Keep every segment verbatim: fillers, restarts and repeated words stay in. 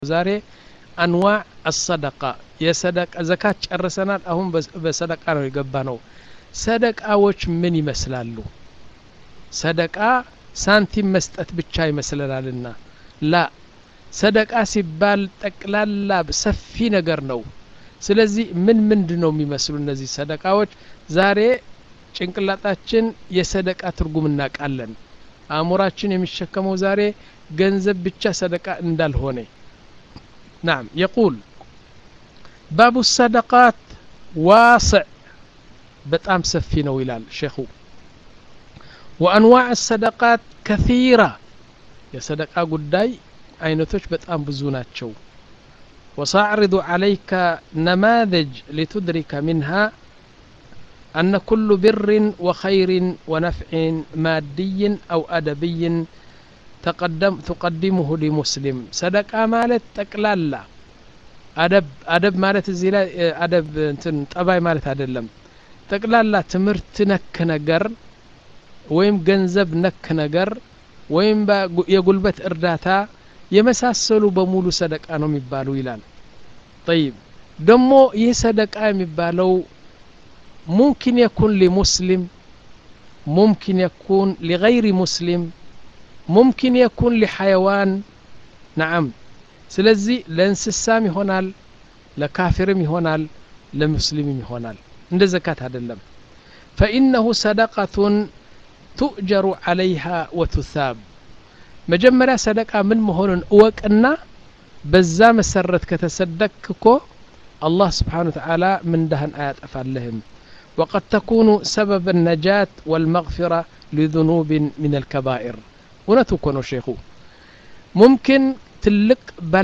ዛሬ አንዋዕ الصدقه የሰደቃ ዘካት ጨርሰናል። አሁን በሰደቃ ነው የገባነው። ሰደቃዎች ምን ይመስላሉ? ሰደቃ ሳንቲም መስጠት ብቻ ይመስለናልና ላ ሰደቃ ሲባል ጠቅላላ ሰፊ ነገር ነው። ስለዚህ ምን ምንድነው የሚመስሉ እነዚህ ሰደቃዎች? ዛሬ ጭንቅላታችን የሰደቃ ትርጉም እናቃለን። አእምሯችን የሚሸከመው ዛሬ ገንዘብ ብቻ ሰደቃ እንዳልሆነ نعم يقول باب الصدقات واسع بتام سفي ነው ይላል ሼኹ وانواع الصدقات كثيرة የሰደቃ ጉዳይ አይነቶች በጣም ብዙ ናቸው وسأعرض عليك نماذج لتدرك منها أن كل بر وخير ونفع مادي أو أدبي تقدم تقدمه لمسلم صدقه ማለት ጠቅላላ አደብ አደብ ማለት እዚህ ላይ አደብ እንትን ጠባይ ማለት አይደለም። ጠቅላላ ትምህርት ነክ ነገር ወይም ገንዘብ ነክ ነገር ወይም የጉልበት እርዳታ የመሳሰሉ በሙሉ ሰደቃ ነው የሚባሉ ይላል። طيب ደሞ ይህ ሰደቃ የሚባለው ممكن يكون لمسلم ممكن يكون لغير مسلم ممكن يكون لحيوان نعم ስለዚህ ለእንስሳም ይሆናል ለካፊርም ይሆናል ለሙስሊምም ይሆናል እንደ ዘካት አይደለም فإنه صدقة تؤجر عليها وتثاب መጀመሪያ ሰደቃ ምን መሆኑን እወቅና በዛ መሰረት ከተሰደቅኮ الله سبحانه وتعالى من دهن አያጠፋልህም وقد تكون سبب النجاة والمغفرة لذنوب من الكبائر እውነቱ እኮ ነው ሼኹ ሙምኪን ትልቅ በላ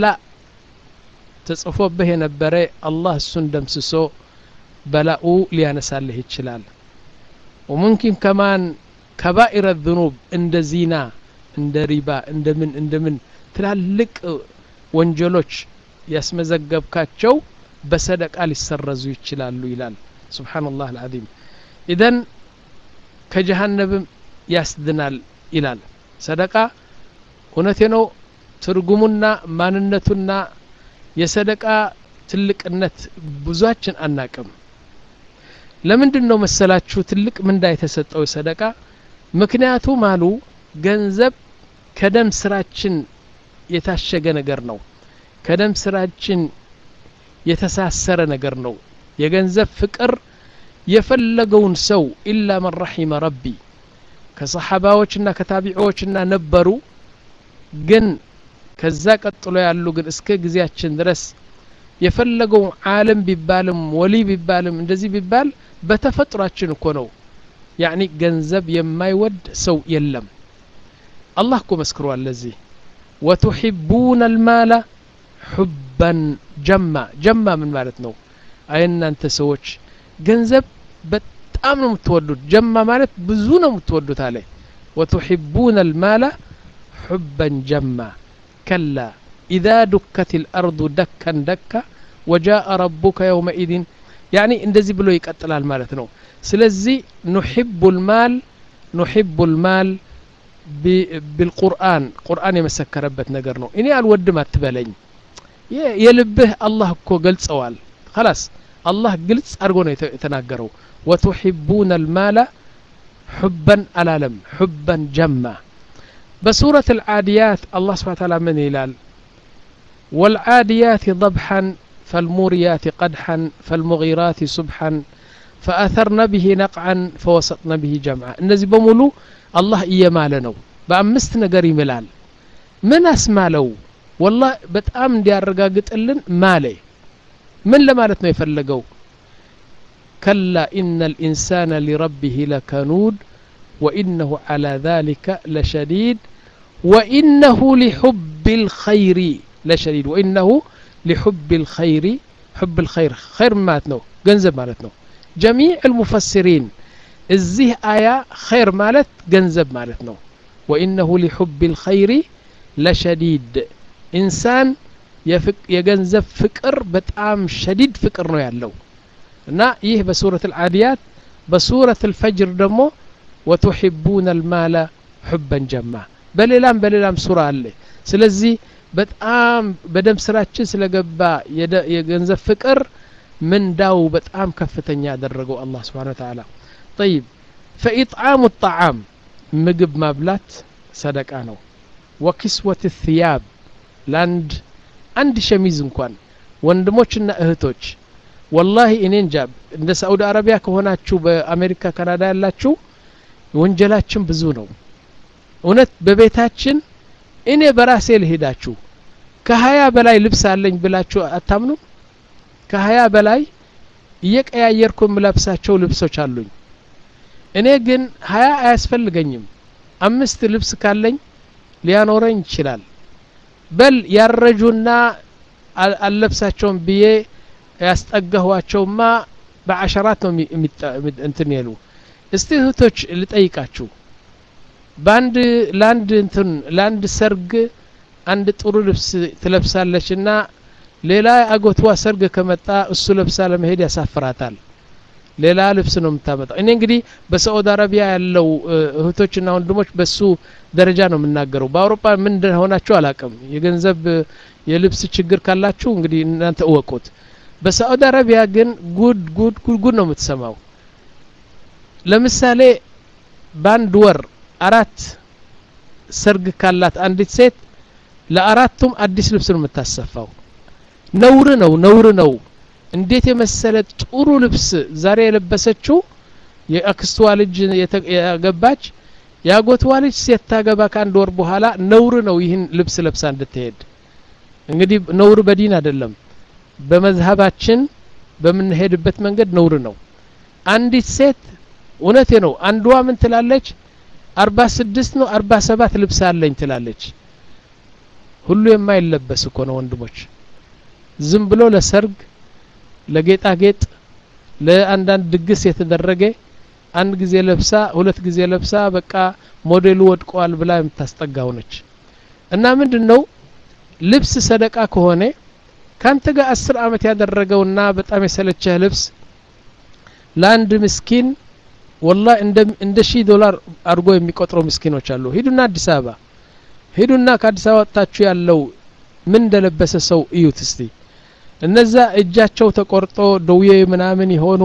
ተጽፎብህ የነበረ አላህ እሱን ደምስሶ በላኡ ሊያነሳልህ ይችላል وممكن كمان كبائر الذنوب እንደ ዚና እንደ ሪባ እንደምን እንደምን ትላልቅ ወንጀሎች ያስመዘገብካቸው በሰደቃ ሊሰረዙ ይችላሉ ይላል ሱብሃንአላህ العظيم اذا ከጀሃነም ያስድናል ይላል ሰደቃ እውነቴ ነው ትርጉሙና ማንነቱና የሰደቃ ትልቅነት ብዙአችን አናቅም። ለምንድነው መሰላችሁ ትልቅ ምንዳ የተሰጠው ሰደቃ? ምክንያቱም አሉ ገንዘብ ከደም ስራችን የታሸገ ነገር ነው። ከደም ስራችን የተሳሰረ ነገር ነው። የገንዘብ ፍቅር የፈለገውን ሰው ኢላ من رحم ربي ከሰሃባዎችና ከታቢዖችና ነበሩ ግን ከዛ ቀጥሎ ያሉ ግን እስከ ግዚያችን ድረስ የፈለገው ዓለም ቢባልም ወሊ ቢባልም እንደዚህ ቢባል በተፈጥሯችን እኮ ነው يعني ገንዘብ የማይወድ ሰው የለም። አላህ እኮ መስክሯል ለዚህ وتحبون المال حبا جما جما ምን ማለት ነው? አይናንተ ሰዎች ገንዘብ በጣም ነው የምትወዱት ጀማ ማለት ብዙ ነው የምትወዱት አለ وتحبون المال حبا جما كلا إذا دكت الأرض دكا دكا وجاء ربك يومئذ يعني እንደዚህ ብሎ ይቀጥላል ማለት ነው። ስለዚህ نحب المال نحب المال بالقرآن قرآن የመሰከረበት ነገር ነው። እኔ አልወድም አትበለኝ የልብህ አላህ እኮ ገልጸዋል خلاص الله ግልጽ አድርጎ ነው የተናገረው وتحبون المال حبا ألالم حبا جما بسورة العاديات الله سبحانه وتعالى من هلال والعاديات ضبحا فالموريات قدحا فالمغيرات سبحا فأثرن به نقعا فوسطن به جمعا النزي بمولو الله إيمالنو بأمست نقري ملال من أسمالو والله بتأم دي الرقاقت اللن مالي من لمالتنا يفلقو كلا إن الإنسان لربه لكنود وإنه على ذلك لشديد وإنه لحب الخير لشديد وإنه لحب الخير حب الخير خير مالتنا جنزب مالتنا جميع المفسرين الزه آية خير مالت جنزب مالتنا وإنه لحب الخير لشديد إنسان يجنزب فكر بتأم شديد فكر نو يالله እና ይህ በሱረቱ العاديات በሱረቱ الفجر ደግሞ وتحبون المال حبا جما በሌላም በሌላም ሱራ አለ። ስለዚህ በጣም በደም ስራችን ስለገባ የገንዘብ ፍቅር ምንዳው በጣም ከፍተኛ ያደረገው አላህ Subhanahu Wa Ta'ala طيب فإطعام الطعام ምግብ ማብላት ሰደቃ ነው وكسوة الثياب ላንድ አንድ ሸሚዝ እንኳን ወንድሞችና እህቶች والله እኔ እንጃ እንደ ሳዑዲ አረቢያ ከሆናችሁ በአሜሪካ ካናዳ ያላችሁ ወንጀላችን ብዙ ነው እውነት በቤታችን እኔ በራሴ ልሄዳችሁ ከሀያ በላይ ልብስ አለኝ ብላችሁ አታምኑ ከሀያ በላይ እየቀያየርኩ ምለብሳቸው ልብሶች አሉኝ እኔ ግን ሀያ አያስፈልገኝም አምስት ልብስ ካለኝ ሊያኖረኝ ይችላል በል ያረጁና አልለብሳቸውም ብዬ ያስጠጋኋቸውማ በአሸራት ነው እንትን ያሉ እስቲ እህቶች ልጠይቃችሁ ባንድ ላንድ እንትን ላንድ ሰርግ አንድ ጥሩ ልብስ ትለብሳለችና ሌላ አጎትዋ ሰርግ ከመጣ እሱ ለብሳ ለመሄድ ያሳፍራታል ሌላ ልብስ ነው የምታመጣው እኔ እንግዲህ በሳዑዲ አረቢያ ያለው እህቶችና ወንድሞች በሱ ደረጃ ነው የምናገረው በአውሮፓ ምን እንደሆናችሁ አላቅም የገንዘብ የልብስ ችግር ካላችሁ እንግዲህ እናንተ እወቁት በሳዑዲ አረቢያ ግን ጉድ ጉድ ጉድ ነው የምትሰማው ለምሳሌ ባንድ ወር አራት ሰርግ ካላት አንዲት ሴት ለአራቱም አዲስ ልብስ ነው የምታሰፋው ነውር ነው ነውር ነው እንዴት የመሰለ ጥሩ ልብስ ዛሬ የለበሰችው የአክስቷ ልጅ ያገባች ያጎትዋ ልጅ ሲታገባ ከአንድ ወር በኋላ ነውር ነው ይህን ልብስ ለብሳ እንድትሄድ እንግዲህ ነውር በዲን አይደለም በመዝሃባችን በመንሄድበት መንገድ ነውር ነው አንዲት ሴት እውነቴ ነው አንዷ ምን ትላለች አርባ ስድስት ነው አርባ ሰባት ልብስ አለኝ ትላለች ሁሉ የማይለበስ እኮ ነው ወንድሞች ዝም ብሎ ለሰርግ ለጌጣጌጥ ለአንዳንድ ድግስ የተደረገ አንድ ጊዜ ለብሳ ሁለት ጊዜ ለብሳ በቃ ሞዴሉ ወድቋል ብላ የምታስጠጋው ነች እና ምንድነው ልብስ ሰደቃ ከሆነ ካንተ ጋር አስር አመት ያደረገውና በጣም የሰለቸህ ልብስ ላንድ ምስኪን والله እንደ እንደ ሺህ ዶላር አርጎ የሚቆጥሩ ምስኪኖች አሉ ሂዱና አዲስ አበባ ሂዱና ከአዲስ አበባ ወጣችሁ ያለው ምን እንደለበሰ ሰው እዩት እስቲ እነዛ እጃቸው ተቆርጦ ደውዬ ምናምን ይሆኑ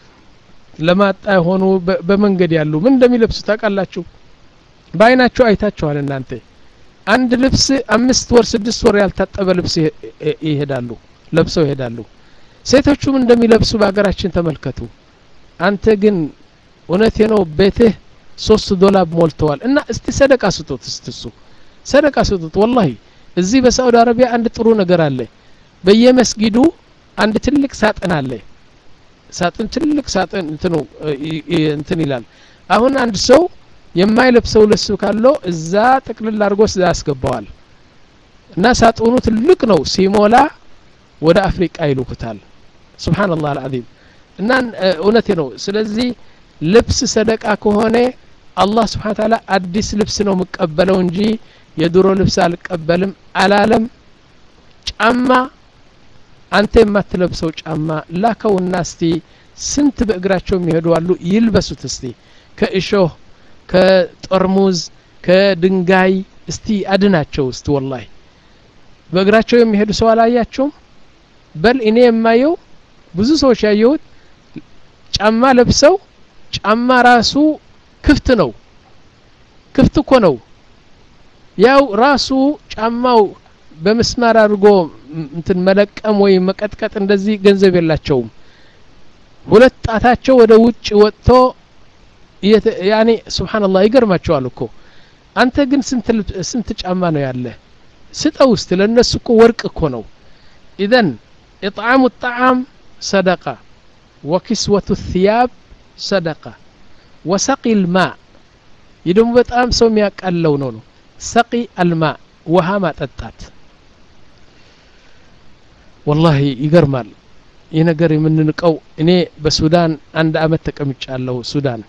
ለማጣ ይሆኑ በመንገድ ያሉ ምን እንደሚለብሱ ታውቃላችሁ ባይናችሁ አይታችኋል እናንተ አንድ ልብስ አምስት ወር ስድስት ወር ያልታጠበ ልብስ ይሄዳሉ ለብሰው ይሄዳሉ ሴቶቹም እንደሚለብሱ በአገራችን ተመልከቱ አንተ ግን እውነቴ ነው ቤትህ ሶስት ዶላር ሞልተዋል እና እስቲ ሰደቃ ስጡት እስትሱ ሰደቃ ስጡት والله እዚህ በሳዑዲ አረቢያ አንድ ጥሩ ነገር አለ በየመስጊዱ አንድ ትልቅ ሳጥን አለ ሳጥን ትልቅ ሳጥን እንትኑ እንትን ይላል አሁን አንድ ሰው የማይለብሰው ልብስ ካለው እዛ ጥቅልል አድርጎ ያስገባዋል እና ሳጥኑ ትልቅ ነው ሲሞላ ወደ አፍሪካ ይልኩታል ሱብሃንአላህ አልዓዚም እና እውነቴ ነው ስለዚህ ልብስ ሰደቃ ከሆነ አላህ Subhanahu Wa Ta'ala አዲስ ልብስ ነው መቀበለው እንጂ የድሮ ልብስ አልቀበልም አላለም ጫማ አንተ የማትለብሰው ጫማ ላከውና እስቲ ስንት በእግራቸው የሚሄዱ አሉ ይልበሱት እስቲ ከእሾህ ከጠርሙዝ ከድንጋይ እስቲ አድናቸው እስቲ والله በእግራቸው የሚሄዱ ሰው አላያቸውም በል እኔ የማየው ብዙ ሰዎች ያየሁት ጫማ ለብሰው ጫማ ራሱ ክፍት ነው ክፍት እኮ ነው ያው ራሱ ጫማው በመስማር አድርጎ እንትን መለቀም ወይ መቀጥቀጥ እንደዚህ ገንዘብ የላቸውም ሁለት ጣታቸው ወደ ውጭ ወጥቶ ያኒ ሱብሃንአላህ ይገርማቸዋል እኮ አንተ ግን ስንት ስንት ጫማ ነው ያለ ስጠው ውስጥ ለነሱ እኮ ወርቅ እኮ ነው اذا اطعام الطعام صدقه وكسوة الثياب صدقه وسقي الماء ይደም በጣም ሰው የሚያቀለው ነው ነው سقي الماء ውሃ ማጠጣት والله ይገርማል ይሄ ነገር የምንንቀው እኔ በሱዳን አንድ አመት ተቀምጫለሁ ሱዳን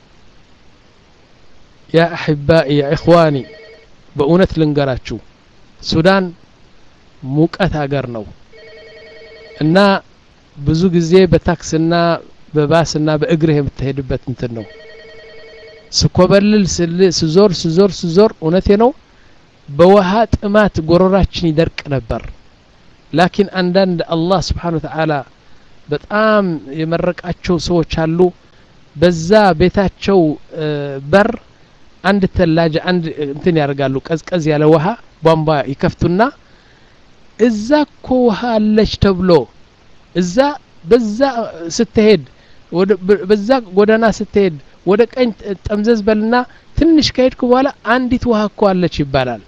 يا احبائي يا اخواني በእውነት ልንገራችሁ ሱዳን ሙቀት ሀገር ነው እና ብዙ ጊዜ በታክስና በባስና በእግር የምትሄድበት እንትን ነው ስኮበልል ስዞር ስዞር ስዞር እውነቴ ነው በውሃ ጥማት ጎሮራችን ይደርቅ ነበር ላኪን አንዳንድ አላህ Subhanahu Wa Ta'ala በጣም የመረቃቸው ሰዎች አሉ በዛ ቤታቸው በር አንድ ተላጅ አንድ እንትን ያርጋሉ ቀዝቀዝ ያለ ውሃ ቧንቧ ይከፍቱና እዛ ኮ ውሃ አለች ተብሎ እዛ በዛ ስትሄድ ወደ በዛ ጎዳና ስትሄድ ወደ ቀኝ ጠምዘዝ በልና ትንሽ ከሄድኩ በኋላ አንዲት ውሃ እኮ አለች ይባላል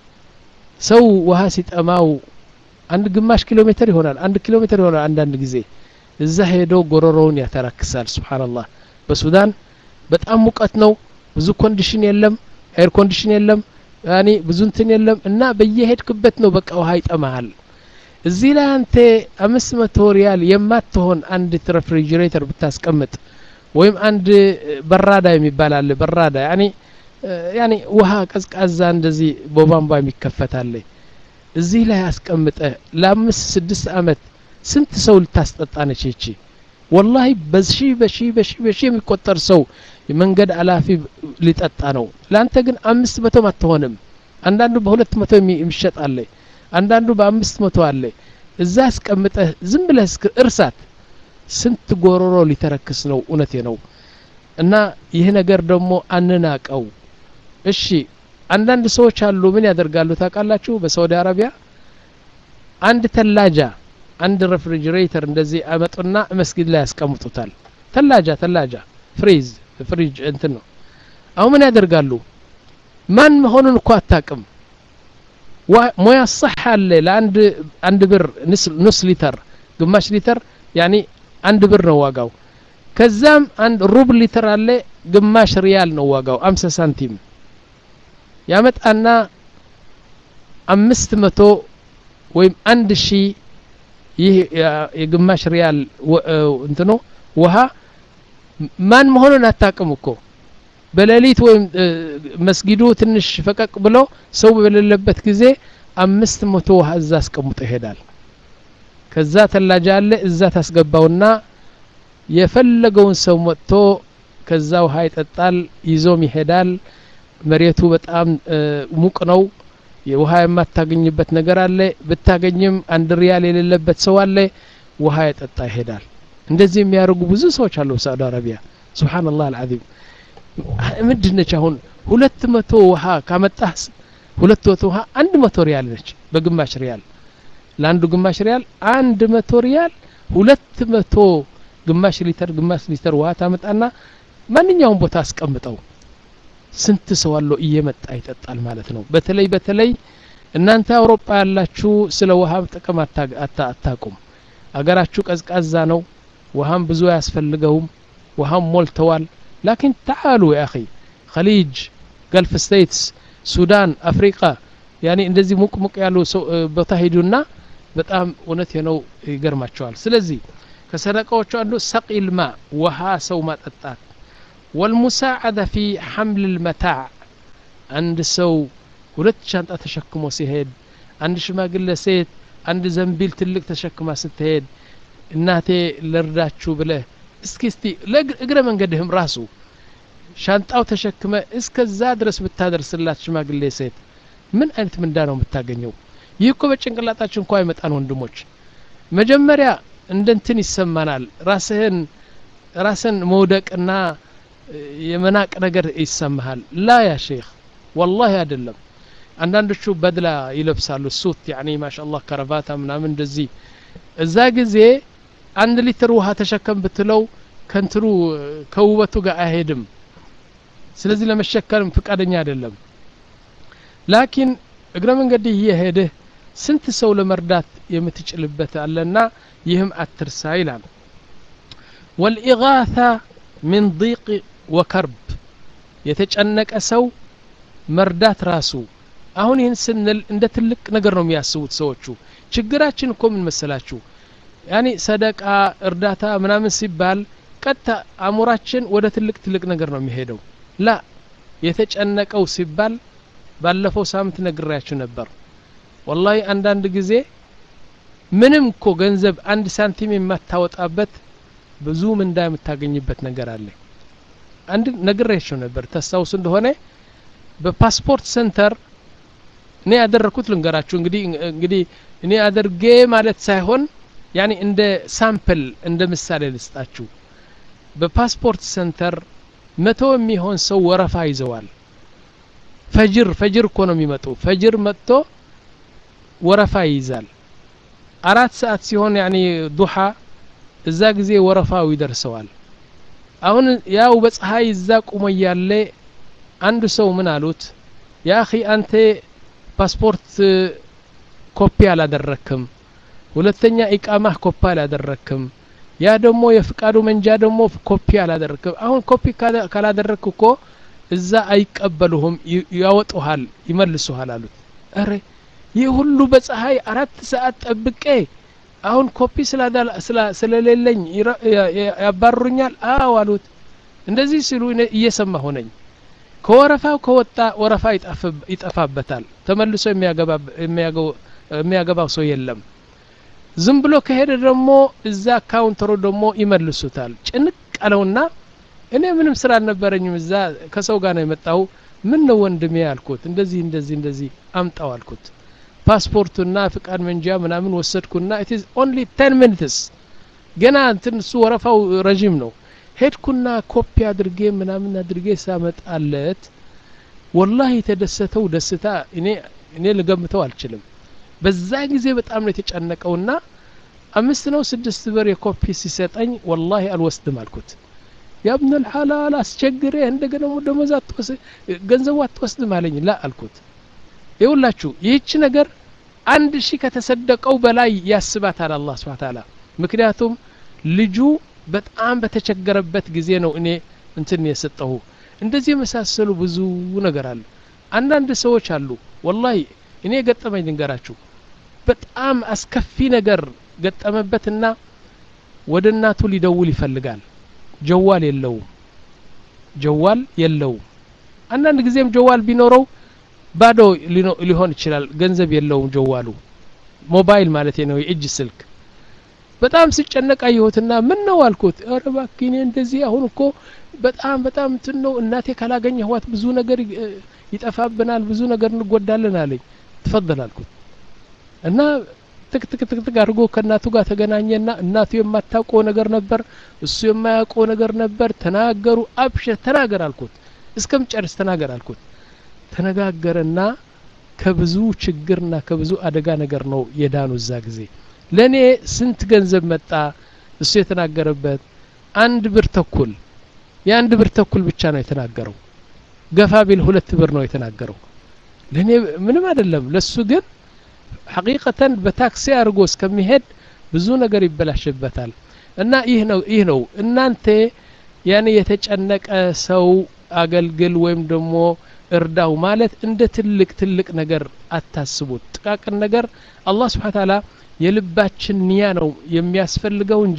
ሰው ውሃ ሲጠማው አንድ ግማሽ ኪሎ ሜትር ይሆናል አንድ ኪሎ ሜትር ይሆናል አንዳንድ ጊዜ እዛ ሄዶ ጎሮሮውን ያተራክሳል ሱብሃንአላህ በሱዳን በጣም ሙቀት ነው ብዙ ኮንዲሽን የለም ኤር ኮንዲሽን የለም ያኒ ብዙ እንትን የለም እና በየሄድክበት ነው በቃ ውሃ ይጠማሃል እዚህ ላይ አንተ አምስት መቶ ሪያል የማትሆን አንድ ሬፍሪጀሬተር ብታስቀምጥ ወይም አንድ በራዳ የሚባል አለ በራዳ ያኒ ያኒ ውሃ ቀዝቃዛ እንደዚህ በቧንቧ የሚከፈታል እዚህ ላይ አስቀምጠ ለአምስት ስድስት አመት ስንት ሰው ልታስጠጣነች እቺ والله በሺ በሺ በሺ በሺ የሚቆጠር ሰው የመንገድ አላፊ ሊጠጣ ነው ላንተ ግን አምስት መቶ ማትሆንም አንዳንዱ በሁለት መቶ የሚሸጥ አለ አንዳንዱ በአምስት መቶ አለ እዛ አስቀምጠ ዝም ብለህ እርሳት ስንት ጎሮሮ ሊተረክስ ነው እውነቴ ነው እና ይሄ ነገር ደግሞ አንናቀው እሺ አንዳንድ ሰዎች አሉ ምን ያደርጋሉ ታውቃላችሁ በሳውዲ አረቢያ አንድ ተላጃ አንድ ሬፍሪጀሬተር እንደዚህ አመጡና መስጊድ ላይ ያስቀምጡታል ተላጃ ተላጃ ፍሪዝ ፍሪጅ እንት ነው አሁን ምን ያደርጋሉ ማን መሆኑን እኮ አታውቅም ሞያ صح አለ ለአንድ አንድ ብር ንስ ሊትር ግማሽ ሊትር ያኒ አንድ ብር ነው ዋጋው ከዛም አንድ ሩብ ሊትር አለ ግማሽ ሪያል ነው ዋጋው አምሳ ሳንቲም ያመጣና አምስት መቶ ወይም አንድ ሺህ ይህ የግማሽ ሪያል እንትኖ ውሃ ማን መሆኑን አታውቅም እኮ በሌሊት ወይም መስጊዱ ትንሽ ፈቀቅ ብሎ ሰው በሌለበት ጊዜ አምስት መቶ ውሃ እዛ አስቀምጦ ይሄዳል ከዛ ተላጃ አለ እዛ ታስገባውና የፈለገውን ሰው መጥቶ ከዛ ውሃ ይጠጣል ይዞም ይሄዳል መሬቱ በጣም ሙቅ ነው የውሃ የማታገኝበት ነገር አለ ብታገኝም አንድ ሪያል የሌለበት ሰው አለ ውሃ ይጠጣ ይሄዳል እንደዚህ የሚያርጉ ብዙ ሰዎች አሉ ሳውዲ አረቢያ ሱብሃንአላህ አልዓዚም ምንድነች አሁን ሁለት መቶ ውሃ ካመጣህ ሁለት መቶ ውሃ አንድ መቶ ሪያል ነች በግማሽ ሪያል ለአንዱ ግማሽ ሪያል አንድ መቶ ሪያል ሁለት መቶ ግማሽ ሊትር ግማሽ ሊትር ውሃ ታመጣና ማንኛውም ቦታ አስቀምጠው ስንት ሰው አለ እየመጣ ይጠጣል ማለት ነው በተለይ በተለይ እናንተ አውሮፓ ያላችሁ ስለ ውሃ ጥቅም አታቁም አገራችሁ ቀዝቃዛ ነው ውሃም ብዙ ያስፈልገውም ውሃም ሞልተዋል لكن تعالوا يا اخي خليج جلف ستيتس ሱዳን አፍሪካ ያኒ እንደዚህ ሙቅ ሙቅ ያሉ ቦታ ሄዱና በጣም እውነት ነው ይገርማቸዋል ስለዚህ ከሰደቃዎቹ አንዱ ሰቂል ማ ውሃ ሰው ማጠጣት والمساعدة في حمل المتاع عند سو ሁለት ሻንጣ ተሸክሞ ሲሄድ አንድ ሽማግሌ ሴት አንድ ዘንቢል ትልቅ ተሸክማ ስትሄድ እናቴ ለርዳችሁ ብለህ እስኪ እስቲ ለእግረ መንገድህም ራሱ ሻንጣው ተሸክመ እስከዛ ድረስ ብታደርስላት ሽማግሌ ሴት ምን አይነት ምንዳ ነው የምታገኘው ይህ እኮ በጭንቅላታችን እንኳን አይመጣን ወንድሞች መጀመሪያ እንደንትን ይሰማናል ራስህን ራስን መውደቅና የመናቅ ነገር ይሰማሃል ላ ያ ሼክ والله አይደለም አንዳንዶቹ በድላ ይለብሳሉ ሱት ያኒ ማሻአላህ ከረቫታ ምናምን እንደዚህ እዛ ጊዜ አንድ ሊትር ውሃ ተሸከም ብትለው ከንትሩ ከውበቱ ጋር አይሄድም ስለዚህ ለመሸከም ፍቃደኛ አይደለም ላኪን እግረ መንገድ ይሄደ ስንት ሰው ለመርዳት የምትጭልበት አለና ይህም አትርሳ ይላል والإغاثة من ضيق وكرب የተጨነቀ ሰው መርዳት ራሱ አሁን ይህን ስንል እንደ ትልቅ ነገር ነው የሚያስቡት ሰዎቹ ችግራችን እኮ ምን መሰላችሁ ያኒ ሰደቃ እርዳታ ምናምን ሲባል ቀጥታ አሙራችን ወደ ትልቅ ትልቅ ነገር ነው የሚሄደው ላ የተጨነቀው ሲባል ባለፈው ሳምንት ነግራችሁ ነበር والله አንዳንድ ጊዜ ምንም እኮ ገንዘብ አንድ ሳንቲም የማታወጣበት ብዙ ምንዳ የምታገኝበት ነገር አለ አንድ ነግራችሁ ነበር ተሳውስ እንደሆነ በፓስፖርት ሴንተር እኔ ያደረኩት ልንገራችሁ እንግዲህ እንግዲህ እኔ አደርጌ ማለት ሳይሆን ያኒ እንደ ሳምፕል እንደ ምሳሌ ልስጣችሁ በፓስፖርት ሴንተር መቶ የሚሆን ሰው ወረፋ ይዘዋል ፈጅር ፈጅር እኮ ነው የሚመጡ ፈጅር መጥቶ ወረፋ ይይዛል አራት ሰዓት ሲሆን ያኒ ዱሃ እዛ ጊዜ ወረፋው ይደርሰዋል አሁን ያው በፀሐይ እዛ ቆሞ ያለ አንድ ሰው ምን አሉት ያ اخي አንተ ፓስፖርት ኮፒ አላደረክም ሁለተኛ ኢቃማህ ኮፒ አላደረክም ያ ደግሞ የፍቃዱ መንጃ ደግሞ ኮፒ አላደረክም አሁን ኮፒ ካላደረክ እኮ እዛ አይቀበሉህም ያወጡሃል ይመልሱሃል አሉት አረ ይህ ሁሉ በፀሐይ አራት ሰዓት ጠብቄ አሁን ኮፒ ስላዳል ስለሌለኝ ያባሩኛል አዎ አሉት እንደዚህ ሲሉ እየሰማሁ ነኝ ከወረፋው ከወጣ ወረፋ ይጠፋበታል ተመልሶ የሚያገባ የሚያገባው ሰው የለም ዝም ብሎ ከሄደ ደግሞ እዛ ካውንተሩ ደግሞ ይመልሱታል ጭንቅ አለውና እኔ ምንም ስራ አልነበረኝም እዛ ከሰው ጋር ነው የመጣው ምን ነው ወንድሜ ያልኩት እንደዚህ እንደዚህ እንደዚህ አምጣው አልኩት ፓስፖርቱና ፍቃድ መንጃ ምናምን ወሰድኩና it is only ten minutes ገና እንትን እሱ ወረፋው ረጅም ነው ሄድኩና ኮፒ አድርጌ ምናምን አድርጌ ሳመጣለት ወላሂ ተደሰተው ደስታ እኔ እኔ ልገምተው አልችልም በዛ ጊዜ በጣም ነው የተጨነቀውና አምስት ነው ስድስት ብር የኮፒ ሲሰጠኝ ወላሂ አልወስድም አልኩት ያ ابن الحلال አስቸግሬ እንደገና ደሞዝ አትወስድ ገንዘብ አትወስድም አለኝ ላ አልኩት ይውላችሁ ይህች ነገር አንድ ሺህ ከተሰደቀው በላይ ያስባታል አላህ Subhanahu Wa Ta'ala ምክንያቱም ልጁ በጣም በተቸገረበት ጊዜ ነው እኔ እንትን የሰጠው እንደዚህ መሳሰሉ ብዙ ነገር አለ አንዳንድ ሰዎች አሉ ወላሂ እኔ ገጠመኝ ልንገራችሁ በጣም አስከፊ ነገር ገጠመበትና ወደ እናቱ ሊደውል ይፈልጋል ጀዋል የለው ጀዋል የለው አንዳንድ ጊዜም ጀዋል ቢኖረው ባዶ ሊሆን ይችላል ገንዘብ የለው ጀዋሉ ሞባይል ማለት ነው የእጅ ስልክ በጣም ሲጨነቅ አየሁትና ምን ነው አልኩት አረ ባኪኔ እንደዚህ አሁን እኮ በጣም በጣም እንትን ነው እናቴ ካላገኘኋት ብዙ ነገር ይጠፋብናል ብዙ ነገር እንጎዳለን አለኝ ተፈضل አልኩት እና ትክ ትክ ትክ ትክ አድርጎ ከናቱ ጋር ተገናኘና እናቱ የማታውቀው ነገር ነበር እሱ የማያውቀው ነገር ነበር ተናገሩ አብሽር ተናገር አልኩት እስከምጨርስ ተናገር አልኩት ተነጋገረና ከብዙ ችግርና ከብዙ አደጋ ነገር ነው የዳኑ እዛ ጊዜ ለኔ ስንት ገንዘብ መጣ እሱ የተናገረበት አንድ ብር ተኩል የአንድ ብር ተኩል ብቻ ነው የተናገረው ገፋ ቢል ሁለት ብር ነው የተናገረው ለኔ ምንም አይደለም ለሱ ግን ሐቂቀተን በታክሲ አርጎ እስከሚሄድ ብዙ ነገር ይበላሽበታል እና ይህ ነው ይህ ነው እናንተ ያኔ የተጨነቀ ሰው አገልግል ወይም ደግሞ እርዳው ማለት እንደ ትልቅ ትልቅ ነገር አታስቡት ጥቃቅን ነገር አላህ Subhanahu Wa Ta'ala የልባችን ንያ ነው የሚያስፈልገው እንጂ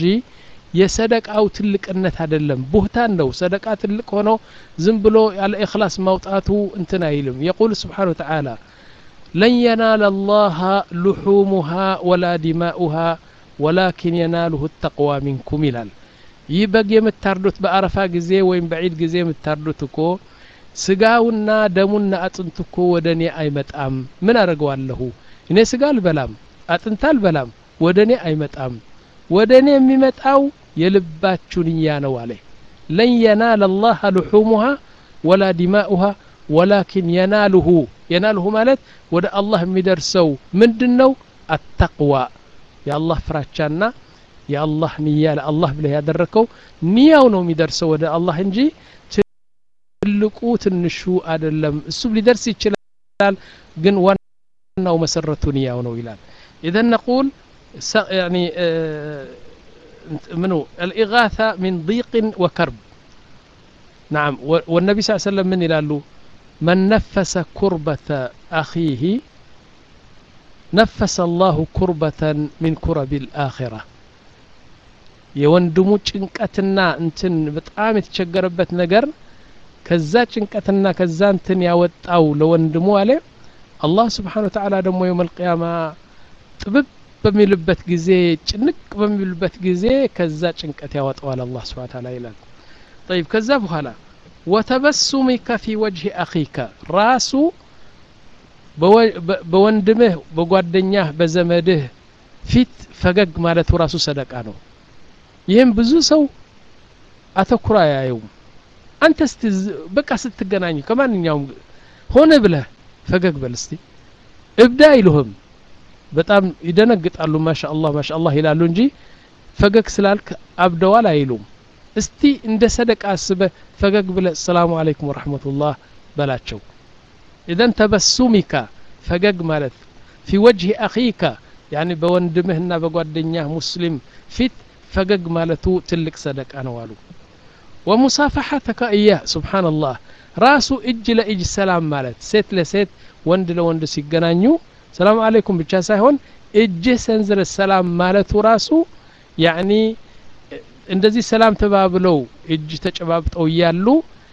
የሰደቃው ትልቅነት አይደለም ቡህታን ነው ሰደቃ ትልቅ ሆኖ ዝም ብሎ ያለ ኢኽላስ ማውጣቱ እንትን አይልም يقول سبحانه وتعالى لن ينال الله لحومها ولا دماؤها ولكن يناله التقوى منكم ይላል ይህ በግ የምታርዱት በአረፋ ጊዜ ወይም በዒድ ጊዜ የምታርዱት እኮ ስጋውና ደሙና አጥንቱ እኮ ወደኔ አይመጣም ምን አደርገዋለሁ እኔ ስጋ አልበላም አጥንት አልበላም ወደኔ አይመጣም ወደኔ የሚመጣው የልባችሁ ንያ ነው አለ لن ينال الله لحومها ولا دماؤها ولكن يناله يناله ማለት ወደ አላህ የሚደርሰው ምንድነው التقوى የአላህ ፍራቻና የአላህ ንያ ለአላህ ብለህ ያደረከው ንያው ነው የሚደርሰው ወደ አላህ እንጂ ትልቁ ትንሹ አይደለም እሱ ሊደርስ ይችላል ግን ዋናው መሰረቱ ንያው ነው ይላል اذا نقول يعني منو الإغاثة من ضيق وكرب نعم والنبي صلى الله عليه وسلم من يلالو من نفس كربة أخيه نفس الله كربة من كرب الآخرة የወንድሙ ጭንቀትና እንትን በጣም የተቸገረበት ነገር ከዛ ጭንቀትና ከዛ እንትን ያወጣው ለወንድሙ አለ አላህ Subhanahu Wa Ta'ala ደግሞ የውም القيامة ጥብብ በሚልበት ጊዜ ጭንቅ በሚልበት ጊዜ ከዛ ጭንቀት ያወጣዋል አላህ Subhanahu Wa Ta'ala ይላል طيب ከዛ በኋላ وتبسمك في وجه أخيك ራሱ በወንድምህ በጓደኛህ በዘመድህ ፊት ፈገግ ማለት ራሱ ሰደቃ ነው ይሄን ብዙ ሰው አተኩራ ያየው አንተ እስቲ በቃ ስትገናኙ ከማንኛውም ሆነ ብለህ ፈገግ በል እስቲ እብዳ ይሉህም በጣም ይደነግጣሉ ማሻአላህ ማሻአላህ ይላሉ እንጂ ፈገግ ስላልክ አብደዋል አይሉም እስቲ እንደ ሰደቃ አስበህ ፈገግ ብለህ ሰላም አለይኩም ወራህመቱላህ በላቸው اذا تبسمك ፈገግ ማለት في وجه اخيك يعني በወንድምህና በጓደኛህ ሙስሊም ፊት ፈገግ ማለቱ ትልቅ ሰደቃ ነው አሉ ومصافحتك اياه سبحان الله ራሱ እጅ ለእጅ ሰላም ማለት ሴት ለሴት ወንድ ለወንድ ሲገናኙ ሰላም አለይኩም ብቻ ሳይሆን እጅ ሰንዝረ ሰላም ማለቱ ራሱ يعني እንደዚህ ሰላም ተባብለው እጅ ተጨባብጠው ያሉ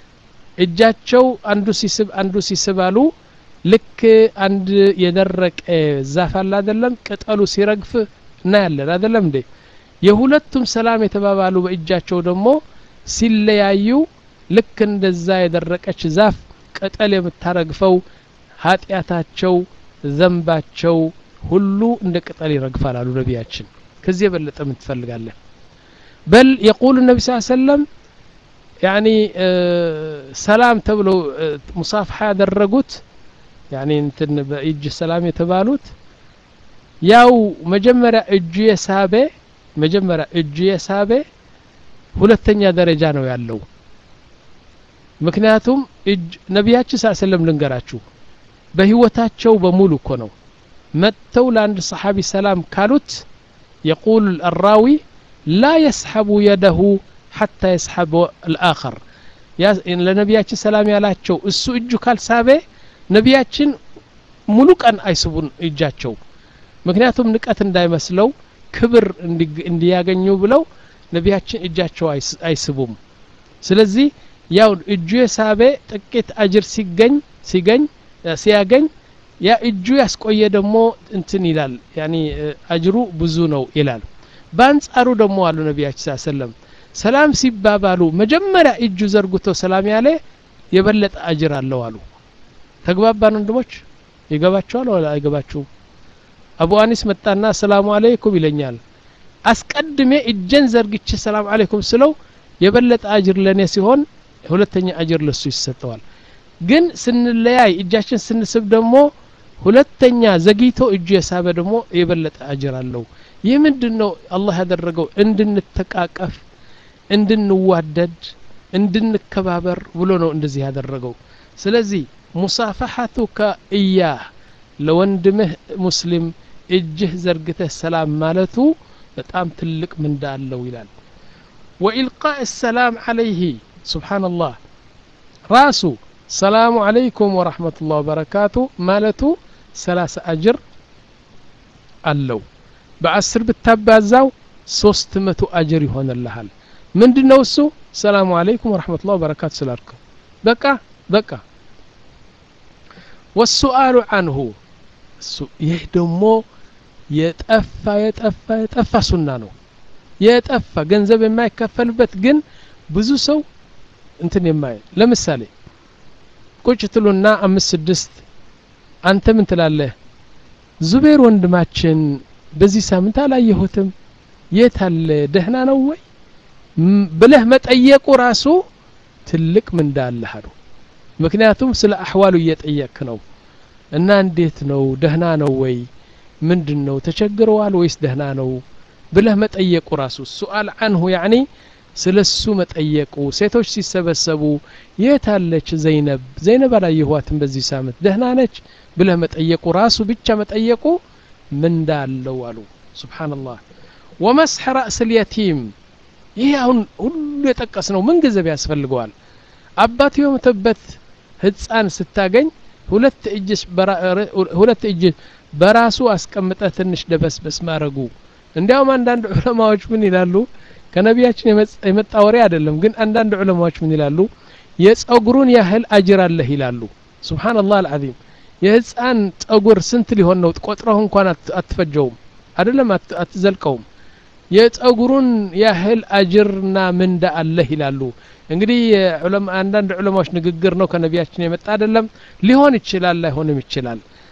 እጃቸው አንዱ ሲስብ አንዱ ሲስባሉ ልክ አንድ የደረቀ ዛፍ አለ አይደለም ቅጠሉ ሲረግፍ እና ያለ አይደለም እንዴ የሁለቱም ሰላም የተባባሉ በእጃቸው ደግሞ ሲለያዩ ልክ እንደዛ የደረቀች ዛፍ ቅጠል የምታረግፈው ኃጢያታቸው ዘንባቸው ሁሉ እንደ ቅጠል ይረግፋል አሉ ነብያችን ከዚህ የበለጠ ምን ትፈልጋለህ بل يقول النبي صلى الله عليه وسلم يعني سلام تبلو مصافحه ያደረጉት يعني እንትን በእጅ ሰላም የተባሉት ያው መጀመሪያ እጅ የሳበ መጀመሪያ እጅ የሳበ ሁለተኛ ደረጃ ነው ያለው ምክንያቱም እጅ ነብያችን ሰለላሁ ዐለይሂ ወሰለም ልንገራችሁ በህይወታቸው በሙሉ እኮ ነው መተው ለአንድ ሰሃቢ ሰላም ካሉት يقول الراوي لا يسحب يده حتى يسحب الآخر يا لنبياتي سلام ያላቸው እሱ እጁ ካልሳበ ነብያችን ሙሉ ቀን አይስቡን እጃቸው ምክንያቱም ንቀት እንዳይመስለው ክብር እንዲያገኙ ብለው ነብያችን እጃቸው አይስቡም ስለዚህ ያው እጁ የሳበ ጥቂት አጅር ሲገኝ ሲገኝ ሲያገኝ ያ እጁ ያስቆየ ደግሞ እንትን ይላል ያኒ አጅሩ ብዙ ነው ይላል ባንጻሩ ደግሞ አሉ ነብያችን ሰለላሁ ዐለይሂ ወሰለም ሰላም ሲባባሉ መጀመሪያ እጁ ዘርግቶ ሰላም ያለ የበለጠ አጅር አለው አሉ ተግባባን ወንድሞች ይገባቸዋል ወላ አይገባችሁም አቡ አኒስ መጣና ሰላም አለይኩም ይለኛል አስቀድሜ እጀን ዘርግቼ ሰላም አለይኩም ስለው የበለጠ አጅር ለኔ ሲሆን ሁለተኛ አጅር ለሱ ይሰጠዋል ግን ስንለያይ እጃችን ስንስብ ደግሞ ሁለተኛ ዘግይቶ እጁ የሳበ ደግሞ የበለጠ አጅር አለው ይህ ምንድነው አላህ ያደረገው እንድንተቃቀፍ እንድንዋደድ እንድንከባበር ብሎ ነው እንደዚህ ያደረገው ስለዚህ ሙሳፋሐቱከ ኢያህ ለወንድምህ ሙስሊም እጅህ ዘርግተህ ሰላም ማለቱ በጣም ትልቅ ምንዳ አለው ይላል وإلقاء السلام عليه سبحان الله راسو السلام عليكم ورحمة الله وبركاته مالته ثلاث أجر አለው በአስር ብታባዛው ሶስት መቶ አጅር ይሆንልሃል ምንድነው እሱ ሰላም አለይኩም ወራህመቱላሂ ወበረካቱ ስላልኩ በቃ በቃ والسؤال عنه ይህ ደግሞ የጠፋ የጠፋ የጠፋ ሱና ነው የጠፋ ገንዘብ የማይከፈልበት ግን ብዙ ሰው እንትን የማይ ለምሳሌ ቁጭ ትሉና አምስት ስድስት አንተ ምን ትላለህ ዙቤር ወንድማችን በዚህ ሳምንት አላየሁትም የት አለ ደህና ነው ወይ ብለህ መጠየቁ ራሱ ትልቅ ምን እንዳለህ አሉ ምክንያቱም ስለ አህዋሉ እየጠየቅ ነው እና እንዴት ነው ደህና ነው ወይ ምንድነው ተቸግረዋል ወይስ ደህና ነው ብለህ መጠየቁ ራሱ ሱአል عنه يعني ስለሱ መጠየቁ ሴቶች ሲሰበሰቡ የት አለች ዘይነብ ዘይነብ አላየኋትም በዚህ ሳምንት ደህና ነች ብለህ መጠየቁ ራሱ ብቻ መጠየቁ ምን እንዳለው አሉ ሱብሃንአላህ ومسح راس اليتيم ይሄ አሁን ሁሉ የጠቀስነው ምን ገንዘብ ያስፈልገዋል አባቱ የሞተበት ህፃን ስታገኝ ሁለት እጅ ሁለት እጅ በራሱ አስቀምጠ ትንሽ ደበስበስ ማረጉ እንዲያውም አንዳንድ ዑለማዎች ምን ይላሉ ከነቢያችን የመጣ ወሬ አይደለም ግን አንዳንድ ዑለማዎች ምን ይላሉ የጸጉሩን ያህል አጅር አለህ ይላሉ ሱብሃንአላህ አልዓዚም የህፃን ጸጉር ስንት ሊሆን ነው ቆጥረው እንኳን አትፈጀውም አይደለም አትዘልቀውም የጸጉሩን ያህል አጅርና ምንዳ አለህ ይላሉ እንግዲህ ዑለማ አንዳንድ ዑለማዎች ንግግር ነው ከነቢያችን የመጣ አይደለም ሊሆን ይችላል ላይሆንም ይችላል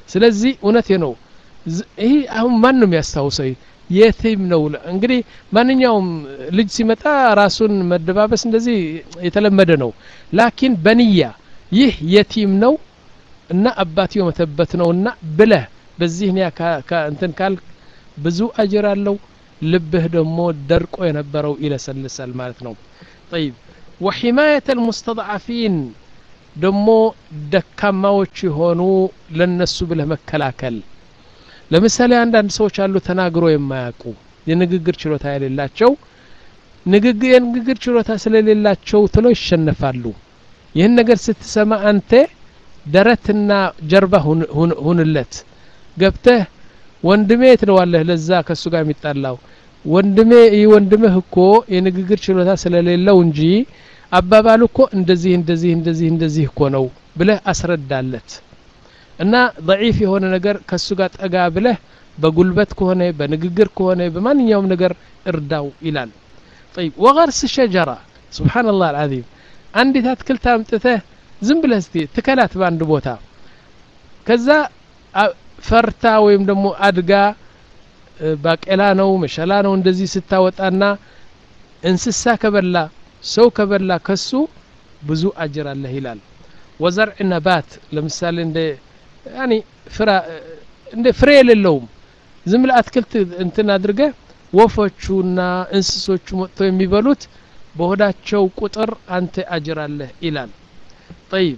ስለዚህ እውነቴ ነው ይሄ አሁን ማንንም ያስታውሰው የቲም ነው እንግዲህ ማንኛውም ልጅ ሲመጣ ራሱን መደባበስ እንደዚህ የተለመደ ነው ላኪን በንያ ይህ የቲም ነው እና አባትዮ መተበት ነውና ብለህ በዚህ ነው እንትን ካል ብዙ አጅር አለው ልብህ ደግሞ ደርቆ የነበረው ይለሰልሳል ማለት ነው طيب وحمايه المستضعفين ደግሞ ደካማዎች ሆኑ ለነሱ ብለህ መከላከል ለምሳሌ አንድ አንድ ሰዎች አሉ ተናግሮ የማያውቁ የንግግር ችሎታ የሌላቸው ንግግር የንግግር ችሎታ ስለሌላቸው ተሎ ይሸነፋሉ ይህን ነገር ስትሰማ አንተ ደረትና ጀርባ ሁንለት ገብተህ ወንድሜ ትለዋለህ ለዛ ከሱ ጋር የሚጣላው ወንድሜ ወንድምህ እኮ የንግግር ችሎታ ስለሌለው እንጂ አባባሉ እኮ እንደዚህ እንደዚህ እንደዚህ እንደዚህ እኮ ነው ብለህ አስረዳለት እና ضعيف የሆነ ነገር ከሱ ጋር ጠጋ ብለህ በጉልበት ከሆነ በንግግር ከሆነ በማንኛውም ነገር እርዳው ይላል طيب وغرس شجره سبحان الله العظيم አንዲት አትክልት አምጥተህ ዝም ብለህ እስቲ ትከላት ባንድ ቦታ ከዛ ፈርታ ወይም ደግሞ አድጋ ባቄላ ነው መሸላ ነው እንደዚህ ስታወጣና እንስሳ ከበላ ሰው ከበላ ከሱ ብዙ አጅር አለ ይላል ወዘርዕ ነባት ለምሳሌ እንደ ያኒ ፍራ እንደ ፍሬ የሌለውም ዝም ብለህ አትክልት እንትን አድርገህ ወፎቹና እንስሶቹ መጥተው የሚበሉት በሆዳቸው ቁጥር አንተ አጅር አለ ይላል طيب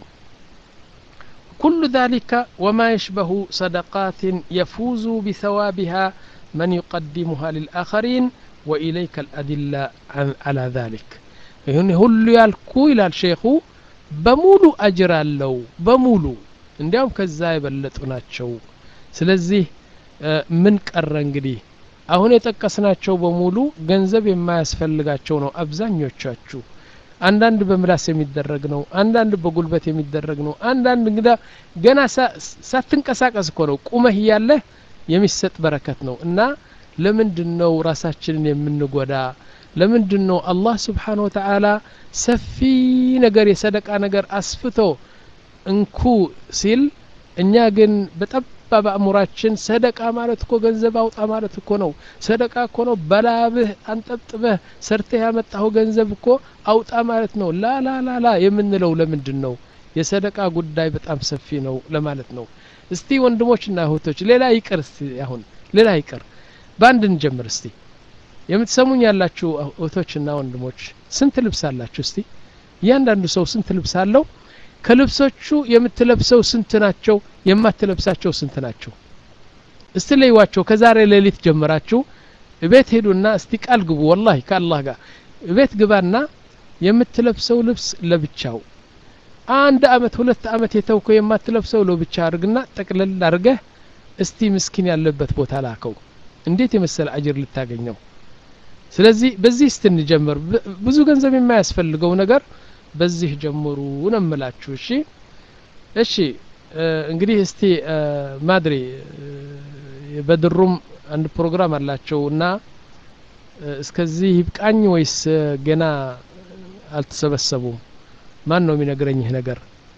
كل ذلك وما يشبه صدقات يفوز بثوابها من يقدمها للآخرين وإليك الأدلة على ذلك يعني ሁሉ ያልኩ ይላል ሼኹ በሙሉ አጅር አለው በሙሉ እንዲያውም ከዛ የበለጡ ናቸው ስለዚህ ምን ቀረ እንግዲህ አሁን የጠቀስናቸው በሙሉ ገንዘብ የማያስፈልጋቸው ነው አብዛኞቻችሁ አንዳንድ በምላስ የሚደረግ ነው አንዳንድ በጉልበት የሚደረግ ነው አንዳንድ እንግዳ ገና ሳትንቀሳቀስ እኮ ነው ቁመህ ያለ የሚሰጥ በረከት ነው እና ለምንድነው ራሳችንን የምንጎዳ ለምንድነው አላህ Subhanahu Wa Ta'ala ሰፊ ነገር የሰደቃ ነገር አስፍቶ እንኩ ሲል እኛ ግን በጠባብ አእምሯችን ሰደቃ ማለት እኮ ገንዘብ አውጣ ማለት እኮ ነው ሰደቃ እኮ ነው በላብህ አንጠብጥበህ ሰርተህ ያመጣው ገንዘብ እኮ አውጣ ማለት ነው ላ ላ ላ ላ የምንለው ለምንድነው የሰደቃ ጉዳይ በጣም ሰፊ ነው ለማለት ነው እስቲ ወንድሞችና እህቶች ሌላ ይቅር እስቲ አሁን ሌላ ይቅር ባንድ እንጀምር እስቲ የምትሰሙኝ ያላችሁ እህቶችና ወንድሞች ስንት ልብስ አላችሁ እስቲ ያንዳንዱ ሰው ስንት ልብስ አለው ከልብሶቹ የምትለብሰው ስንት ናቸው የማትለብሳቸው ስንት ናቸው እስቲ ለይዋቸው ከዛሬ ሌሊት ጀምራችሁ ቤት ሄዱና እስቲ ቃል ግቡ والله ከአላህ ጋር ቤት ግባና የምትለብሰው ልብስ ለብቻው አንድ አመት ሁለት አመት የተውከው የማትለብሰው ለብቻ አድርግና ጠቅለል አድርገህ እስቲ ምስኪን ያለበት ቦታ ላከው እንዴት የመሰለ አጅር ልታገኘው ስለዚህ በዚህ ስትንጀምር ብዙ ገንዘብ የማያስፈልገው ነገር በዚህ ጀምሩ ነምላችሁ እሺ እሺ እንግዲህ እስቲ ማድሪ በድሩም አንድ ፕሮግራም አላቸውና እስከዚህ ይብቃኝ ወይስ ገና አልተሰበሰቡም ማን ነው የሚነግረኝ ይሄ ነገር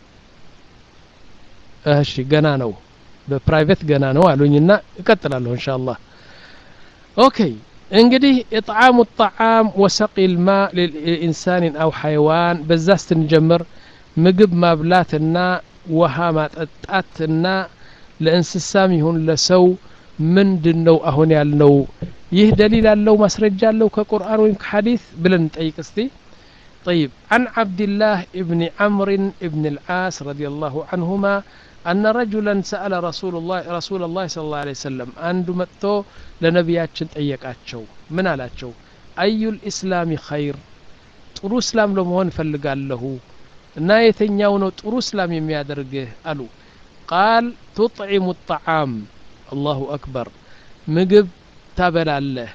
እሺ ገና ነው በፕራይቬት ገና ነው አሉኝና እቀጥላለሁ ኢንሻአላህ ኦኬ እንግዲህ اطعام الطعام وسقي الماء للانسان او حيوان በዛስ እንጀምር ምግብ ማብላትና ውሃ ማጠጣትና ለእንስሳም ይሁን ለሰው ምንድነው አሁን ያልነው ይህ ደሊል አለው ማስረጃ አለው ከቁርአን ወይም ከሐዲስ ብለን ጠይቅ እስቲ طيب عن عبد الله ابن عمرو ابن العاص رضي الله عنهما أن رجلا سأل رسول الله رسول الله صلى الله عليه وسلم عنده متو لنبياتشن ጠየቃቸው ምን አላቸው أي الإسلام خير ጥሩ እስላም ለመሆን ፈልጋለሁ እና የተኛው ነው ጥሩ እስላም የሚያደርግህ አሉ قال تطعم الطعام الله أكبر ምግብ ታበላለህ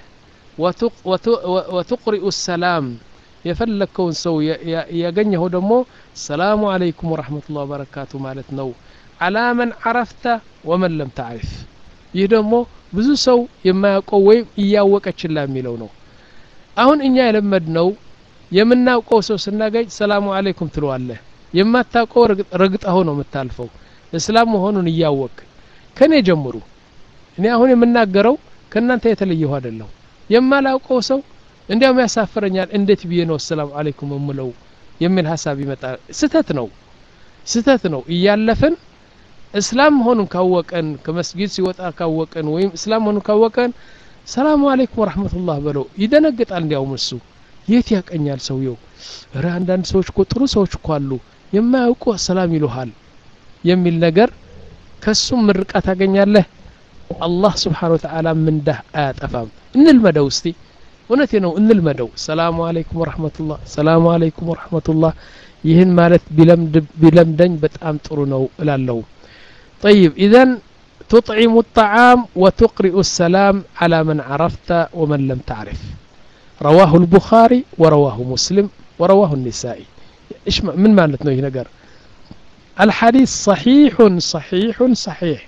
وتقرئ السلام የፈለከውን ሰው ያገኘው ደግሞ ሰላሙ አለይኩም ወራህመቱላሂ ወበረካቱ ማለት ነው على من عرفت ومن لم تعرف ይህ ደግሞ ብዙ ሰው የማያውቀው ወይ ያወቀችላ የሚለው ነው አሁን እኛ የለመድነው የምናውቀው ሰው ስናገኝ ሰላሙ አለይኩም ትለዋለህ የማታውቀው ረግጠው ነው የምታልፈው እስላም መሆኑን ያወቅ ከኔ ጀምሩ እኔ አሁን የምናገረው ከናንተ የተለየው አይደለም የማላውቀው ሰው እንዲያውም ያሳፈረኛል እንዴት ብዬ ነው ሰላም አለይኩም እምለው የሚል ሐሳብ ይመጣል ስተት ነው ስተት ነው እያለፈን እስላም ሆኑን ካወቀን ከመስጊድ ሲወጣ ካወቀን ወይም እስላም ሆኑን ካወቀን ሰላም አለይኩም ወራህመቱላህ በለው ይደነግጣል እንዲያውም እሱ የት ያቀኛል ሰውየው ራ አንዳንድ ሰዎች እኮ ጥሩ ሰዎች እኮ አሉ የማያውቁ ሰላም ይሉሃል የሚል ነገር ከሱም ምርቃት ታገኛለህ አላህ Subhanahu Wa Ta'ala ምንዳህ አያጠፋም እንልመደው እስቲ እውነቴ ነው እንልመደው ሰላም አለይኩም ወራህመቱላህ ሰላም አለይኩም ወራህመቱላህ ይህን ማለት ቢለምድ ቢለምደኝ በጣም ጥሩ ነው እላለሁ طيب اذا تطعم الطعام وتقرئ السلام على من عرفت ومن لم تعرف رواه البخاري ورواه مسلم ورواه النسائي ايش من معناته هنا نجر الحديث صحيح صحيح صحيح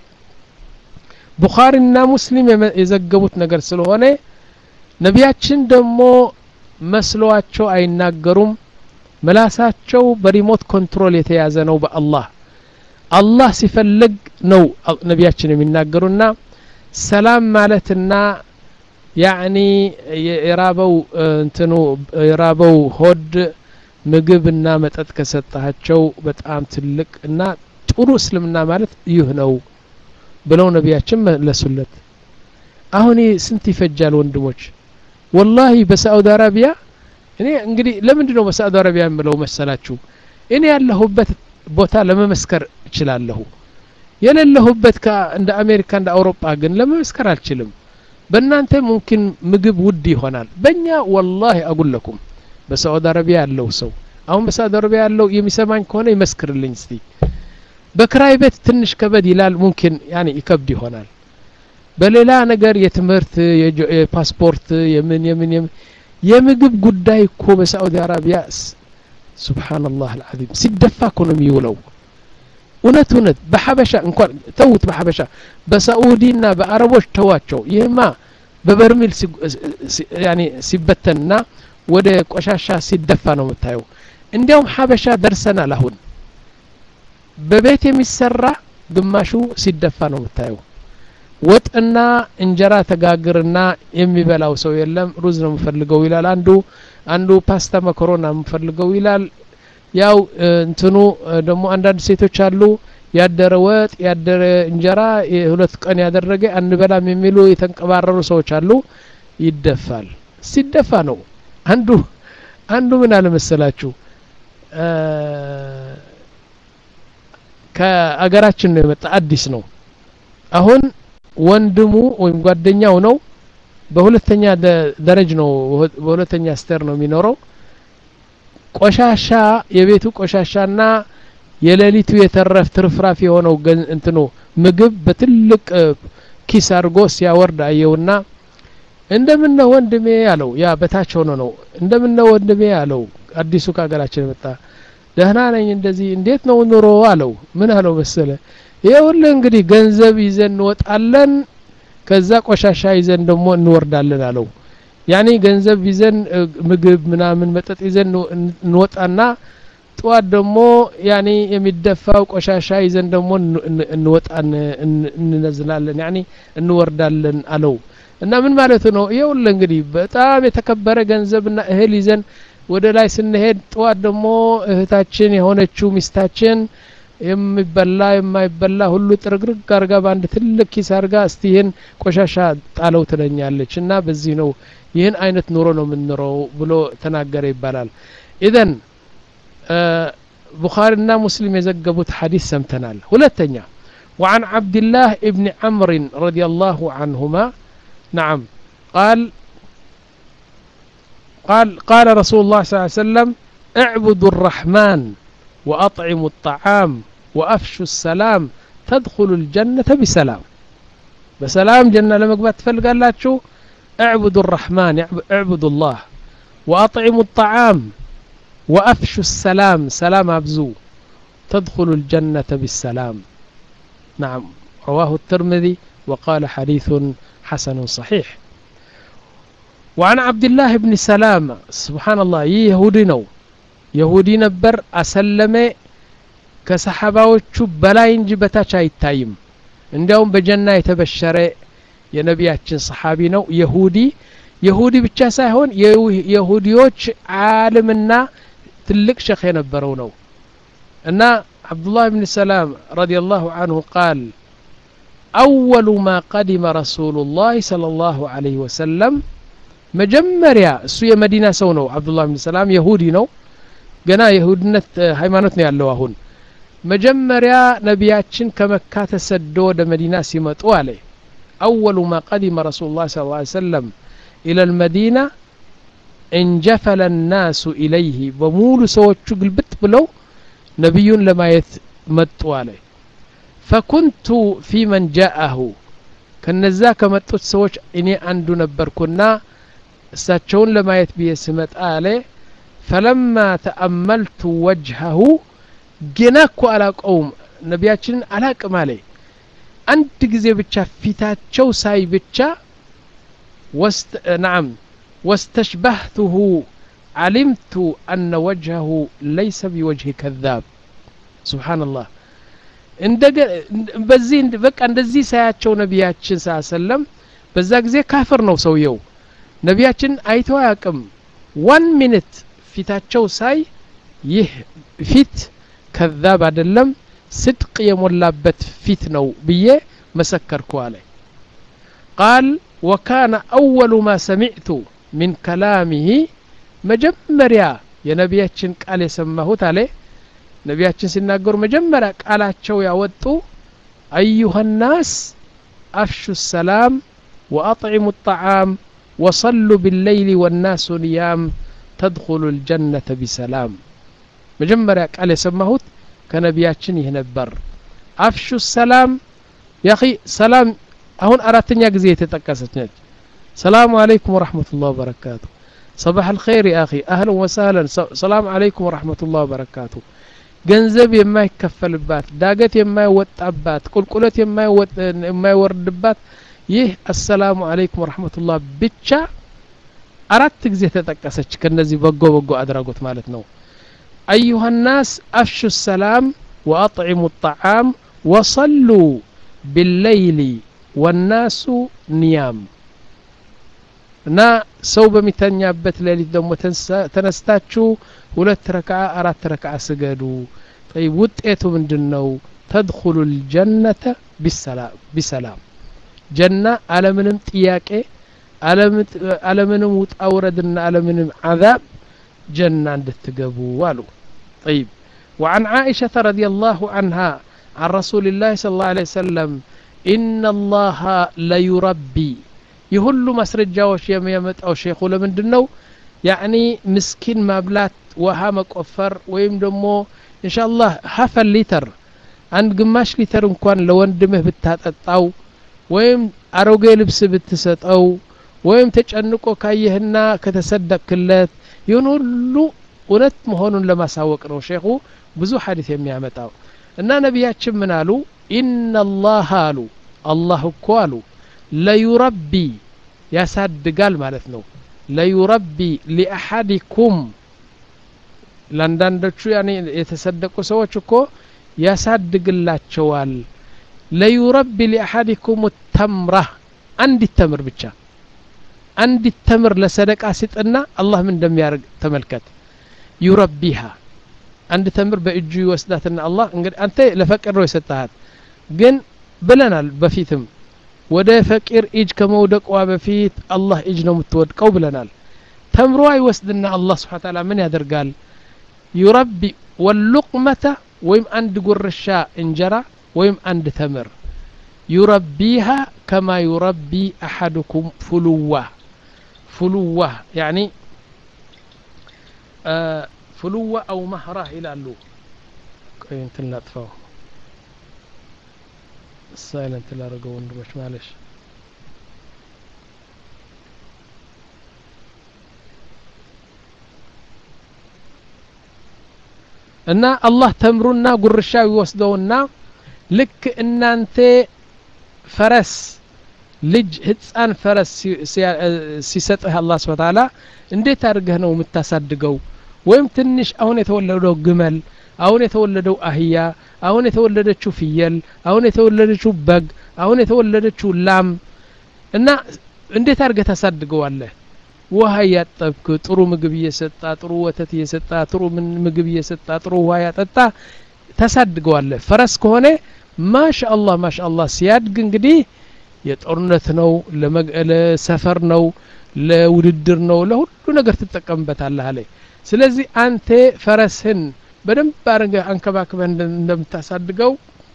بخارينا مسلم يزغبوت ነገር ስለሆነ ነቢያችን ደግሞ መስሏቸው አይናገሩም መላሳቸው በሪሞት ኮንትሮል የተያዘ ነው በአላህ አላህ ሲፈልግ ነው ነቢያችን የሚናገሩና ሰላም ማለትና ያኒ የራበው እንትኑ የራበው ሆድ ምግብና መጠጥ ከሰጣቸው በጣም ትልቅና ጥሩ እስልምና ማለት ይህ ነው ብለው ነቢያችን መለሱለት አሁን ስንት ይፈጃል ወንድሞች والله በሳዑዲ አረቢያ እኔ እንግዲህ ለምንድን ነው በሳዑዲ አረቢያ የምለው መሰላችሁ እኔ ያለሁበት ቦታ ለመመስከር እችላለሁ የሌለሁበት እንደ አሜሪካ እንደ አውሮፓ ግን ለመመስከር አልችልም በእናንተ ممكن ምግብ ውድ ይሆናል በእኛ والله اقول لكم በሳዑዲ አረቢያ ያለው ሰው አሁን በሳዑዲ አረቢያ ያለው የሚሰማኝ ከሆነ ይመስክርልኝ እስቲ በክራይ ቤት ትንሽ ከበድ ይላል ممكن يعني ይከብድ ይሆናል በሌላ ነገር የትምህርት የፓስፖርት የምን የምን የምግብ ጉዳይ እኮ በሳዑዲ አረቢያ ሱብሃንአላህ العظيم ሲደፋ እኮ ነው የሚውለው እውነት እውነት በሐበሻ እንኳን ተውት በሐበሻ በሳዑዲና በአረቦች ተዋቸው ይህማ በበርሚል يعني ሲበተንና ወደ ቆሻሻ ሲደፋ ነው የምታየው እንዲያውም ሐበሻ ደርሰናል አሁን በቤት የሚሰራ ግማሹ ሲደፋ ነው የምታየው ወጥና እንጀራ ተጋግርና የሚበላው ሰው የለም ሩዝ ነው የምፈልገው ይላል አንዱ አንዱ ፓስታ ማካሮና የምፈልገው ይላል ያው እንትኑ ደግሞ አንዳንድ ሴቶች አሉ ያደረ ወጥ ያደረ እንጀራ ሁለት ቀን ያደረገ አንበላም የሚሉ የተንቀባረሩ ሰዎች አሉ ይደፋል ሲደፋ ነው አንዱ አንዱ ምን አለ መሰላችሁ ከአገራችን ነው የመጣ አዲስ ነው አሁን ወንድሙ ወይም ጓደኛው ነው በሁለተኛ ደረጃ ነው በሁለተኛ ስቴር ነው የሚኖረው ቆሻሻ የቤቱ ቆሻሻና የሌሊቱ የተረፍ ትርፍራፍ የሆነው እንትኑ ምግብ በትልቅ ኪስ አድርጎ ሲያወርድ አየውና እንደምን ነው ወንድሜ ያለው ያ በታች ሆኖ ነው እንደምን ነው ወንድሜ ያለው አዲሱ ከአገራችን መጣ ደህና ነኝ እንደዚህ እንዴት ነው ኑሮ አለው ምን አለው መሰለ ይሄውል እንግዲህ ገንዘብ ይዘን እንወጣለን ከዛ ቆሻሻ ይዘን ደግሞ እንወርዳለን አለው ያኒ ገንዘብ ይዘን ምግብ ምናምን መጠጥ ይዘን እንወጣና ጧት ደግሞ ያኒ የሚደፋው ቆሻሻ ይዘን ደግሞ እንወጣን እንነዝላለን ያኒ እንወርዳለን አለው እና ምን ማለት ነው ይሄውል እንግዲህ በጣም የተከበረ ገንዘብና እህል ይዘን ወደ ላይ ስንሄድ ጧት ደግሞ እህታችን የሆነችው ሚስታችን የሚበላ የማይበላ ሁሉ ጥርግርግ አርጋ ባንድ ትልቅ ኪስ አርጋ እስቲህን ቆሻሻ ጣለው ትለኛለች እና በዚህ ነው ይህን አይነት ኑሮ ነው የምንኖረው ብሎ ተናገረ ይባላል ኢዘን ቡኻሪና ሙስሊም የዘገቡት ሐዲስ ሰምተናል ሁለተኛ وعن عبد الله ابن عمرو رضي الله عنهما نعم قال قال قال رسول الله صلى الله عليه وسلم اعبدوا الرحمن وأطعموا الطعام وأفشوا السلام تدخلوا الجنة بسلام بسلام جنة لما قبت فلقالاتشو اعبدوا الرحمن اعبدوا الله وأطعموا الطعام وأفشوا السلام سلام أبزو تدخلوا الجنة بالسلام نعم رواه الترمذي وقال حديث حسن صحيح وعن عبد الله بن سلام سبحان الله يهودي نو يهودي نبر أسلم كصحاباوቹ በላይ እንጂ በታች አይታይም እንዲያውም በጀና የተበሸረ የነቢያችን ሰሓቢ ነው ይሁዲ ይሁዲ ብቻ ሳይሆን የይሁዲዎች ዓለምና ትልቅ ሸኽ የነበረው ነው እና عبدالله بن سلام رضي الله عنه قال أول ما قدم رسول الله صلى الله عليه وسلم مجمريا سو يمدينة سونو عبدالله بن سلام يهودي نو قنا يهودنة هايمانوت نيالو هون مجمريا نبياتشن كمكة تسدو دا مدينة سيمتو عليه أول ما قدم رسول الله صلى الله عليه وسلم إلى المدينة انجفل الناس إليه بمولو سوى قلبت بلو نبي لما يتمتو عليه فكنت في من جاءه كنزاك متوت سوى إني عندو نبركنا ساتشون لما يتبي سمت عليه فلما تأملت وجهه جناكو على قوم نبياتشن على كمالي أنت جزي بتشا فيتاتشو ساي بتشا وست... نعم واستشبهته علمت أن وجهه ليس بوجه كذاب سبحان الله اندق بزين بك اندزي ساياتشو نبياتشن صلى الله عليه وسلم بزاك زي كافر نو سويو نبياتشن ايتو ياكم one minute فيتاتشو ساي يه فيت كذاب عدلم صدق يمولابت فيت نو بيه مسكركو عليه قال وكان أول ما سمعت من كلامه مجمريا يا نبياتشن قال يسمهوت عليه نبياتشن سناغور مجمريا قالاتشو ياوطو أيها الناس أفشوا السلام وأطعموا الطعام وصلوا بالليل والناس نيام تدخلوا الجنة بسلام مجمريا قال يسمهوت كنبياتشن يهنبر أفشوا السلام يا أخي سلام هون أراتني أجزية تتكاسة السلام عليكم ورحمة الله وبركاته صباح الخير يا أخي أهلا وسهلا السلام عليكم ورحمة الله وبركاته جنزب يما يكفل بات داقت يما يوطعبات قلقلت يما يوط يما يوردبات يه السلام عليكم ورحمة الله بتشا أرات أجزية تتكاسة كنزي بقو بقو أدراقوت مالتنا أيها الناس أفشوا السلام وأطعموا الطعام وصلوا بالليل والناس نيام نا سو بمتنيابت ليلة دمو تنستاتشو ሁለት ركعة أرات ركعة سجدوا طيب وطئتو مندنو تدخل الجنة بالسلام بسلام جنة على منم طياقه على منم وط أوردنا على منم عذاب جنة اندتقبوا والو طيب وعن عائشة رضي الله عنها عن رسول الله صلى الله عليه وسلم إن الله لا يربي يهل مسرجاوش يميمت أو شيخ لمن دنو يعني مسكين مابلات وهامك أفر ويم دمو إن شاء الله حف الليتر عند قماش ليتر انكوان لو اندمه بتاتاو ويم أروغي لبس بتساتاو ويم تجأنكو كايهنا كتصدق كلات ينولو ونت مهون لما ساوقنو شيخو بزو حديث يميامتاو إن نبياتشم منالو إن الله هالو الله كوالو لا يربي يا ساد قال مالتنا لا يربي لأحدكم لندن دتشو يعني يتصدقوا سوتشكو يا ساد قلات شوال لا يربي لأحدكم التمرة عند التمر بتشا عند التمر لصدق أسيتنا الله من دم يارق تملكت يربيها عند تمر بإجي وسداتنا الله أنت لفكر رو يستهات جن بلنا بفيتم وده فكر إج كمودك وبفيت الله إجنا متودقو بلنا تمروا يوسدنا الله سبحانه وتعالى من يدر قال يربي واللقمة ويم عند قرشاء انجرى ويم عند تمر يربيها كما يربي أحدكم فلوة فلوة يعني آه فلوة أو مهرة إلى اللو كنت نطفه السايلنت لا رجعون مش معلش እና አላህ ተምሩና ጉርሻው ይወስደውና ልክ እናንተ ፈረስ ልጅ ህፃን ፈረስ ሲሰጥህ አላህ Subhanahu Wa Ta'ala እንዴት አድርገህ ነው የምታሳድገው ወይም ትንሽ አሁን የተወለደው ግመል አሁን የተወለደው አህያ አሁን የተወለደችው ፍየል አሁን የተወለደችው በግ አሁን የተወለደችው ላም እና እንዴት አድርገህ ታሳድገዋለህ ውሃ ያጠብክ ጥሩ ምግብ እየሰጣ ጥሩ ወተት እየሰጣ ጥሩ ምግብ እየሰጣ ጥሩ ውሃ ያጠጣ ታሳድገዋለህ ፈረስ ከሆነ ማሻአላህ ማሻአላህ ሲያድግ እንግዲህ የጦርነት ነው ለሰፈር ነው ለውድድር ነው ለሁሉ ነገር ተጠቀምበታለህ አለ ስለዚህ አንተ ፈረስን በደንብ አድርገህ አንከባክበህ እንደምታሳድገው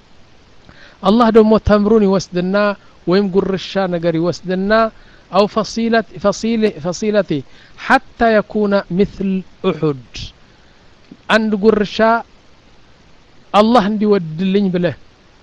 አላህ ደግሞ ተምሩን ይወስድና ወይም ጉርሻ ነገር ይወስድና أو فصيلة فصيلة فصيلته حتى يكون مثل أحد عند قرشا الله عندي ودلين بله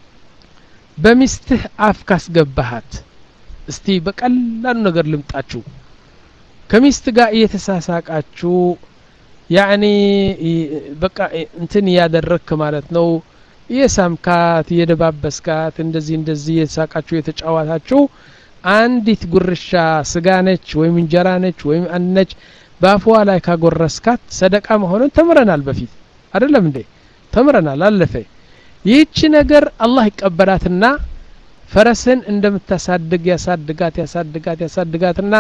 بمسته أفكاس قبهات استي بقلال نقر لمتاتشو كمستقا يتساساك اتشو يعني بقى انتن يادرك مالتنو يسامكات يدبابسكات اندزي اندزي يساكاتشو يتجاواتاتشو አንዲት ጉርሻ ስጋነች ወይም እንጀራነች ወይም አንነች ባፏ ላይ ካጎረስካት ሰደቃ መሆኑን ተምረናል በፊት አይደለም እንዴ ተምረናል አለፈ ይህች ነገር አላህ ይቀበላትና ፈረስን እንደምታሳድግ ያሳድጋት ያሳድጋት ያሳድጋትና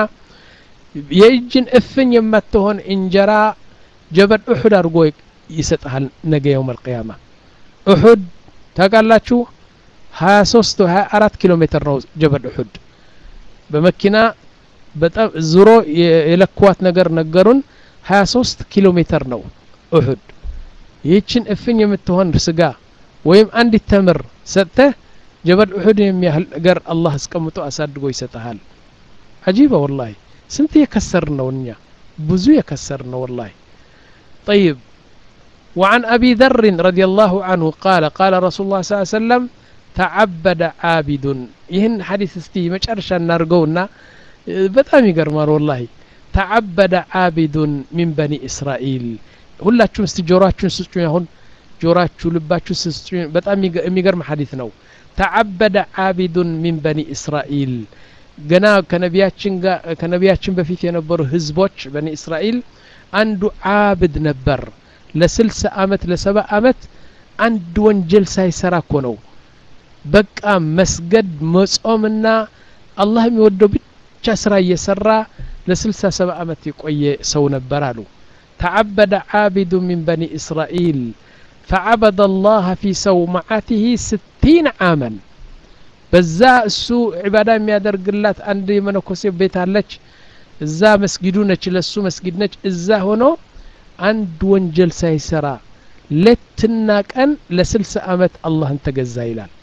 የእጅን እፍኝ የማትሆን እንጀራ ጀበል ኡሁድ አርጎ ይሰጣል ነገ የውም القيامه ኡሁድ ታውቃላችሁ ሀያ ሶስት ሀያ አራት ኪሎ ሜትር ነው ጀበል ኡሁድ በመኪና በጣም ዙሮ የለኳት ነገር ነገሩን ሀያ ሶስት ኪሎ ሜትር ነው ኡሁድ ይህችን እፍኝ የምትሆን ስጋ ወይም አንድ ተምር ሰጥተህ ጀበል ኡሁድ የሚያህል ነገር አላህ አስቀምጦ አሳድጎ ይሰጣል አጂባ والله ስንት የከሰርነውኛ ብዙ የከሰርነው والله طيب وعن أبي ذر رضي الله عنه قال قال رسول الله صلى الله عليه وسلم تعبد عابد ይህን ሐዲስ እስቲ መጨረሻ እናርገውና በጣም ይገርማል والله تعبد عابد من بني إسرائيل ሁላችሁም እስቲ ጆሮአችሁን ስጡኝ አሁን ጆሮአችሁ ልባችሁ ስጡኝ በጣም የሚገርም ሐዲስ ነው تعبد عابد من بني إسرائيل ገና ከነቢያችን ጋር ከነቢያችን በፊት የነበሩ ህዝቦች በኒ እስራኤል አንዱ ዓብድ ነበር ለስልሳ አመት ለሰባ አመት አንድ ወንጀል ሳይሰራ እኮ ነው በቃ መስገድ መጾምና አላህ የሚወደው ብቻ ስራ እየሰራ ለስልሳ ሰባ አመት የቆየ ሰው ነበር አሉ تعبد عابد من بني إسرائيل فعبد الله في صومعته ستين عاما በዛ እሱ ዒባዳ የሚያደርግላት አንድ የመነኮሴ ቤት አለች እዛ መስጊዱ ነች ለሱ መስጊድ ነች እዛ ሆኖ አንድ ወንጀል ሳይሰራ ለትና ቀን ለስልሳ አመት አላህን ተገዛ ይላል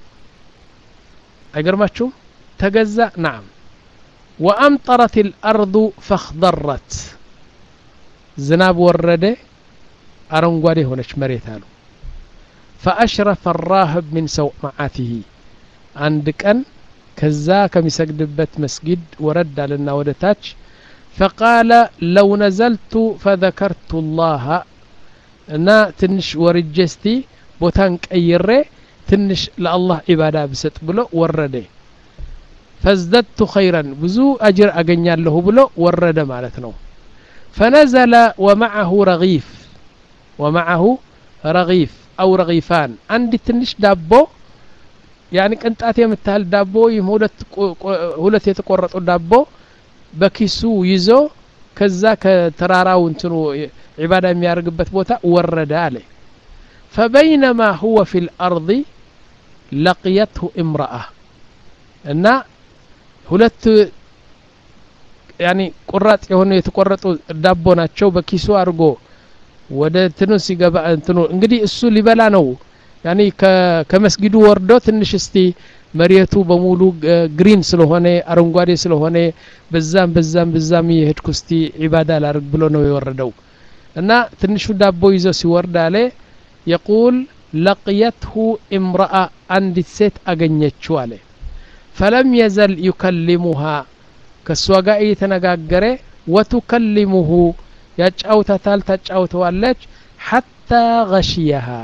አይገርማችሁም ተገዛ نعم وأمطرت الأرض فاخضرت ዝናብ ወረደ አረንጓዴ ሆነች መሬት አሉ فأشرف الراهب من صومعته አንድ ቀን ከዛ ከሚሰግድበት መስጊድ ወረድ አለና ወደታች فقال لو نزلت فذكرت الله እና ትንሽ ወርጀስቲ ቦታን ቀይሬ ትንሽ ለአላህ ዒባዳ ብሰጥ ብሎ ወረደ فازددت خيرا ብዙ አጅር አገኛለሁ ብሎ ወረደ ማለት ነው فنزل ومعه رغيف ومعه رغيف أو رغيفان عندي ትንሽ ዳቦ يعني ቅንጣት የምታህል ዳቦ ይሁለት ሁለት የተቆረጡ ዳቦ በኪሱ ይዞ ከዛ ከተራራው እንትኑ ዒባዳ የሚያርግበት ቦታ ወረደ አለ فبينما هو في الأرض لقيته امرأة እና ሁለት يعني ቁራጥ የሆነ የተቆረጡ ዳቦ ናቸው በኪሱ አርጎ ወደ እንትኑ ሲገባ እንትኑ እንግዲህ እሱ ሊበላ ነው يعني ከመስጊዱ ወርዶ ትንሽ እስቲ መሪያቱ በሙሉ ግሪን ስለሆነ አረንጓዴ ስለሆነ በዛም በዛም በዛም ይሄድኩ እስቲ ዒባዳ ላርግ ብሎ ነው የወረደው እና ትንሹ ዳቦ ይዞ ሲወርድ አለ يقول لقيته امرأة عندت ست አገኘችው አለ فلم يزل يكلمها ከሷጋ እየተነጋገረ وتكلمه ያጫውታታል ታጫውተዋለች حتى غشيها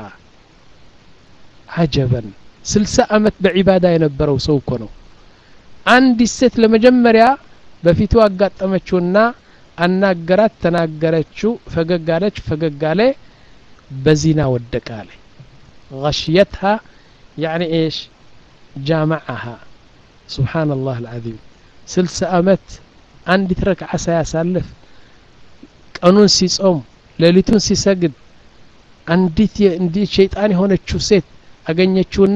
عجبا سلسة أمت بعبادة ينبرو سوكونو عندي الست لمجمريا بفيتو أقات أمتشونا الناقرات تناقرتشو فققالتش فققالي بزنا ودك عليه غشيتها يعني إيش جامعها سبحان الله العظيم سلس أمت عندي ترك عسى يسلف قانون سيصوم ليلتون سيسجد عندي عندي شيطان የሆነችው ሴት አገኘችውና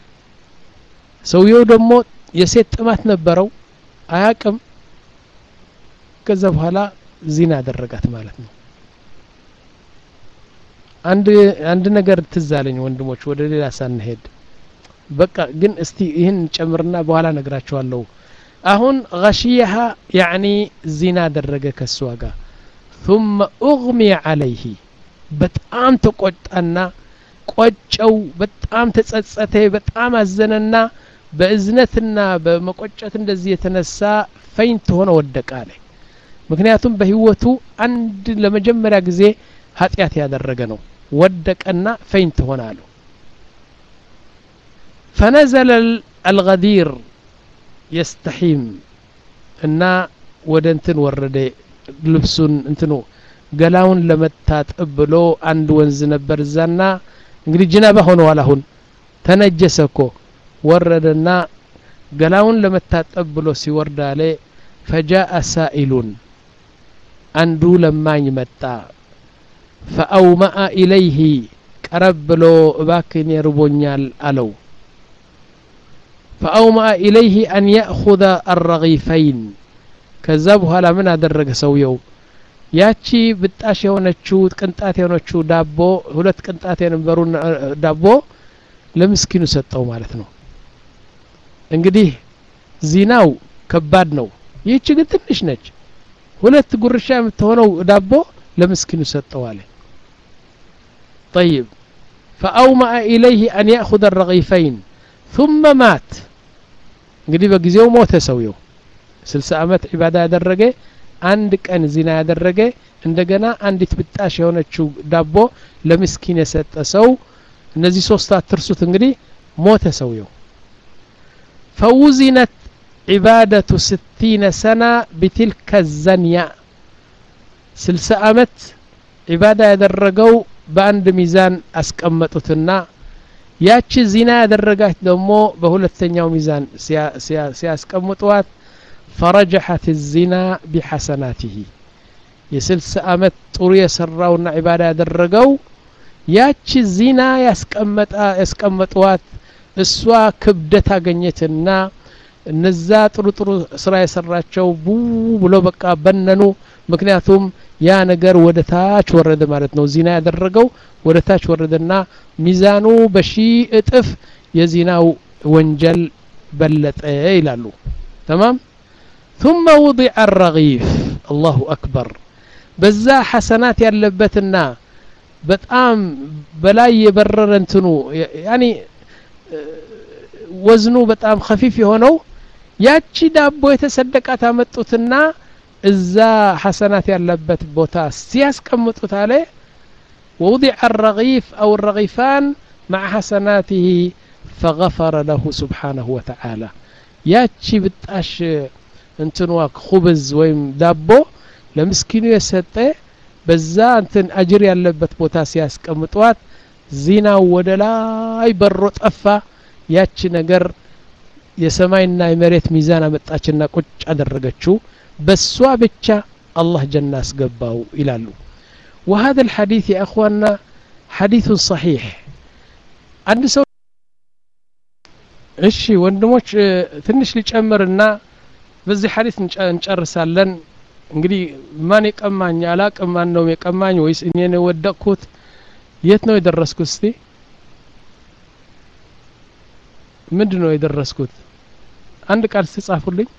ሰውየው ደግሞ የሴት ጥማት ነበረው አያቅም ከዛ በኋላ ዚና አደረጋት ማለት ነው አንድ አንድ ነገር ትዛለኝ ወንድሞች ወደ ሌላ ሳንሄድ በቃ ግን እስቲ ይሄን ጨምርና በኋላ ነግራችኋለሁ አሁን غشيها يعني ዚና አደረገ ከሷ ጋር ثم اغمي عليه በጣም ተቆጣና ቆጨው በጣም ተጸጸተ በጣም አዘነና በእዝነትና በመቆጨት እንደዚህ የተነሳ ፈይንት ሆነ ወደቀ አለ ምክንያቱም በህይወቱ አንድ ለመጀመሪያ ጊዜ ኃጢያት ያደረገ ነው ወደቀና ፈይንት ሆነ አለ فنزل الغدير يستحيم እና ወደ እንትን ወረደ ልብሱን እንትኑ ገላውን ለመታጠብ ብሎ አንድ ወንዝ ነበር ዛና እንግዲህ ጅናባ ሆነዋል አሁን ተነጀሰኮ ወረደና ገላውን ለመታጠብ ብሎ ሲወርድ አለ فجاء سائل አንዱ ለማኝ መጣ فأومأ إليه ቀረብ ሎ እባክህ ይርቦኛል አለው فأومأ إليه أن يأخذ الرغيفين ከዛ በኋላ ምን አደረገ ሰውየው ያቺ ብጣሽ የሆነችው ቅንጣት የሆነችው ዳቦ ሁለት ቅንጣት የነበሩ ዳቦ ለምስኪኑ ሰጠው ማለት ነው እንግዲህ ዚናው ከባድ ነው ይህች ግን ትንሽ ነች ሁለት ጉርሻ የምትሆነው ዳቦ ለምስኪኑ ሰጠው አለ طيب فأومأ إليه أن يأخذ الرغيفين ثم مات እንግዲህ በጊዜው ሞተ ሰውየው ስልሳ አመት ዒባዳ ያደረገ አንድ ቀን ዚና ያደረገ እንደገና አንዲት ብጣሽ የሆነችው ዳቦ ለምስኪን የሰጠ ሰው እነዚህ ሶስት አትርሱት እንግዲህ ሞተ ሰውየው فوزنت عبادة ستين سنة بتلك الزنية ስልሳ አመት ዒባዳ ያደረገው በአንድ ሚዛን አስቀመጡትና ያቺ ዚና ያደረጋት ደግሞ በሁለተኛው ሚዛን ሲያስቀምጡት فرجحت الزنا بحسناته የስልሳ አመት ጥሩ የሰራውና ዒባዳ ያደረገው ያቺ ዚና ያስቀመጣ ያስቀመጡት እሷ ክብደት አገኘትና እነዛ ጥሩ ጥሩ ስራ የሰራቸው ቡ ብሎ በቃ በነኑ ምክንያቱም ያ ነገር ወደ ታች ወረደ ማለት ነው ዚና ያደረገው ወደ ታች ወረደና ሚዛኑ በሺ እጥፍ የዚናው ወንጀል በለጠ ይላሉ تمام ثم وضع الرغيف الله أكبر بزا حسنات ያለበትና በጣም በላይ የበረረ እንትኑ يعني ወዝኑ በጣም خفيف የሆነው ያቺ ዳቦ የተሰደቃት አመጡትና እዛ حسنات ያለበት ቦታ ሲያስቀምጡት አለ ووضع الرغيف أو الرغيفان مع حسناته فغفر له سبحانه وتعالى ያቺ ብጣሽ እንትንዋ خبز ወይም ዳቦ ለምስኪኑ የሰጠ በዛ እንትን አጅር ያለበት ቦታ ሲያስቀምጡት ዚናው ወደ ላይ በሮ ጠፋ ያቺ ነገር የሰማይና የመሬት ሚዛን አመጣችና ቁጭ አደረገችው በሷ ብቻ አላህ ጀና አስገባው ይላሉ وهذا الحديث يا اخواننا حديث صحيح አንድ ሰው እሺ ወንድሞች ትንሽ ሊጨምርና በዚህ ሐዲስ እንጨርሳለን እንግዲህ ማን የቀማኝ አላቅም ማን ነው የቀማኝ ወይስ እኔ ነው ወደቅኩት የት ነው የደረስኩት እስቲ ምንድነው የደረስኩት አንድ ቃል ተጻፉልኝ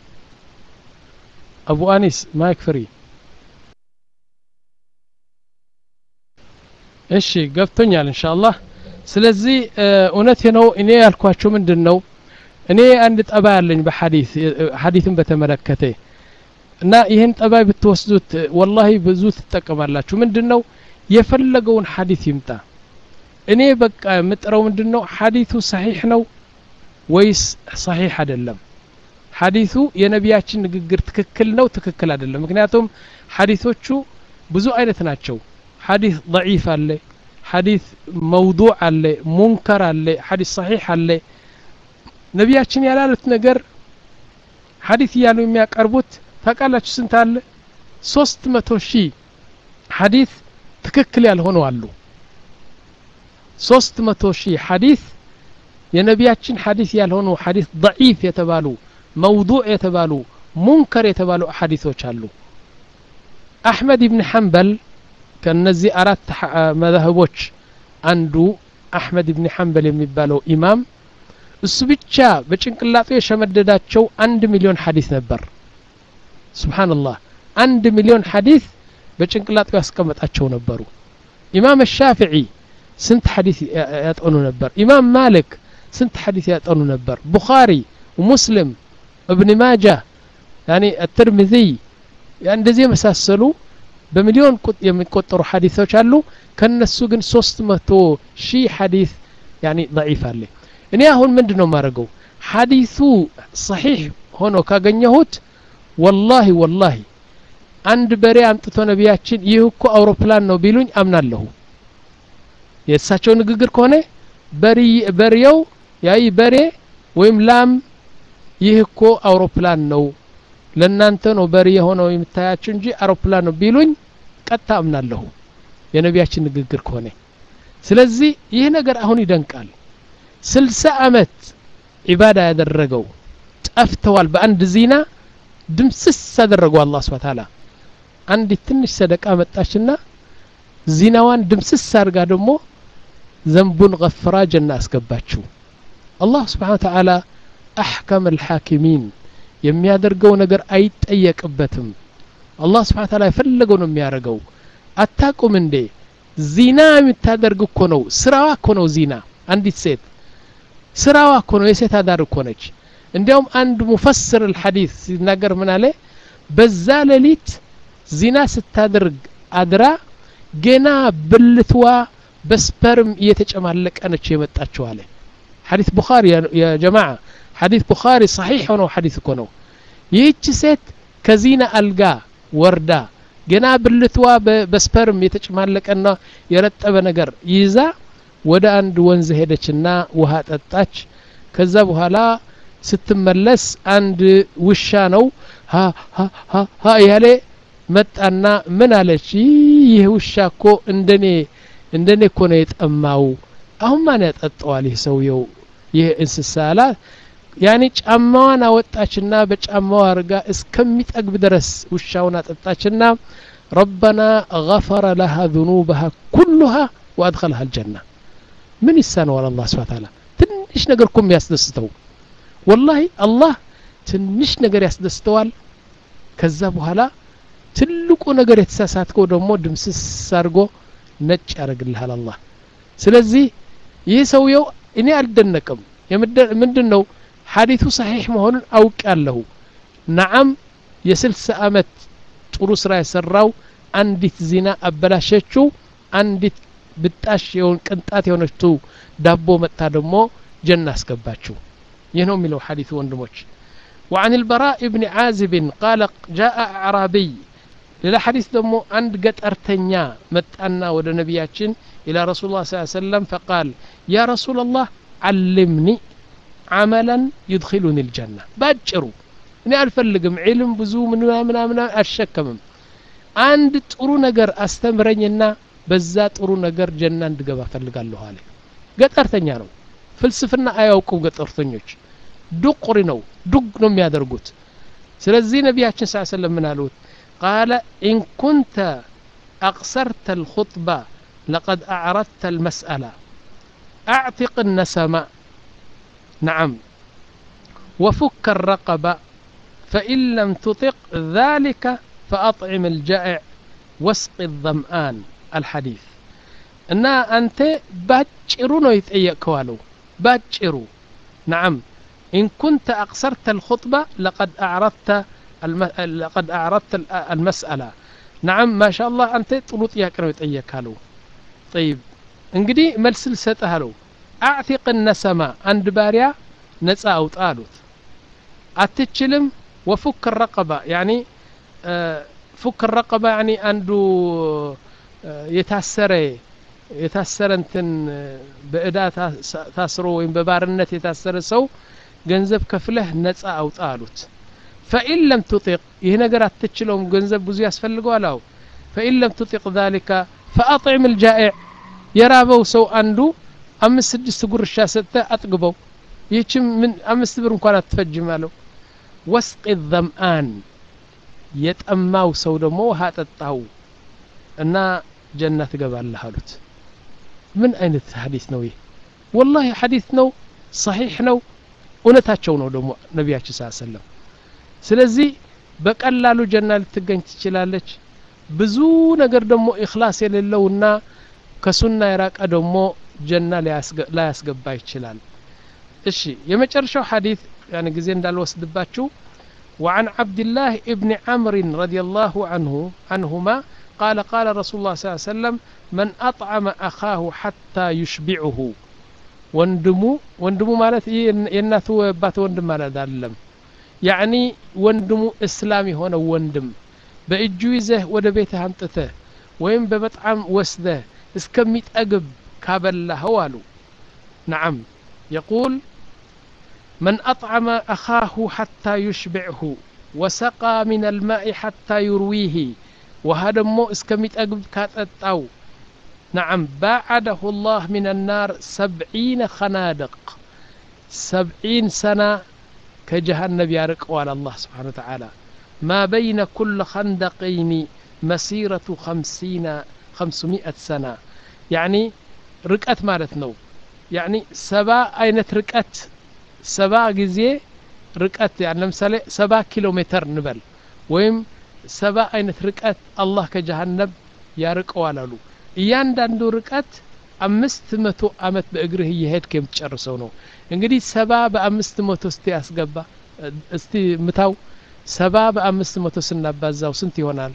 አቡ አኒስ ማይክ ፍሪ እሺ ገብቶኛል ኢንሻአላህ ስለዚህ እውነቴ ነው እኔ ያልኳችሁ ምንድነው እኔ አንድ ጠባ ያለኝ በሐዲስ ሐዲስን በተመለከተ እና ይሄን ጠባይ ብትወስዱት والله ብዙ ትጠቀማላችሁ ምንድነው የፈለገውን ሐዲስ ይምጣ እኔ በቃ ምጥረው ምንድነው ሐዲሱ صحيح ነው ወይስ صحيح አይደለም ሐዲሱ የነቢያችን ንግግር ትክክል ነው ትክክል አይደለም ምክንያቱም ሐዲሶቹ ብዙ አይነት ናቸው ሐዲስ ضعيف አለ حديث موضوع عليه منكر عليه حديث صحيح عليه ነቢያችን ያላሉት ነገር ሐዲስ ያሉ የሚያቀርቡት ታውቃላችሁ ስንት አለ ሶስት መቶ ሺህ ሐዲስ ትክክል ያልሆኑ አሉ ሶስት መቶ ሺህ ሐዲስ የነቢያችን ሐዲስ ያልሆኑ ሐዲስ ضعيف የተባሉ موضوع የተባሉ ሙንከር የተባሉ ሐዲሶች አሉ አህመድ ኢብኑ ሐንበል ከነዚህ አራት መذهቦች አንዱ አህመድ ኢብኑ ሐንበል የሚባለው ኢማም እሱ ብቻ በጭንቅላቱ የሸመደዳቸው አንድ ሚሊዮን ሐዲስ ነበር ሱብሃንአላህ አንድ ሚሊዮን ሐዲስ በጭንቅላቱ ያስቀመጣቸው ነበሩ ኢማም ሻፊዒ ስንት ሐዲስ ያጠኑ ነበር ኢማም ማሊክ ስንት ሐዲስ ያጠኑ ነበር ቡኻሪ ወሙስሊም ابن ماجه يعني الترمذي يعني እንደዚህ መሳሰሉ በሚሊዮን የሚቆጠሩ ሐዲሶች አሉ ከነሱ ግን ሶስት መቶ ሺህ ሐዲስ يعني ضعيف አለ እኔ አሁን ምንድነው ማረገው ሐዲሱ صحيح ሆኖ ካገኘሁት والله والله አንድ በሬ አምጥቶ ነቢያችን ይህ እኮ አውሮፕላን ነው ቢሉኝ አምናለሁ የእሳቸው ንግግር ከሆነ በሪ በሪው ያይ በሬ ወይም ላም ይህ እኮ አውሮፕላን ነው ለናንተ ነው በሪ የሆነው የምታያችሁ እንጂ አውሮፕላን ነው ቢሉኝ ቀጣ አምናለሁ የነቢያችን ንግግር ከሆነ ስለዚህ ይህ ነገር አሁን ይደንቃል ስልሳ አመት ኢባዳ ያደረገው ጠፍተዋል በአንድ ዚና ድምስስ አደረገው አላህ Subhanahu Ta'ala አንድ ትንሽ ሰደቃ መጣችና ዚናዋን ድምስስ አርጋ ደግሞ ዘንቡን ገፍራ ጀና አስገባችው አላህ Subhanahu Ta'ala احكم الحاكمين የሚያደርገው ነገር አይጠየቅበትም አላህ Subhanahu Ta'ala የፈለገው ነው የሚያደርገው አታቁም እንዴ ዚና የምታደርግ እኮ ነው ስራዋ እኮ ነው ዚና አንዲት ሴት ስራዋ እኮ ነው የሴት አዳር እኮ ነች እንዲያውም አንድ ሙፈስር الحديث ሲናገር ምን አለ በዛ ሌሊት ዚና ስታደርግ አድራ ገና ብልትዋ በስፐርም እየተጨማለቀ ነች የመጣችው አለ حديث بخاري يا جماعه حديث بخاري صحيح ሆኖ حديث እኮ ነው ይህች ሴት ከዚና አልጋ ወርዳ ገና ብልትዋ በስፐርም የተጨማለቀና የረጠበ ነገር ይዛ ወደ አንድ ወንዝ ሄደችና ውሃ ጠጣች ከዛ በኋላ ስትመለስ አንድ ውሻ ነው ها ها ها ها ያለ መጣና ምን አለች ይህ ውሻ እኮ እንደኔ እንደኔ እኮ ነው የጠማው አሁን ማን ያጠጣዋል ይህ ሰውየው ይህ እንስሳላ ያኒ ጫማዋን አወጣችና በጫማዋ አርጋ እስከሚጠግብ ድረስ ውሻውን አጠጣችና ربنا غفر لها ذنوبها كلها وادخلها الجنه من يسانو على الله سبحانه وتعالى ትንሽ ነገርኩም ያስደስተው والله الله ትንሽ ነገር ያስደስተዋል ከዛ በኋላ ትልቁ ነገር የተሳሳተው ደግሞ ድምስስ አርጎ ነጭ ያረግልሃል አላህ ስለዚህ ይህ ሰውየው እኔ አልደነቅም ምንድነው ሐዲሱ صحيح መሆኑን አውቃለሁ نعم የ60 አመት ጥሩ ስራ የሰራው አንዲት ዚና አበላሸችው አንዲት ብጣሽ የሆነ ቅንጣት የሆነችው ዳቦ መጣ ደግሞ ጀና አስገባችው ይህ ነው የሚለው ሐዲሱ ወንድሞች وعن البراء ابن عازب قال جاء اعرابي للحديث دمو عند قطرتنيا متانا ود نبياتين الى رسول الله صلى الله عليه وسلم فقال يا رسول الله علمني عملا يدخلني الجنه باجرو እኔ አልፈልግም ዒልም ብዙ ምን ምናምን አልሸከምም አንድ ጥሩ ነገር አስተምረኝና በዛ ጥሩ ነገር ጀና እንድገባ ፈልጋለሁ አለ ገጠርተኛ ነው ፍልስፍና አያውቁም ገጠርተኞች ዱቅሪ ነው ዱግ ነው የሚያደርጉት ስለዚህ ነብያችን ሰለላሁ ዐለይሂ ወሰለም ምን አሉት قال ان كنت اقصرت الخطبه لقد اعرضت المساله اعتق النسمه نعم وفك الرقبه فإن لم تطق ذلك فأطعم الجائع واسق الظمآن الحديث إن أنت باجرو نو يتأيكوالو باجرو نعم إن كنت أقصرت الخطبة لقد أعرضت الم... لقد أعرضت المسألة نعم ما شاء الله أنت طلوت ياكنو يتأيكالو طيب انقدي ملسل ستهلو أعتق النسمة عند باريا نسا أو طالوت أتتشلم وفك الرقبة يعني فك الرقبة يعني عنده يتأثر የታሰረ እንትን በእዳ ታስሮ ወይም በባርነት የታሰረ ሰው ገንዘብ ከፍለህ ነፃ አውጣ አሉት فإن لم تطق ይህ ነገር አትችለውም ገንዘብ ብዙ ያስፈልገዋል አው فإن لم تطق ذلك فأطعم الجائع የራበው ሰው አንዱ አምስት ስድስት ጉርሻ ሰጠ አጥግበው ይህችም ምን አምስት ብር እንኳን አትፈጅም አለው ወስቅ الظمآن የጠማው ሰው ደግሞ ውሃ ጠጣው እና ጀነት ገባለህ አሉት ምን አይነት ሐዲስ ነው ይሄ والله ሐዲስ ነው صحيح ነው እውነታቸው ነው ደግሞ ነብያችን ሰለላሁ ዐለይሂ ወሰለም ስለዚህ በቀላሉ ጀና ልትገኝ ትችላለች ብዙ ነገር ደግሞ ኢኽላስ የሌለውና ከሱና የራቀ ደግሞ ጀና ላይ ያስገባ ይችላል እሺ የመጨረሻው ሐዲስ يعني ጊዜ እንዳልወስድባችሁ وعن عبد الله ابن عمرو رضي الله عنه عنهما قال قال رسول الله صلى الله عليه وسلم من أطعم أخاه حتى يشبعه ወንድሙ ወንድሙ ማለት የእናቱ አባት ወንድም ማለት አይደለም يعني ወንድሙ እስላም የሆነ ወንድም በእጁ ይዘህ ወደ ቤትህ አምጥተህ ወይም በመጣም ወስደህ እስከሚጠግብ ካበላኸው አሉ نعم يقول من أطعم أخاه حتى يشبعه وسقى من الماء حتى يرويه وهذا مو اسكميتأجب كاتأو نعم باعده الله من النار سبعين خنادق سبعين سنة كجهنم يارق على الله سبحانه وتعالى ما بين كل خندقين مسيرة خمسين خمسمائة سنة يعني ركعت مالتنا يعني سبع أينت ركعت سبع جزية ركعت يعني مثلا سبع كيلومتر نبل ويم سبع أينت ركعت الله كجهنم يارق على له እያንዳንዱ ርቀት አምስት መቶ አመት በእግርህ እየሄድክ የምትጨርሰው ነው እንግዲህ ሰባ በአምስት መቶ እስቲ ያስገባ እስቲ ምታው ሰባ በአምስት መቶ ስናባዛው ስንት ይሆናል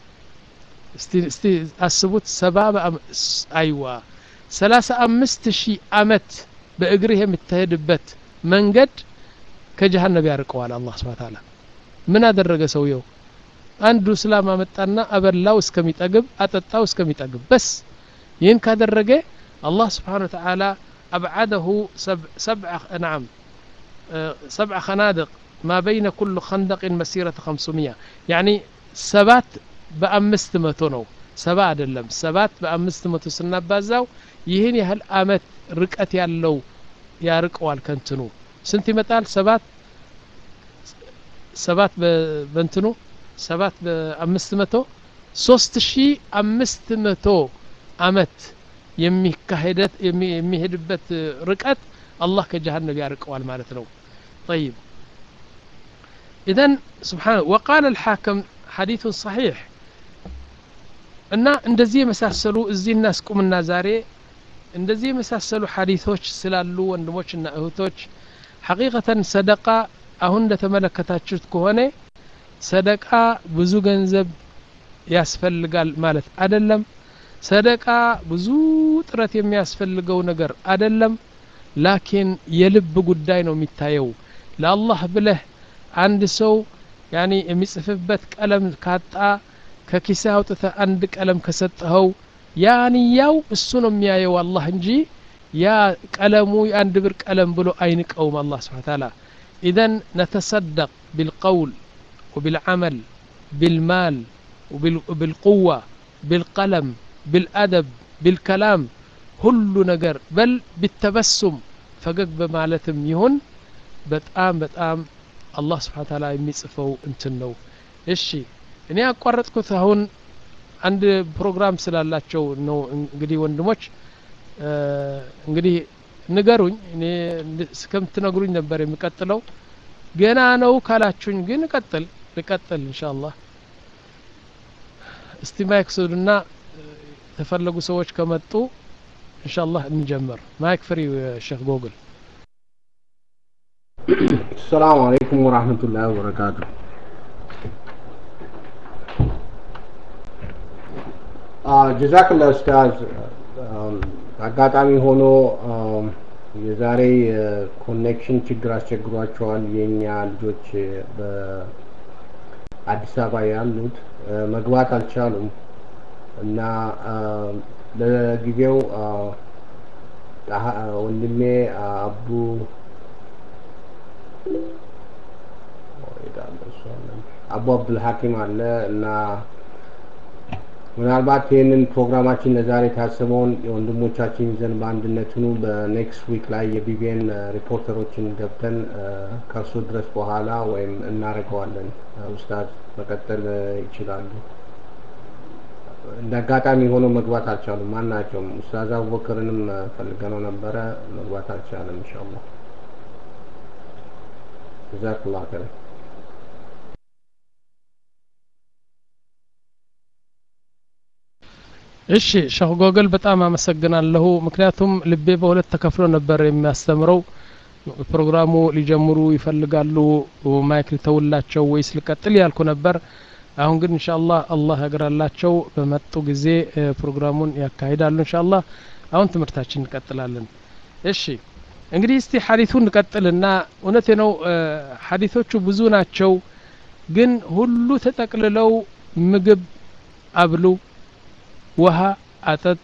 እስቲ እስቲ አስቡት ሰባ አይዋ ሰላሳ አምስት ሺህ አመት በእግርህ የምትሄድበት መንገድ ከጀሃነም ያርቀዋል አላህ Subhanahu Wa Ta'ala ምን አደረገ ሰውየው አንዱ እስላም አመጣና አበላው እስከሚጠግብ አጠጣው እስከሚጠግብ በስ ይህን ካደረገ አላህ Subhanahu Wa Ta'ala أبعده سبع, سبع نعم سبع خنادق ما بين كل خندق مسيرة خمسمائة يعني سبات بأمست متونو سبع دلم سبات بأمست متو سنبازاو ይህን ያህል አመት ርቀት ያለው ያርቀዋል ከንትኑ ስንት ይመጣል ሰባት ሰባት በእንትኑ ሰባት በአምስት መቶ ሶስት ሺህ አምስት መቶ አመት የሚካሄደት የሚሄድበት ርቀት አላህ ከጀሃነም ያርቀዋል ማለት ነው طيب اذا سبحانه وقال الحاكم حديث صحيح እና እንደዚህ መሳሰሉ እዚህ እናስቁምና ዛሬ እንደዚህ መሳሰሉ ሐዲሶች ስላሉ ወንድሞችና እህቶች ሐቂቀተን ሰደቃ አሁን እንደተመለከታችሁት ከሆነ ሰደቃ ብዙ ገንዘብ ያስፈልጋል ማለት አይደለም ሰደቃ ብዙ ጥረት የሚያስፈልገው ነገር አይደለም ላኪን የልብ ጉዳይ ነው የሚታየው ለአላህ ብለህ አንድ ሰው ያኒ የሚጽፍበት ቀለም ካጣ ከኪስህ አውጥተህ አንድ ቀለም ከሰጠኸው ያንያው እሱ ነው የሚያየው አላህ እንጂ ያ ቀለሙ አንድ ብር ቀለም ብሎ አይንቀውም አላህ Subhanahu Wa Ta'ala اذا نتصدق بالقول وبالعمل بالمال وبالقوة بالقلم بالأدب بالكلام كل ነገር بل بالتبسم ፈገግ በማለትም ይሁን በጣም በጣም አላህ Subhanahu Wa Ta'ala የሚጽፈው እንትን ነው እሺ እኔ አቋረጥኩት አሁን አንድ ፕሮግራም ስላላቸው ነው እንግዲህ ወንድሞች እንግዲህ ንገሩኝ እኔ እስከምትነግሩኝ ነበር የሚቀጥለው ገና ነው ካላችሁኝ ግን ቀጥል ልቀጥል ኢንሻአላህ እስቲ ማይክ ሱድና ተፈለጉ ሰዎች ከመጡ ኢንሻአላህ እንጀምር ማይክ ፍሪ ሼክ ጎግል السلام عليكم ورحمة الله وبركاته جزاك الله أستاذ አጋጣሚ ሆኖ የዛሬ ኮኔክሽን ችግር አስቸግሯቸዋል የኛ ልጆች በአዲስ አበባ ያሉት መግባት አልቻሉም እና ለጊዜው ወንድሜ አቡ አቡ አብዱል ሐኪም አለ እና ምናልባት ይሄንን ፕሮግራማችን ለዛሬ ታስበውን የወንድሞቻችን ይዘን በአንድነት ሆኖ በኔክስት ዊክ ላይ የቢቢኤን ሪፖርተሮችን ገብተን ከሱ ድረስ በኋላ ወይም እናረጋዋለን። ኡስታዝ መቀጠል ይችላሉ። እንደጋጣሚ ሆኖ መግባት አልቻሉም ማናቸውም። ኡስታዝ አቡበከርንም ፈልገነው ነበረ መግባት አልቻለም። ኢንሻአላህ ጀዛከላሁ ኸይር። እሺ ሼህ ጎግል በጣም አመሰግናለሁ። ምክንያቱም ልቤ በሁለት ተከፍሎ ነበር የሚያስተምረው። ፕሮግራሙ ሊጀምሩ ይፈልጋሉ ማይክ ልተውላቸው ወይስ ልቀጥል ያልኩ ነበር። አሁን ግን ኢንሻአላህ አላህ ያግራላቸው በመጡ ጊዜ ፕሮግራሙን ያካሂዳሉ ኢንሻአላህ። አሁን ትምህርታችን እንቀጥላለን። እሺ እንግዲህ እስቲ ሐዲሱን እንቀጥልና እውነቴ ነው ሐዲሶቹ ብዙ ናቸው፣ ግን ሁሉ ተጠቅልለው ምግብ አብሉ፣ ውሃ አጠጡ፣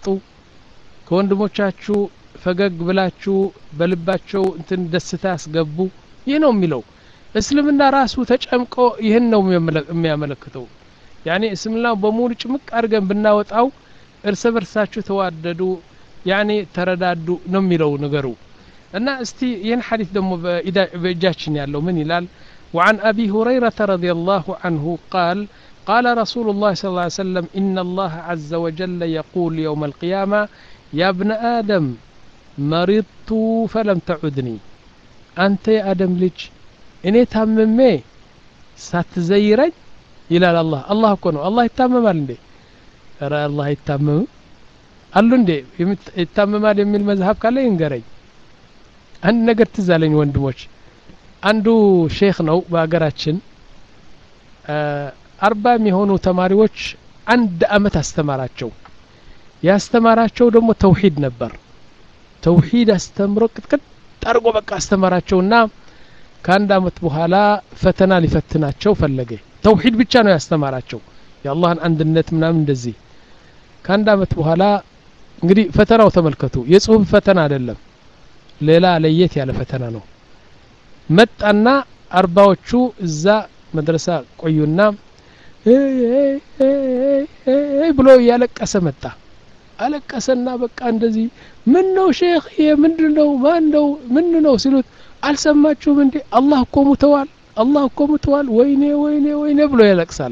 ከወንድሞቻችሁ ፈገግ ብላችሁ በልባቸው እንትን ደስታ ያስገቡ። ይህ ነው የሚለው እስልምና ራሱ ተጨምቆ ይህን ነው የሚያመለክተው። ያኔ እስልምና በሙሉ ጭምቅ አድርገን ብናወጣው እርስ በርሳችሁ ተዋደዱ፣ ያኔ ተረዳዱ ነው የሚለው ነገሩ። እና እስቲ ይህን ሐዲስ ደግሞ በእጃችን ያለው ምን ይላል? وعن أبي هريرة رضي الله عنه قال قال رسول الله صلى الله عليه وسلم إن الله عز وجل يقول يوم القيامة يا ابن آدم مرضت فلم تعدني. أنت يا آدم لج إني تممي ساتزيرج إلى الله. الله كونه الله يتمم عندي أرى الله يتمم قالوا عندي يتمم على من المذهب قال ينقري أن نقر تزالين وندموش عنده شيخ نو بأقراتشن آه አርባ የሚሆኑ ተማሪዎች አንድ አመት አስተማራቸው። ያስተማራቸው ደግሞ ተውሂድ ነበር። ተውሂድ አስተምሮ ቅጥቅጥ አርጎ በቃ አስተማራቸውና ከአንድ አመት በኋላ ፈተና ሊፈትናቸው ፈለገ። ተውሂድ ብቻ ነው ያስተማራቸው፣ የአላህን አንድነት ምናምን እንደዚህ። ከአንድ አመት በኋላ እንግዲህ ፈተናው ተመልከቱ፣ የጽሁፍ ፈተና አይደለም፣ ሌላ ለየት ያለ ፈተና ነው። መጣና አርባዎቹ እዛ መድረሳ ቆዩና ብሎ ያለቀሰ መጣ። አለቀሰና በቃ እንደዚህ ምን ነው ሼክ ይሄ ምንድነው ማንነው ምንነው ሲሉት አልሰማችሁም እንዴ አላህ እኮ ሙተዋል አላህ እኮ ሙተዋል ወይኔ ወይኔ ወይኔ ብሎ ያለቅሳል።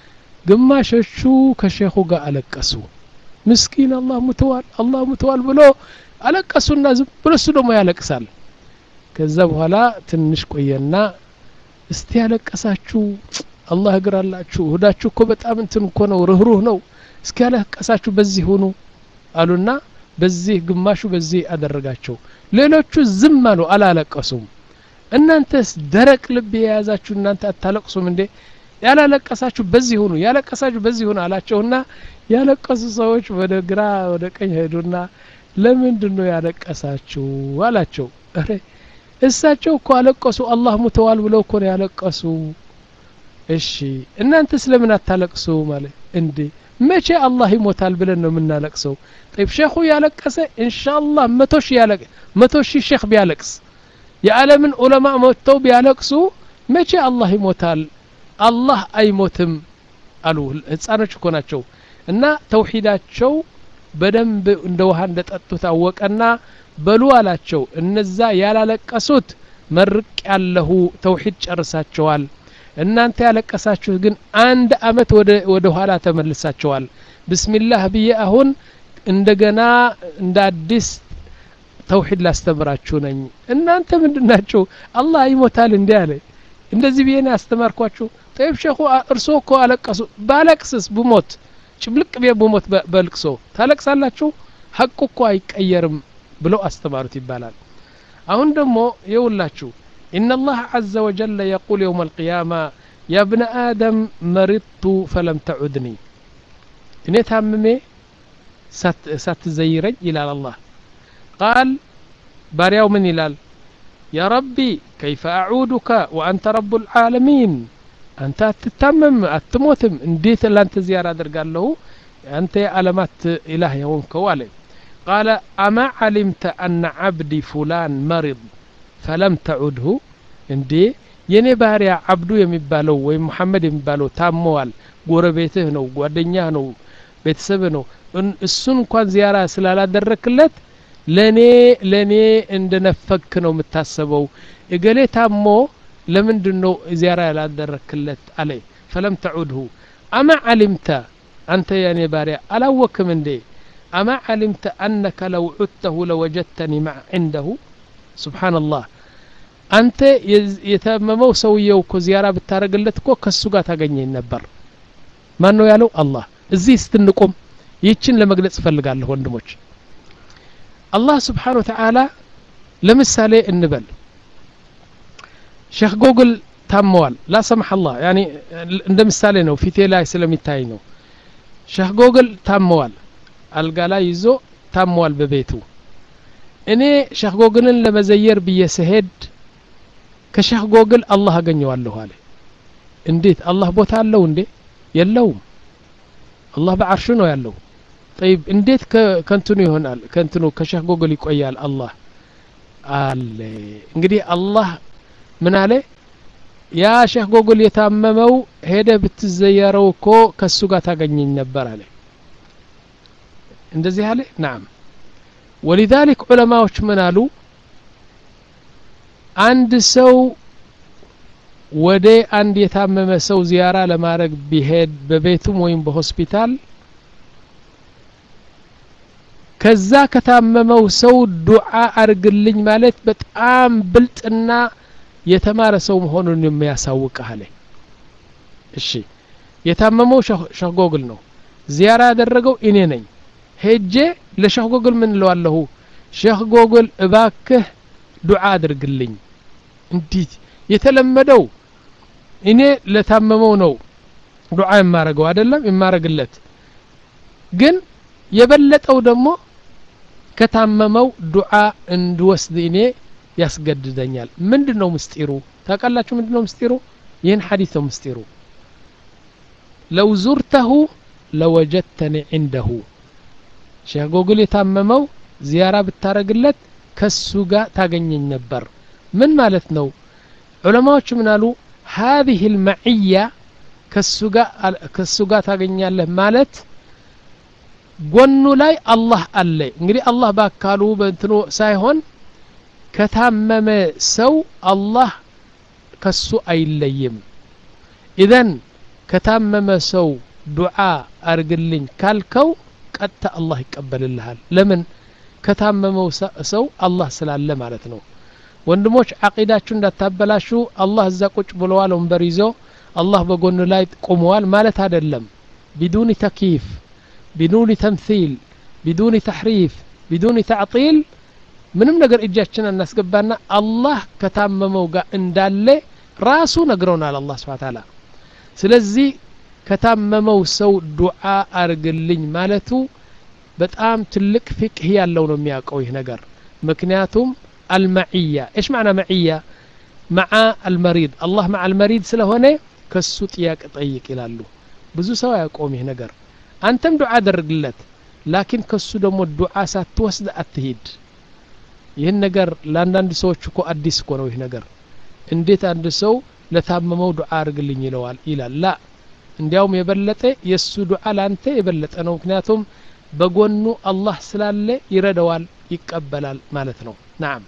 ግማሾቹ ከሼኹ ጋር አለቀሱ። ምስኪን አላህ ሙተዋል አላህ ሙተዋል ብሎ አለቀሱና ዝም ብሎ እሱ ደግሞ ያለቅሳል። ከዛ በኋላ ትንሽ ቆየና እስቲ ያለቀሳችሁ አላህ ይግራላችሁ ሁዳችሁ እኮ በጣም እንትን እኮ ነው ርህሩህ ነው እስኪ ያለቀሳችሁ በዚህ ሆኑ አሉና በዚህ ግማሹ በዚህ አደረጋቸው። ሌሎቹ ዝም አሉ አላለቀሱም። እናንተስ ደረቅ ልብ የያዛችሁ እናንተ አታለቅሱም እንዴ? ያላለቀሳችሁ በዚህ ሆኑ ያለቀሳችሁ በዚህ ሆኑ አላቸውና ያለቀሱ ሰዎች ወደ ግራ ወደ ቀኝ ሄዱና ለምንድነው ያለቀሳችሁ አላቸው። አረ እሳቸው እኮ አለቀሱ አላህ ሙተዋል ብለው እኮ ነው ያለቀሱ። እሺ እናንተ ስለምን አታለቅሱ ማለት እንዴ? መቼ አላህ ይሞታል ብለን ነው የምናለቅሰው? طيب ሼኹ ያለቀሰ ኢንሻአላህ መቶ ሺህ ያለቅ መቶ ሺህ ሼኽ ቢያለቅስ የዓለምን ዑለማ ሞተው ቢያለቅሱ መቼ አላህ ይሞታል? አላህ አይሞትም አሉ። ህፃኖች እኮ ናቸው። እና ተውሂዳቸው በደንብ እንደ ውሃ እንደጠጡ ታወቀና በሉ አላቸው እነዛ ያላለቀሱት መርቅ ያለሁ ተውሂድ ጨርሳቸዋል። እናንተ ያለቀሳችሁ ግን አንድ አመት ወደ ወደ ኋላ ተመልሳቸዋል። ቢስሚላህ ብዬ አሁን እንደገና እንደ አዲስ ተውሂድ ላስተምራችሁ ነኝ። እናንተ ምንድናችሁ? አላህ ይሞታል እንዴ አለ። እንደዚህ ብዬ ነው ያስተማርኳችሁ። طيب ሼኹ እርሶ እኮ አለቀሱ። ባለቅስስ ብሞት ጭብልቅ ብዬ ብሞት በልቅሶ ታለቅሳላችሁ? ሐቁ እኮ አይቀየርም ብለው አስተማሩት ይባላል። አሁን ደግሞ ይውላችሁ إن الله عز وجل يقول يوم القيامة يا ابن آدم مرضت فلم تعدني. إني تاممي ساتزيرج إلى الله. قال باريو من إلال يا ربي كيف أعودك وأنت رب العالمين. أنت تتمم أتموتم انديت اللي أنت زيارة در قال له أنت علامات إله يوم كوالي قال أما علمت أن عبدي فلان مرض فلم تعده عندي يني باريا عبدو يمبالو ومحمد يمبالو تاموال ጎረቤትህ ነው ጓደኛህ ነው ቤተሰብህ ነው እሱን እንኳን ዚያራ ስላላደረክለት ለኔ ለኔ እንደነፈክ ነው የምታስበው እገሌ ታሞ ለምንድነው ዚያራ ያላደረክለት አለ فلم تعده أما علمت أنت يا نباري ألاوكم اندي أما علمت أنك لو عدته لوجدتني مع عنده سبحان الله أنت يتممو سويو كو زيارة بتارقلت كو كسوغا تاقنين نبر ما أنه يالو الله ازي استنقم يتشن لمقلت فلقال له وندموش الله سبحانه وتعالى لمسالي النبل شيخ جوجل تاموال لا سمح الله يعني عند مسالي نو في تيلا يسلم يتاينو شيخ جوجل تاموال القالا يزو تاموال ببيتو اني شيخ جوجلن لمزير بيسهد كشيخ جوجل الله اغنيو الله عليه انديت الله بوتا الله اندي يلوم الله بعرشه ነው ያለው طيب እንዴት ከንቱኑ ይሆናል ከንቱኑ ከሸህ ጎግል ይቆያል አላህ አለ እንግዲህ አላህ ምን አለ ያ ሸህ ጎግል የታመመው ሄደ ብትዘያረው እኮ ከሱ ጋር ታገኘኝ ነበር አለ እንደዚህ አለ نعم ولذلك علماءዎች ምን አሉ አንድ ሰው ወደ አንድ የታመመ ሰው ዚያራ ለማድረግ ቢሄድ በቤቱም ወይም በሆስፒታል ከዛ ከታመመው ሰው ዱዓ አርግልኝ ማለት በጣም ብልጥና የተማረ ሰው መሆኑን የሚያሳውቃለ እሺ የታመመው ሸጎግል ነው ዚያራ ያደረገው እኔ ነኝ ሄጄ ለሸጎግል ምን ለዋለሁ ሸጎግል እባክህ ዱዓ አድርግልኝ እንዴት የተለመደው እኔ ለታመመው ነው ዱዓ የማረገው አይደለም የማረግለት ግን የበለጠው ደግሞ ከታመመው ዱዓ እንድወስድ እኔ ያስገድደኛል ምንድነው ምስጢሩ ታውቃላችሁ ምንድነው ምስጢሩ ይህን ሐዲስ ነው ምስጢሩ لو زرته لوجدتني عنده ሸህ ጎግል የታመመው ዚያራ ብታረግለት ከሱ ጋር ታገኘኝ ነበር ምን ማለት ነው ዑለማዎች ምን አሉ هذه المعية كسوغا كسوغا ታገኛለህ ማለት ጎኑ ላይ አላህ አለ እንግዲህ አላህ ባካሉ በእንትኑ ሳይሆን ከታመመ ሰው አላህ ከሱ አይለይም ኢዘን ከታመመ ሰው ዱዓ አርግልኝ ካልከው ቀጥታ አላህ ይቀበልልሃል ለምን ከታመመው ሰው አላህ ስላለ ማለት ነው ወንድሞች አቂዳችሁ እንዳታበላሹ አላህ እዛ ቁጭ ብለዋል ወንበር ይዞ አላህ በጎን ላይ ቆመዋል ማለት አይደለም بدون تكييف بدون تمثيل بدون تحريف بدون تعطيل ምንም ነገር እጃችንን እናስገባና አላህ ከታመመው ጋር እንዳለ ራሱ ነግሮናል አላህ Subhanahu Ta'ala ስለዚህ ከታመመው ሰው ዱዓ አርግልኝ ማለቱ በጣም ትልቅ ፍቅህ ያለው ነው የሚያውቀው ይህ ነገር ምክንያቱም المعية ايش معنى معية مع المريض الله مع المريض ስለሆነ ከሱ ጥያቄ ጠይቅ ይላሉ ብዙ ሰው ያቆም ይሄ ነገር አንተም ዱዓ አድርግለት ላኪን ከሱ ደግሞ ዱዓ ሳትወስድ አትሂድ ይሄን ነገር ለአንዳንድ ሰዎች እኮ አዲስ እኮ ነው ይሄ ነገር እንዴት አንድ ሰው ለታመመው ዱዓ አርግልኝ ይለዋል ይላል ላ እንዲያውም የበለጠ የሱ ዱዓ ላንተ የበለጠ ነው ምክንያቱም በጎኑ አላህ ስላለ ይረዳዋል ይቀበላል ማለት ነው نعم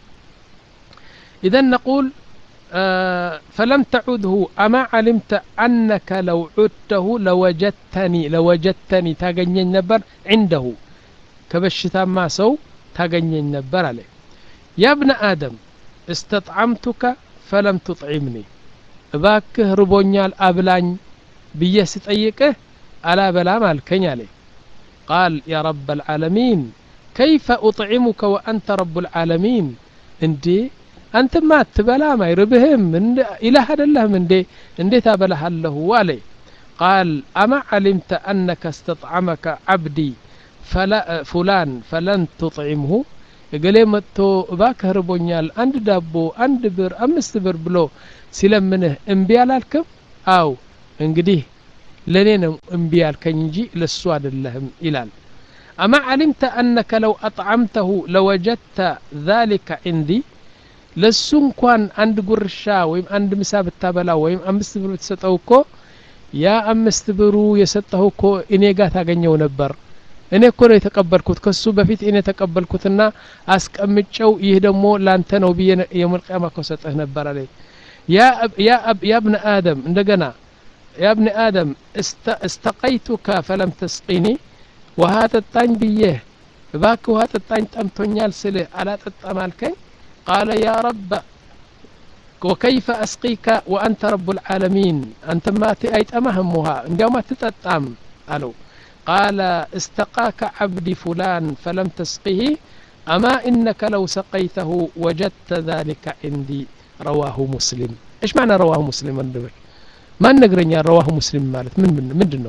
إذا نقول آه فلم تعده أما علمت أنك لو عدته لوجدتني لوجدتني تاغنين نبر عنده كبشتا ما سو تاغنين نبر عليه يا ابن آدم استطعمتك فلم تطعمني باكه ربونيال أبلاني بيه ستأيكه ألا بلا مالكين عليه قال يا رب العالمين كيف أطعمك وأنت رب العالمين اندي أنت ما تبلا ما يربهم من إله الله من دي اندي تبلها له والي قال أما علمت أنك استطعمك عبدي فلا فلان فلن تطعمه قال متو باك هربونيال عند دابو عند بر أمس بر بلو سلمنه انبيا لكم أو انقديه ለኔ ነው እምቢ ያልከኝ እንጂ ለሱ አይደለህም ይላል أما علمت أنك لو أطعمته لوجدت ذلك عندي لسو እንኳን አንድ ጉርሻ ወይም አንድ ምሳ ብታበላ ወይም አምስት ብር ብትሰጠው እኮ ያ አምስት ብሩ የሰጠው እኮ እኔ ጋር ታገኘው ነበር እኔ እኮ ነው የተቀበልኩት ከሱ በፊት እኔ ተቀበልኩትና አስቀምጨው ይህ ደግሞ ላንተ ነው ብዬ የውል ቂያማ ከሰጠህ ነበር አለ ያ ያ ያ ابن آدم እንደገና يا ابن آدم استقيتك فلم تسقيني وهذا الطعن بيه باك وهذا الطعن طمتونيال سله على تطمالكኝ قال يا رب وكيف أسقيك وأنت رب العالمين أنت ما تأيتمهمها عندما ما تتطعم قالوا قال استقاك عبدي فلان فلم تسقه أما إنك لو سقيته وجدت ذلك عندي رواه مسلم إيش معنى رواه مسلم ما نقرن رواه مسلم مالت من من من دنو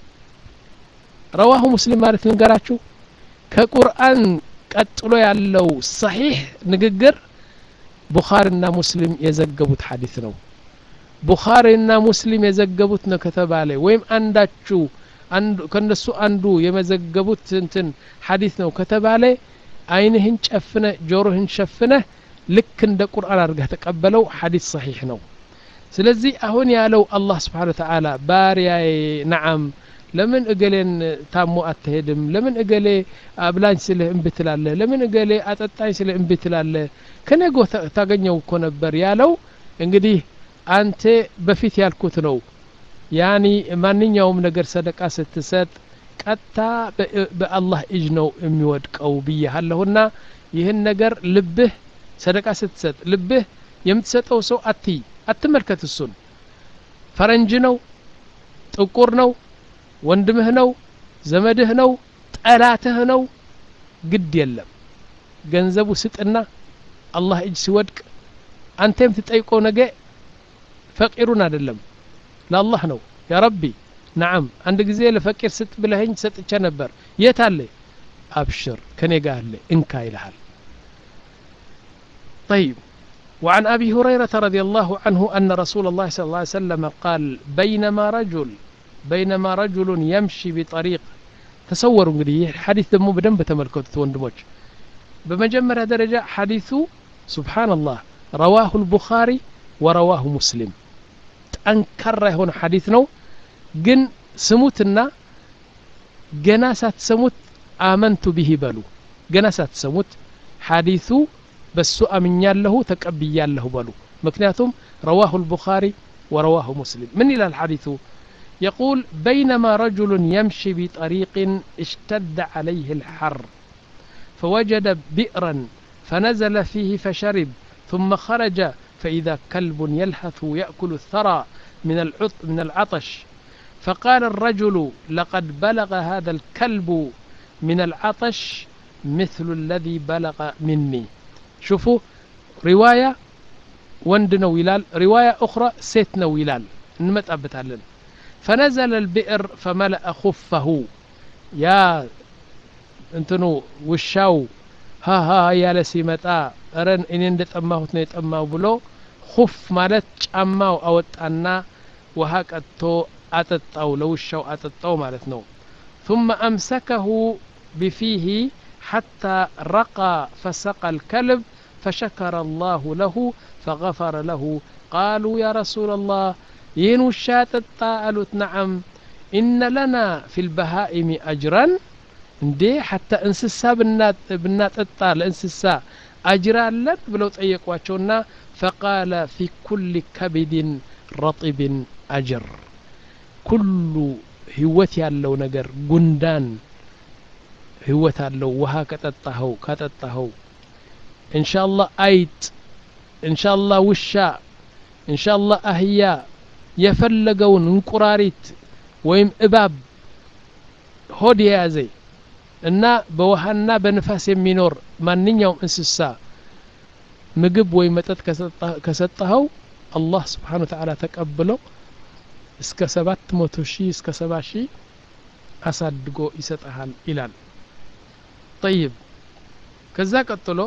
رواه مسلم مالت نقراتشو كقرآن ቀጥሎ ያለው صحيح ንግግር ቡኻሪና ሙስሊም የዘገቡት ሐዲስ ነው ቡኻሪና ሙስሊም የዘገቡት ነው ከተባለ ወይም አንዳችሁ አንዱ ከነሱ አንዱ የመዘገቡት እንትን ሐዲስ ነው ከተባለ አይንህን ጨፍነ ጆሮህን ሸፍነ ልክ እንደ ቁርአን አድርገህ ተቀበለው ሐዲስ صحيح ነው ስለዚህ አሁን ያለው አላህ Subhanahu Wa Ta'ala ባሪያዬ ነዓም ለምን እገሌን ታሞ አትሄድም ለምን እገሌ አብላኝ ስለህ እንብትላለህ ለምን እገሌ አጠጣኝ ስለህ እንብትላለህ ከነጎ ታገኘው እኮ ነበር ያለው እንግዲህ አንተ በፊት ያልኩት ነው ያኒ ማንኛውም ነገር ሰደቃ ስትሰጥ ቀጣ በአላህ እጅ ነው የሚወድቀው ብያለሁና ይህን ነገር ልብህ ሰደቃ ስትሰጥ ልብህ የምትሰጠው ሰው አቲ አትመልከት እሱን ፈረንጅ ነው ጥቁር ነው ወንድምህ ነው ዘመድህ ነው ጠላትህ ነው ግድ የለም ገንዘቡ ስጥና አላህ እጅ ሲወድቅ አንተም ትጠይቀው ነገ ፈቂሩን አይደለም ለአላህ ነው ያ ረቢ نعم አንድ ጊዜ ለፈቂር ስጥ ብለኸኝ ሰጥቼ ነበር የት አለ አብሽር ከኔ ጋር አለ እንካ ይልሃል طيب وعن أبي هريرة رضي الله عنه أن رسول الله صلى الله عليه وسلم قال بينما رجل بينما رجل يمشي بطريق تصوروا እንግዲህ ሐዲስ ደግሞ በደንብ ተመልከቱት ወንድሞች በመጀመሪያ ደረጃ ሐዲሱ سبحان الله رواه البخاري ورواه مسلم ጠንካራ የሆነ ሐዲስ ነው ግን ስሙትና ገና ሳትሰሙት አመንቱ به በሉ ገና ሳትሰሙት ሐዲሱ በሱ አምኛለሁ ተቀብያለሁ በሉ ምክንያቱም رواه البخاري ورواه مسلم من الى الحديث يقول بينما رجل يمشي بطريق اشتد عليه الحر فوجد بئرا فنزل فيه فشرب ثم خرج فإذا كلب يلهث يأكل الثرى من من العطش فقال الرجل لقد بلغ هذا الكلب من العطش مثل الذي بلغ مني شوفوا رواية وندنا ويلال رواية أخرى سيتنا ويلال نمتقبتها فنزل البئر فملأ خفه يا انتنو وشاو ها ها يا لسيمتا ارن ان እንደጠማሁት ነው የጠማው ብሎ خف ማለት ጫማው አወጣና ውሃ ቀጥቶ አጠጣው ለውሻው አጠጣው ማለት ነው ثم امسكه بفيه حتى رقى فسقى الكلب فشكر الله له فغفر له قالوا يا رسول الله ይህን ውሻ ጠጣ አሉት نعم إن لنا في البهائم أجرا እንዴ حتى እንስሳ ብናጠጣ ለእንስሳ አጅር አለን ብለው ጠየቋቸውና فقال في كل كبد رطب أجر كل ህይወት ያለው ነገር ጉንዳን ህይወት አለው ውሃ ከጠጣኸው ከጠጣኸው ኢንሻአላህ አይጥ ኢንሻአላህ ውሻ ኢንሻአላህ አህያ የፈለገውን እንቁራሪት ወይም እባብ ሆድ የያዘ እና በውሃና በንፋስ የሚኖር ማንኛውም እንስሳ ምግብ ወይ መጠጥ ከሰጠኸው አላህ Subhanahu Wa Ta'ala ተቀብሎ እስከ ሰባት መቶ ሺህ እስከ ሰባ ሺህ አሳድጎ ይሰጣል ይላል طيب ከዛ ቀጥሎ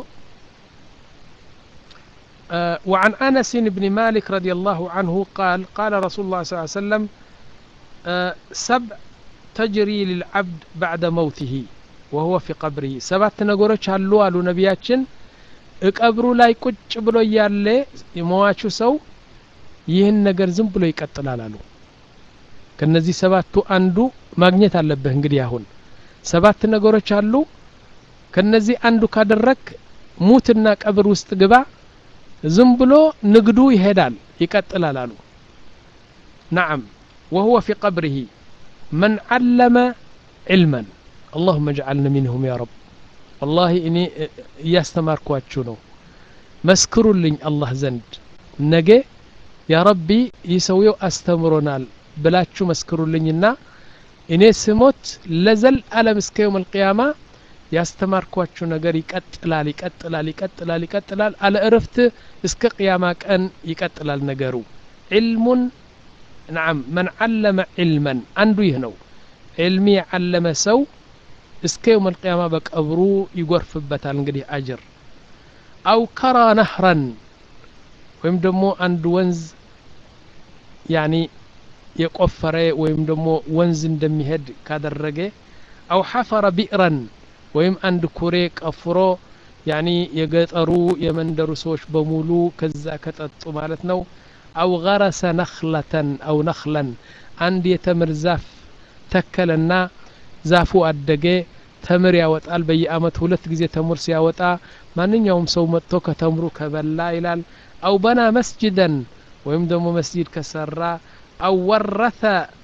وعن أنس بن مالك رضي الله عنه قال قال رسول الله صلى الله عليه وسلم سبع تجري للعبد بعد موته وهو في قبره سبعة ነገሮች አሉ አሉ ነቢያችን እቀብሩ ላይ ቁጭ ብሎ ያለ የሟቹ ሰው ይህን ነገር ዝም ብሎ ይቀጥላል አሉ ከነዚህ ሰባቱ አንዱ ማግኘት አለበት እንግዲህ አሁን ሰባት ነገሮች አሉ ከነዚህ አንዱ ካደረክ ሙትና ቀብር ውስጥ ግባ ዝም ብሎ ንግዱ ይሄዳል ይቀጥላል አሉ نعم وهو في قبره من علم علما اللهم اجعلنا منهم يا رب والله اني ያስተማርኳችሁ ነው መስክሩልኝ አላህ ዘንድ ነገ ያ ረቢ ይሰውየው አስተምሮናል ብላችሁ መስክሩልኝና እኔ ስሞት ለዘል ዓለም እስከ يوم القيامه ያስተማርኳችሁ ነገር ይቀጥላል ይቀጥላል ይቀጥላል ይቀጥላል አለ እረፍት እስከ ቅያማ ቀን ይቀጥላል ነገሩ علم نعم من علم علما አንዱ ይህ ነው علمي علم ሰው እስከ يوم القيامه በቀብሩ ይጎርፍበታል እንግዲህ አጅር او كرى نهرا ወይም ደግሞ አንድ ወንዝ يعني የቆፈረ ወይም ደግሞ ወንዝ እንደሚሄድ ካደረገ او حفر بئرا ወይም አንድ ኩሬ ቀፍሮ يعني የገጠሩ የመንደሩ ሰዎች በሙሉ ከዛ ከጠጡ ማለት ነው او غرس نخلة او نخلا عند يتمر زاف ተከለና ዛፉ አደገ ተምር ያወጣል በየአመት ሁለት ጊዜ ተምር ሲያወጣ ማንኛውም ሰው መጥቶ ከተምሩ ከበላ ይላል او بنى مسجدا ወይም ደግሞ መስጂድ ከሰራ او ورث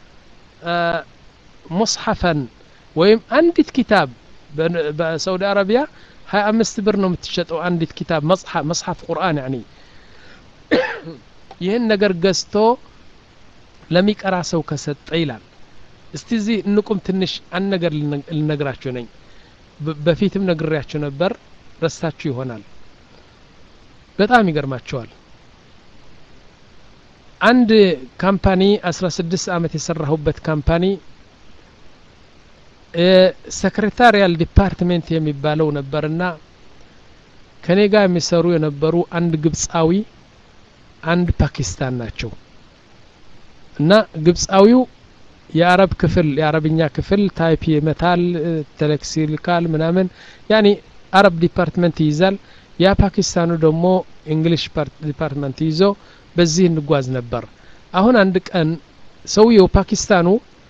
مصحفا ወይም አንዲት ኪታብ በሳውዲ አረቢያ ሀያ አምስት ብር ነው የምትሸጠው አንዲት ኪታብ መጽሐፍ መጽሐፍ ቁርአን يعني ይህን ነገር ገዝቶ ለሚቀራ ሰው ከሰጠ ይላል እስቲ እዚህ እንቁም ትንሽ አንድ ነገር ልነግራችሁ ነኝ በፊትም ነግሬያችሁ ነበር ረስታችሁ ይሆናል በጣም ይገርማችኋል አንድ ካምፓኒ አስራ ስድስት አመት የሰራሁበት ካምፓኒ ሴክሬታሪያል ዲፓርትመንት የሚባለው ነበርና ከኔ ጋር የሚሰሩ የነበሩ አንድ ግብጻዊ አንድ ፓኪስታን ናቸው እና ግብጻዊው የአረብ ክፍል የአረብኛ ክፍል ታይፕ ይመታል ቴሌክሲልካል ምናምን يعني አረብ ዲፓርትመንት ይይዛል ያ ፓኪስታኑ ደግሞ እንግሊሽ ዲፓርትመንት ይዞ በዚህ እንጓዝ ነበር አሁን አንድ ቀን ሰውየው ፓኪስታኑ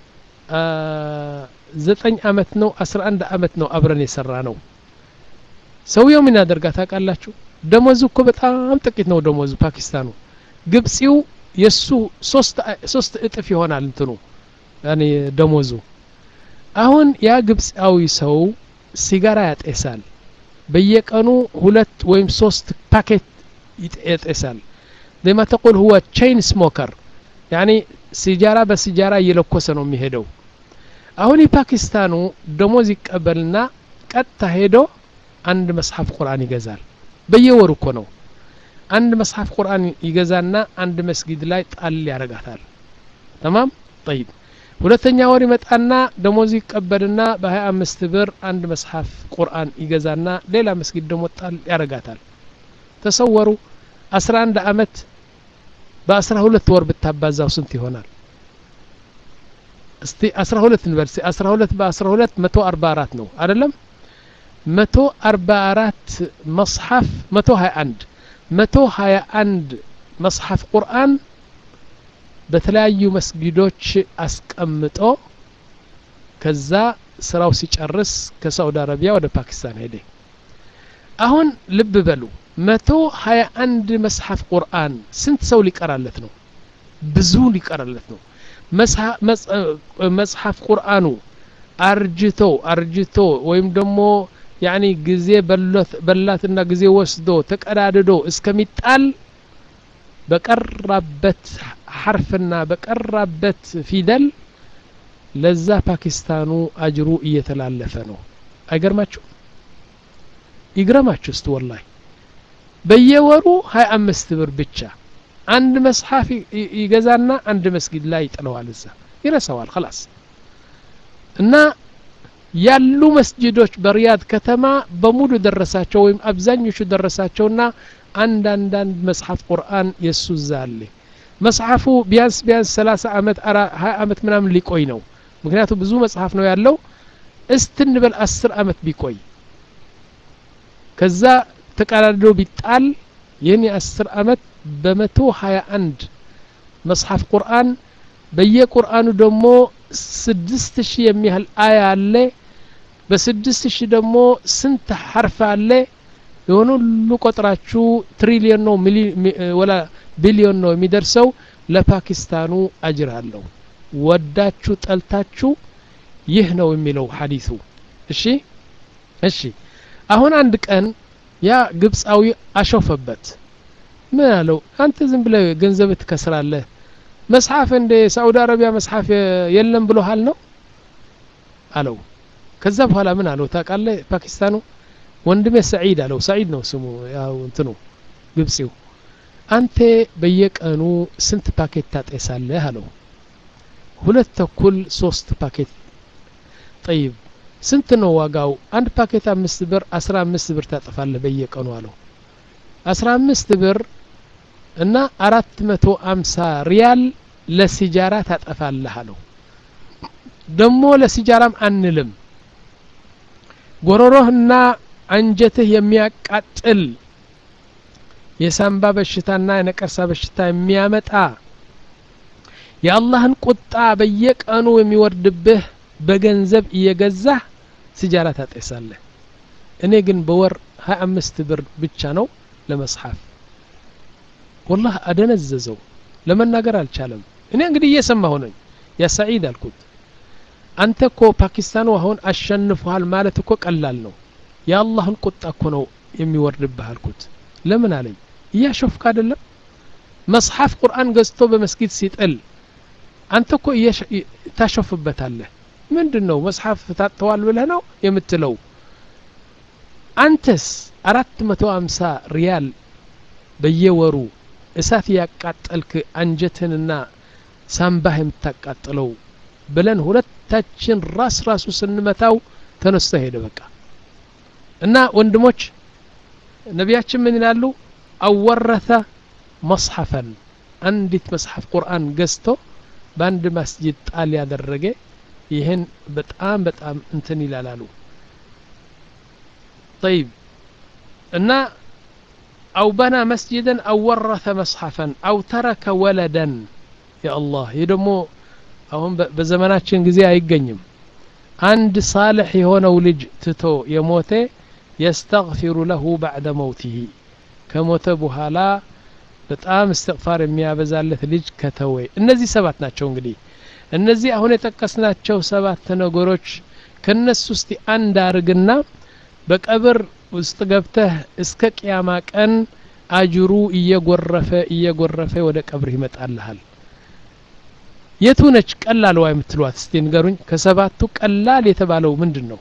ዘጠኝ አመት ነው አስራ አንድ አመት ነው አብረን የሰራ ነው ሰውየው ምን ያደርጋታ ቃላችሁ ደሞዙ እኮ በጣም ጥቂት ነው ደሞዙ ፓኪስታኑ ግብጺው የሱ ሶስት ሶስት እጥፍ ይሆናል እንትኑ يعني ደሞዙ አሁን ያ ግብጻዊ ሰው ሲጋራ ያጤሳል በየቀኑ ሁለት ወይም ሶስት ፓኬት ያጤሳል لما تقول هو chain smoker يعني ሲጃራ በሲጃራ እየለኮሰ ነው የሚሄደው አሁን የፓኪስታኑ ደሞዝ ይቀበልና ቀጥታ ሄዶ አንድ መጽሐፍ ቁርአን ይገዛል በየወሩ እኮ ነው አንድ መጽሐፍ ቁርአን ይገዛና አንድ መስጊድ ላይ ጣል ያረጋታል تمام طيب ሁለተኛ ወር ይመጣና ደሞዝ ይቀበልና በ25 ብር አንድ መጽሐፍ ቁርአን ይገዛና ሌላ መስጊድ ደሞ ጣል ያረጋታል ተሰወሩ አስራ አንድ አመት በ12 ወር ብታባዛው ስንት ይሆናል እስቲ አስራ ሁለት እንበል አስራ ሁለት በ12 መቶ አርባ አራት ነው አይደለም መቶ አርባ አራት መጽሐፍ መቶ ሃያ አንድ መቶ ሃያ አንድ መጽሐፍ ቁርአን በተለያዩ መስጊዶች አስቀምጦ ከዛ ስራው ሲጨርስ ከሳውዲ አረቢያ ወደ ፓኪስታን ሄደ አሁን ልብ በሉ መቶ ሃያ አንድ መጽሐፍ ቁርአን ስንት ሰው ሊቀራለት ነው ብዙ ሊቀራለት ነው መጽሐፍ ቁርአኑ አርጅቶ አርጅቶ ወይም ደግሞ يعني ጊዜ በለት በላትና ጊዜ ወስዶ ተቀዳድዶ እስከሚጣል በቀራበት حرفና በቀራበት ፊደል ለዛ ፓኪስታኑ አጅሩ እየተላለፈ ነው አይገርማችሁ ይግረማችሁ እስቲ والله በየወሩ ሃያ አምስት ብር ብቻ አንድ መጽሐፍ ይገዛና አንድ መስጊድ ላይ ይጥለዋል እዛ ይረሳዋል خلاص እና ያሉ መስጊዶች በሪያድ ከተማ በሙሉ ደረሳቸው ወይም አብዛኞቹ ደረሳቸውና አንድ አንድ አንድ መጽሐፍ ቁርአን የሱዛለ መጽሐፉ ቢያንስ ቢያንስ ሰላሳ አመት ሃያ አመት ምናምን ሊቆይ ነው ምክንያቱም ብዙ መጽሐፍ ነው ያለው እስትንበል አስር አመት ቢቆይ ከዛ ተቀዳድዶ ቢጣል የኔ አስር አመት በመቶ ሃያ አንድ መጽሐፍ ቁርአን በየቁርአኑ ደግሞ ስድስት ሺህ የሚያህል አያ አለ በስድስት ሺህ ደግሞ ስንት ሐርፍ አለ የሆነ ሁሉ ቆጥራችሁ ትሪሊዮን ነው ወላ ቢሊዮን ነው የሚደርሰው ለፓኪስታኑ አጅር አለው ወዳችሁ ጠልታችሁ ይህ ነው የሚለው ሐዲሱ እሺ እሺ አሁን አንድ ቀን ያ ግብጻዊ አሾፈበት ምን አለው አንተ ዝም ብለህ ገንዘብ ትከስራለህ መጽሐፍ እንደ ሳውዲ አረቢያ መጽሐፍ የለም ብሎሃል ነው አለው ከዛ በኋላ ምን አለው ታውቃለህ ፓኪስታኑ ወንድሜ ሰዒድ አለው ሰዒድ ነው ስሙ ያው እንትኑ ግብጺው አንተ በየቀኑ ስንት ፓኬት ታጠሳለህ አለው ሁለት ተኩል ሶስት ፓኬት طيب ስንት ነው ዋጋው አንድ ፓኬት አምስት ብር አስራ አምስት ብር ታጠፋለህ በየቀኑ አለው አስራ አምስት ብር እና አራት መቶ ሃምሳ ሪያል ለሲጃራ ታጠፋለህ አለው ደሞ ለሲጃራም አንልም ጎሮሮህና አንጀትህ የሚያቃጥል የሳምባ በሽታና የነቀርሳ በሽታ የሚያመጣ የአላህን ቁጣ በየቀኑ የሚወርድብህ በገንዘብ እየገዛህ ሲጃራ ታጠሳለህ እኔ ግን በወር ሃያ አምስት ብር ብቻ ነው ለመስሐፍ والله አደነዘዘው ለመናገር አልቻለም እኔ እንግዲህ እየሰማሁ ነኝ ያ ሰዒድ አልኩት አንተ እኮ ፓኪስታኑ አሁን አሸንፈዋል ማለት እኮ ቀላል ነው የአላህን ቁጣ እኮ ነው የሚወርድብህ አልኩት ለምን አለኝ እያሾፍክ አይደለም መስሐፍ ቁርአን ገዝቶ በመስጊድ ሲጥል አንተ እኮ ታሾፍበታለህ ምንድነው መስሐፍ ታጥተዋል ብለህ ነው የምትለው አንተስ አራት መቶ ሃምሳ ሪያል በየወሩ እሳት ያቃጠልክ አንጀትንና ሳምባህ የምታቃጥለው ብለን ሁለታችን ራስ ራሱ ስንመታው ተነስቶ ሄደ በቃ እና ወንድሞች ነቢያችን ምን ይላሉ አወረተ መጽሐፈን አንዲት መጽሐፍ ቁርአን ገዝቶ በአንድ መስጂድ ጣል ያደረገ ይህን በጣም በጣም እንትን ይላላሉ طيب እና أو بنى مسجدا أو ورث مصحفا أو ترك ولدا يا الله يدمو أهم بزماناتشن ጊዜ አይገኝም አንድ صالح የሆነው ልጅ ትቶ የሞተ يستغفر له بعد موته ከሞተ በኋላ በጣም استغفار የሚያበዛለት ልጅ ከተወ እነዚህ ሰባት ናቸው እንግዲህ እነዚህ አሁን የተከስናቸው ሰባት ነገሮች ከነሱ ውስጥ አንድ አርግና በቀብር ውስጥ ገብተህ እስከ ቂያማ ቀን አጅሩ እየጎረፈ እየጎረፈ ወደ ቀብር ይመጣልሃል የቱ ነች ቀላል ወይ የምትሏት እስቲ ንገሩኝ ከሰባቱ ቀላል የተባለው ምንድነው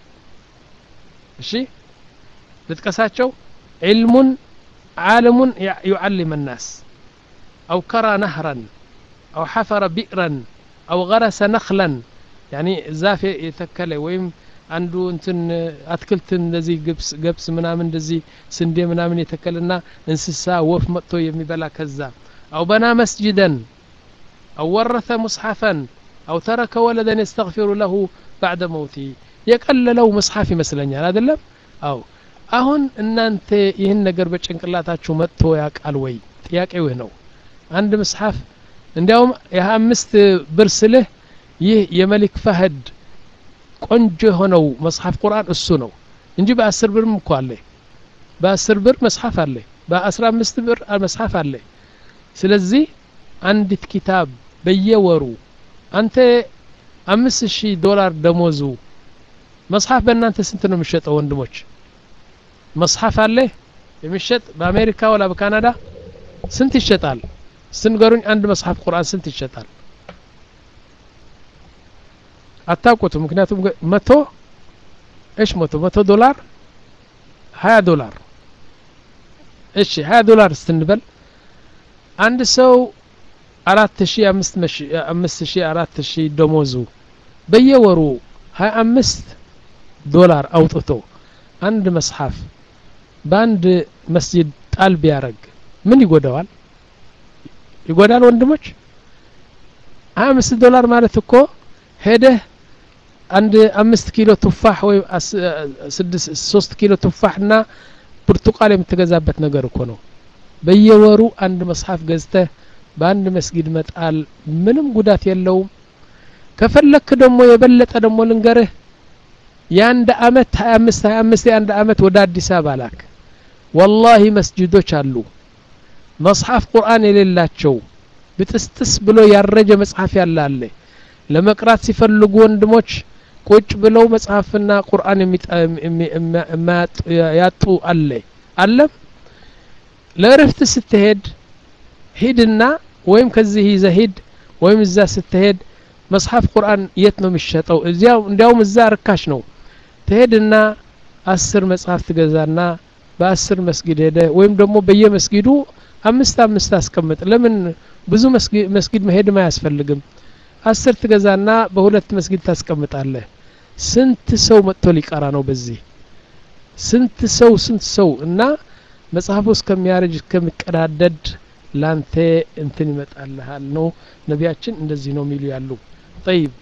እሺ ልትቀሳቸው علم عالم يعلم الناس أو كرى نهرا أو حفر بئرا أو غرس نخلا يعني زاف يتكله ويم አንዱ እንትን አትክልትን እንደዚህ ግብስ ግብስ ምናምን እንደዚህ ስንዴ ምናምን የተከለና እንስሳ ወፍ መጥቶ የሚበላ ከዛ أو بنى مسجدا أو ورث مصحفا أو ترك ولدا يستغفر له بعد موته يقللوا مصحف ይመስለኛል አይደለም አው አሁን እናንተ ይሄን ነገር በጭንቅላታችሁ መጥቶ ያቃል ወይ ጥያቄው ይሄ ነው አንድ መጽሐፍ እንዲያውም የአምስት ብር ስልህ ይህ የመልክ ፈህድ ቆንጆ ሆነው መጽሐፍ ቁርአን እሱ ነው እንጂ በ10 ብርም እኮ አለ በ10 ብር መጽሐፍ አለ በ15 ብር መጽሐፍ አለ ስለዚህ አንዲት ኪታብ በየወሩ አንተ አምስት ሺህ ዶላር ደሞዙ መጽሐፍ በእናንተ ስንት ነው የሚሸጠው ወንድሞች መጽሐፍ አለ የሚሸጥ በአሜሪካ ወላ በካናዳ ስንት ይሸጣል ስንገሩኝ አንድ መጽሐፍ ቁርአን ስንት ይሸጣል አታውቁት ምክንያቱም መቶ እሺ መቶ መቶ ዶላር ሃያ ዶላር እሺ ሃያ ዶላር ስንበል አንድ ሰው አራት ሺህ አምስት ሺህ አራት ሺህ ደሞዙ በየወሩ ሃያ አምስት ዶላር አውጥቶ አንድ መጽሐፍ በአንድ መስጂድ ጣል ቢያረግ ምን ይጎዳዋል ይጎዳል ወንድሞች አምስት ዶላር ማለት እኮ ሄደህ አንድ አምስት ኪሎ ቱፋህ ወይ ስድስት ሶስት ኪሎ ቱፋህና ብርቱቃል የምትገዛበት ነገር እኮ ነው በየወሩ አንድ መጽሐፍ ገዝተህ በአንድ መስጊድ መጣል ምንም ጉዳት የለውም ከፈለክ ደግሞ የበለጠ ደግሞ ልንገርህ ያንድ አመት ሃያ አምስት ሃያ አምስት ያንድ አመት ወደ አዲስ አበባ ላክ والله መስጂዶች አሉ መጽሐፍ ቁርአን የሌላቸው ብጥስጥስ ብሎ ያረጀ መጽሐፍ ያላለ ለመቅራት ሲፈልጉ ወንድሞች ቁጭ ብለው መጽሐፍና ቁርአን ያጡ አለ አለም ለረፍት ስትሄድ ሂድና ወይም ከዚህ ይዘህ ሂድ ወይም እዛ ስትሄድ መጽሐፍ ቁርአን የት ነው የሚሸጠው እዚያው እንዲያውም እዛ ርካሽ ነው ትሄድና አስር መጽሐፍ ትገዛና በአስር መስጊድ ሄደ ወይም ደግሞ በየመስጊዱ አምስት አምስት አስቀምጥ ለምን ብዙ መስጊድ መሄድ ማያስፈልግም አስር ትገዛና በሁለት መስጊድ ታስቀምጣለህ ስንት ሰው መጥቶ ሊቀራ ነው በዚህ ስንት ሰው ስንት ሰው እና መጽሐፉ እስከሚያረጅ እስከሚቀዳደድ ላንተ እንትን ይመጣልሃል ነው ነቢያችን እንደዚህ ነው የሚሉ ያሉ طيب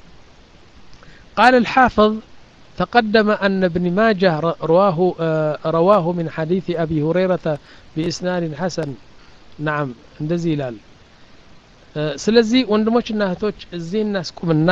قال الحافظ تقدم أن ابن ماجه رواه رواه من حديث أبي هريرة بإسناد حسن نعم እንደዚህ ይላል ስለዚህ ወንድሞችና እህቶች እዚህ እናስቁምና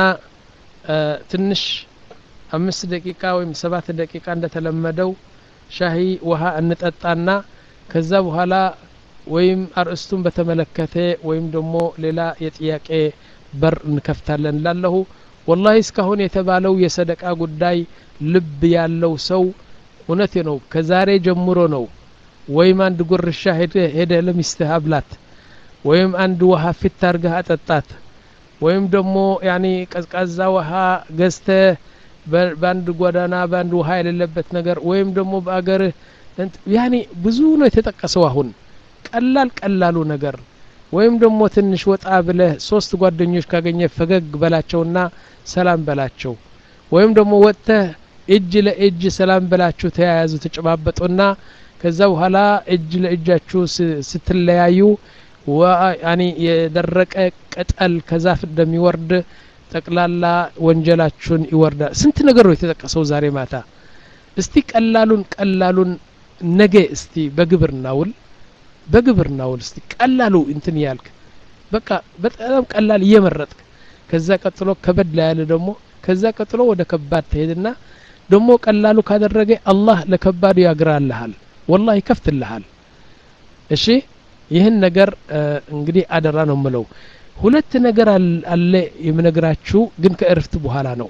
ትንሽ አምስት ደቂቃ ወይም ሰባት ደቂቃ እንደተለመደው ሻሂ ውሃ እንጠጣና ከዛ በኋላ ወይም አርእስቱን በተመለከተ ወይም ደግሞ ሌላ የጥያቄ በር እንከፍታለን ላለሁ والله እስካሁን የተባለው የሰደቃ ጉዳይ ልብ ያለው ሰው እውነቴ ነው ከዛሬ ጀምሮ ነው ወይም አንድ ጉርሻ ሄደ ሄደ ለሚስትህ አብላት ወይም አንድ ውሃ ፊት አርገህ አጠጣት ወይም ደግሞ ያኒ ቀዝቃዛ ውሃ ገዝተ ባንድ ጎዳና ባንድ ውሃ የሌለበት ነገር ወይም ደግሞ በአገር ያኒ ብዙ ነው የተጠቀሰው አሁን ቀላል ቀላሉ ነገር ወይም ደግሞ ትንሽ ወጣ ብለህ ሶስት ጓደኞች ካገኘ ፈገግ በላቸውና ሰላም በላቸው ወይም ደግሞ ወጥተህ እጅ ለእጅ ሰላም በላችሁ ተያያዙ ተጨባበጡና ከዛ በኋላ እጅ ለእጃችሁ ስትለያዩ ወያኒ የደረቀ ቅጠል ከዛፍ እንደሚወርድ ጠቅላላ ወንጀላችሁን ይወርዳል ስንት ነገር ነው የተጠቀሰው ዛሬ ማታ እስቲ ቀላሉን ቀላሉን ነገ እስቲ በግብርናውል በግብርናውል እስቲ ቀላሉ እንትን ያልክ በቃ በጣም ቀላል እየመረጥክ ከዛ ቀጥሎ ከበድ ላይ ያለ ደግሞ ከዛ ቀጥሎ ወደ ከባድ ተሄድና ደግሞ ቀላሉ ካደረገ አላህ ለከባዱ ያግራልሃል والله ይከፍትልሃል እሺ ይህን ነገር እንግዲህ አደራ ነው ምለው ሁለት ነገር አለ የምነግራችሁ ግን ከእርፍት በኋላ ነው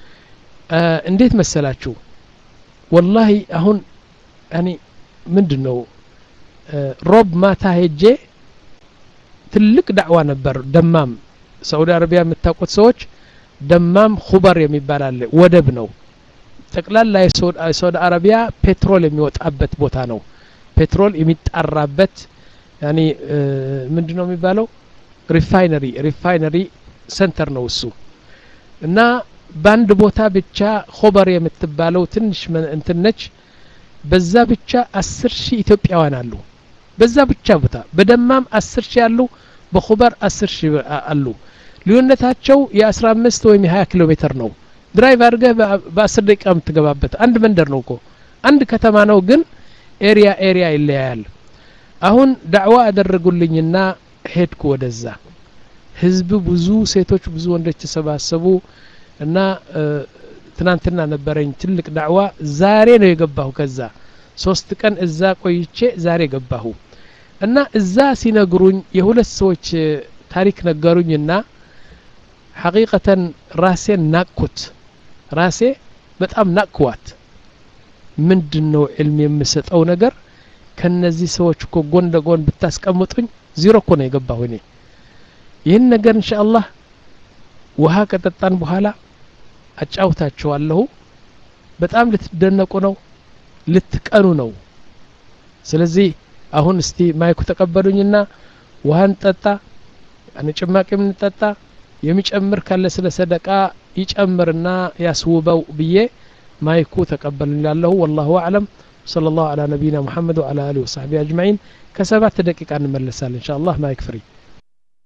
እንዴት መሰላችሁ والله አሁን ያኒ ምንድነው ሮብ ማታ ሄጄ ትልቅ ዳዕዋ ነበር ደማም ሳውዲ አረቢያ የምታውቁት ሰዎች ደማም ኹበር የሚባል አለ ወደብ ነው ጠቅላላ የሳውዲ አረቢያ ፔትሮል የሚወጣበት ቦታ ነው ፔትሮል የሚጣራበት ያኒ ምንድነው የሚባለው ሪፋይነሪ ሪፋይነሪ ሴንተር ነው እሱ እና ባንድ ቦታ ብቻ ኹበር የምትባለው ትንሽ እንትን ነች በዛ ብቻ አስር ሺህ ኢትዮጵያውያን አሉ በዛ ብቻ ቦታ በደማም አስር ሺህ አሉ በኹበር አስር ሺህ አሉ ልዩነታቸው የ15 ወይም የ20 ኪሎ ሜትር ነው ድራይቭ አድርገህ በ10 ደቂቃ የምትገባበት አንድ መንደር ነው እኮ አንድ ከተማ ነው ግን ኤሪያ ኤሪያ ይለያያል አሁን ዳዕዋ አደረጉልኝና ሄድኩ ወደዛ ህዝብ ብዙ ሴቶች ብዙ ወንዶች ተሰባሰቡ እና ትናንትና ነበረኝ ትልቅ ዳዕዋ ዛሬ ነው የገባሁ ከዛ ሶስት ቀን እዛ ቆይቼ ዛሬ ገባሁ እና እዛ ሲነግሩኝ የሁለት ሰዎች ታሪክ ነገሩኝና ሐቂቀተን ራሴን ናቅኩት ራሴ በጣም ናቅኳት ምንድነው ዕልም የምሰጠው ነገር ከነዚህ ሰዎች እኮ ጎን ለጎን ብታስቀምጡኝ ዜሮ እኮ ነው የገባሁ እኔ ይህን ነገር ኢንሻአላህ ውሃ ከጠጣን በኋላ አጫውታችኋለሁ በጣም ልትደነቁ ነው ልትቀኑ ነው ስለዚህ አሁን እስቲ ማይኩ ተቀበሉኝና ውሃን ጠጣ አን ጭማቂም እንጠጣ የሚጨምር ካለ ስለ ሰደቃ ይጨምርና ያስውበው ብዬ ማይኩ ተቀበሉኛለሁ والله اعلم صلى الله على نبينا محمد وعلى اله وصحبه اجمعين كسبات دقيقه نملسال ان شاء الله ما يكفري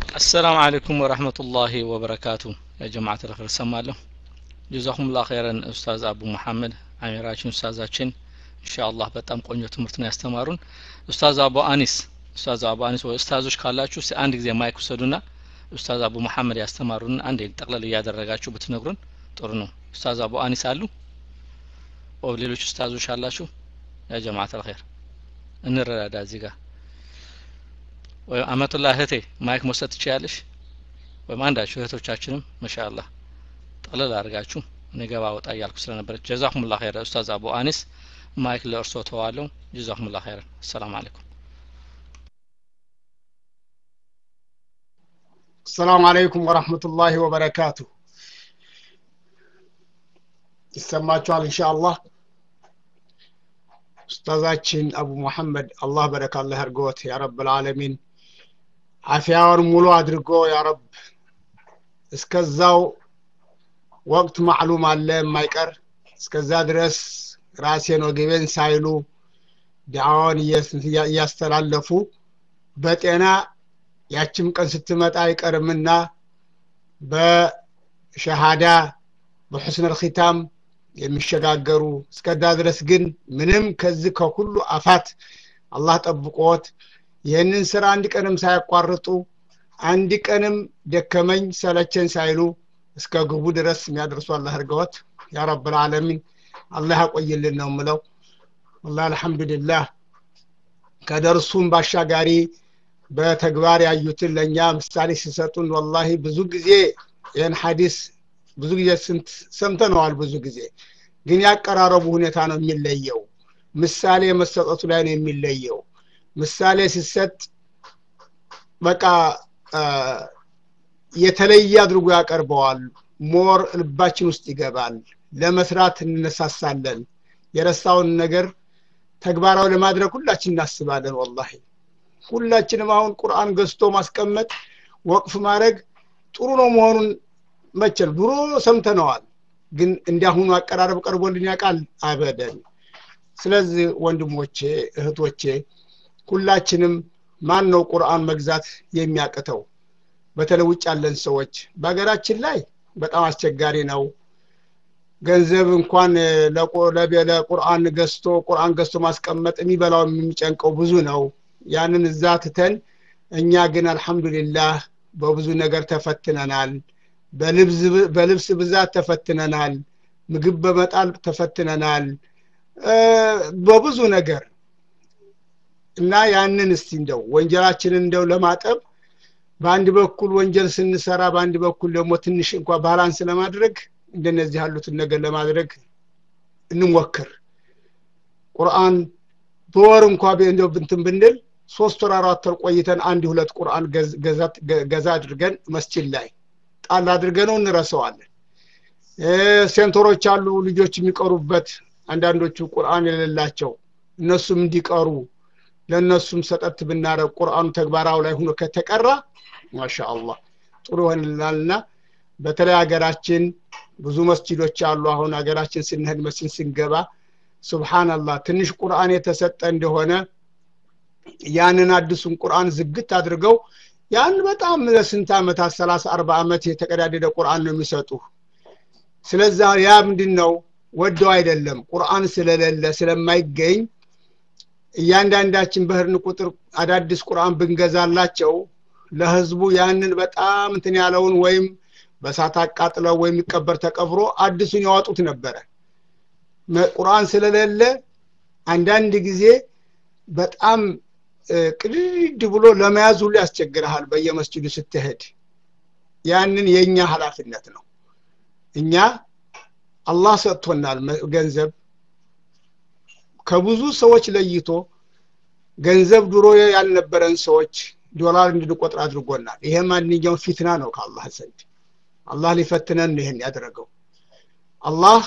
السلام عليكم ورحمة الله وبركاته يا جماعة الخير سمالو جزاكم الله خيرا أستاذ أبو محمد عميراتشن أستاذاتشن إن شاء الله በጣም ቆንጆ ትምህርት ነው ያስተማሩን ኡስታዝ አቡ አኒስ ኡስታዝ አቡ አኒስ ወይ ኡስታዞች ካላችሁ አንድ ጊዜ ማይክ ወሰዱና ኡስታዝ አቡ መሐመድ ያስተማሩን አንድ ጠቅለል ያደረጋችሁ ብትነግሩን ጥሩ ነው ኡስታዝ አቡ አኒስ አሉ او ሌሎች ኡስታዞች አላችሁ ያ ጀማዓት الخير እንረዳዳ እዚህ ጋር ወይ አመቱላህ እህቴ ማይክ መስጠት ትችያለሽ ወይ ማንዳችሁ እህቶቻችንም ማሻአላህ ጠቅለል አድርጋችሁ እኔ ገባ ወጣ ያልኩ ስለነበር ጀዛኩሙላህ ኸይር ኡስታዝ አቡ አኒስ ማይክ ለእርሶ ተዋለው ጀዛኩሙላህ ኸይር ሰላም አለይኩም السلام عليكم ورحمة الله وبركاته ይሰማችኋል ኢንሻአላህ ኡስታዛችን አቡ መሐመድ አላህ በረካላህ አርጎት ያ ረብ العالمين አፊያውን ሙሉ አድርጎ ያ ረብ እስከዛው ወቅት ማዕሉም አለ የማይቀር እስከዛ ድረስ ራሴን ወገቤን ሳይሉ ዳዋን ያስተላለፉ በጤና ያችም ቀን ስትመጣ አይቀርምና በሸሃዳ በሁስን الختام የሚሸጋገሩ እስከዛ ድረስ ግን ምንም ከዚህ ከሁሉ አፋት አላህ ጠብቆት ይሄንን ስራ አንድ ቀንም ሳይቋርጡ አንድ ቀንም ደከመኝ ሰለቸን ሳይሉ እስከ ግቡ ድረስ የሚያደርሱ አላህ አርገውት ያ ረብ العالمين አላህ ያቆይልን ነው ምለው والله الحمد لله ከደርሱም ባሻጋሪ በተግባር ያዩትን ለኛ ምሳሌ ሲሰጡን والله ብዙ ጊዜ ይሄን ሐዲስ ብዙ ጊዜ ሰምተነዋል ብዙ ጊዜ ግን ያቀራረቡ ሁኔታ ነው የሚለየው ምሳሌ መሰጠቱ ላይ ነው የሚለየው ምሳሌ ሲሰጥ በቃ የተለየ አድርጎ ያቀርበዋል ሞር ልባችን ውስጥ ይገባል ለመስራት እንነሳሳለን የረሳውን ነገር ተግባራዊ ለማድረግ ሁላችን እናስባለን والله ሁላችንም አሁን ቁርአን ገዝቶ ማስቀመጥ ወቅፍ ማድረግ ጥሩ ነው መሆኑን መቸል ድሮ ሰምተነዋል ግን እንዲያሁኑ አቀራረብ ቀርቦልን ያቃል አበደን ስለዚህ ወንድሞቼ እህቶቼ ሁላችንም ማን ነው ቁርአን መግዛት የሚያቀተው በተለውጭ ያለን ሰዎች በአገራችን ላይ በጣም አስቸጋሪ ነው ገንዘብ እንኳን ለቁርአን ገዝቶ ቁርአን ገዝቶ ማስቀመጥ የሚበላው የሚጨንቀው ብዙ ነው ያንን ዛትተን እኛ ግን አልহামዱሊላህ በብዙ ነገር ተፈትነናል በልብስ በልብስ ብዛት ተፈትነናል ምግብ በመጣል ተፈትነናል በብዙ ነገር እና ያንን እስቲ እንደው ወንጀላችንን እንደው ለማጠብ በአንድ በኩል ወንጀል ስንሰራ በአንድ በኩል ደግሞ ትንሽ እንኳን ባላንስ ለማድረግ እንደነዚህ ያሉትን ነገር ለማድረግ እንሞክር ቁርአን በወር እንኳን እንደው እንትን ብንል ሶስት ወር አራት ወር ቆይተን አንድ ሁለት ቁርአን ገዛት ገዛ አድርገን መስጂድ ላይ ጣል አድርገን እንረሳዋለን ሴንተሮች አሉ ልጆች የሚቀሩበት አንዳንዶቹ ቁርአን የሌላቸው እነሱም እንዲቀሩ ለነሱም ሰጠት ብናረግ ቁርአኑ ተግባራው ላይ ሆኖ ከተቀራ ማሻአላህ ጥሩ ሆነላልና በተለይ ሀገራችን ብዙ መስጂዶች አሉ አሁን ሀገራችን ስንሄድ መስጂድ ስንገባ ሱብሃንአላህ ትንሽ ቁርአን የተሰጠ እንደሆነ ያንን አዲሱን ቁርአን ዝግት አድርገው ያን በጣም ለስንት አመታት ሰላሳ አርባ አመት የተቀዳደደ ቁርአን ነው የሚሰጡ ስለዚህ ያ ምንድነው ወደው አይደለም ቁርአን ስለሌለ ስለማይገኝ እያንዳንዳችን በህርን ቁጥር አዳዲስ ቁርአን ብንገዛላቸው ለህዝቡ ያንን በጣም እንትን ያለውን ወይም በሳት አቃጥለው ወይም ይቀበር ተቀብሮ አዲሱን ያወጡት ነበር ቁርአን ስለሌለ አንዳንድ ጊዜ በጣም ቅድድ ብሎ ለማያዝ ሁሉ ያስቸግራል በየመስጂዱ ስትሄድ ያንን የኛ ሐላፊነት ነው እኛ አላህ ሰጥቶናል ገንዘብ ከብዙ ሰዎች ለይቶ ገንዘብ ድሮ ያልነበረን ሰዎች ዶላር እንድንቆጥር አድርጎናል ይሄ ማንኛው ፊትና ነው ከአላህ ዘንድ አላህ ሊፈትነን ነው ይሄን ያደረገው አላህ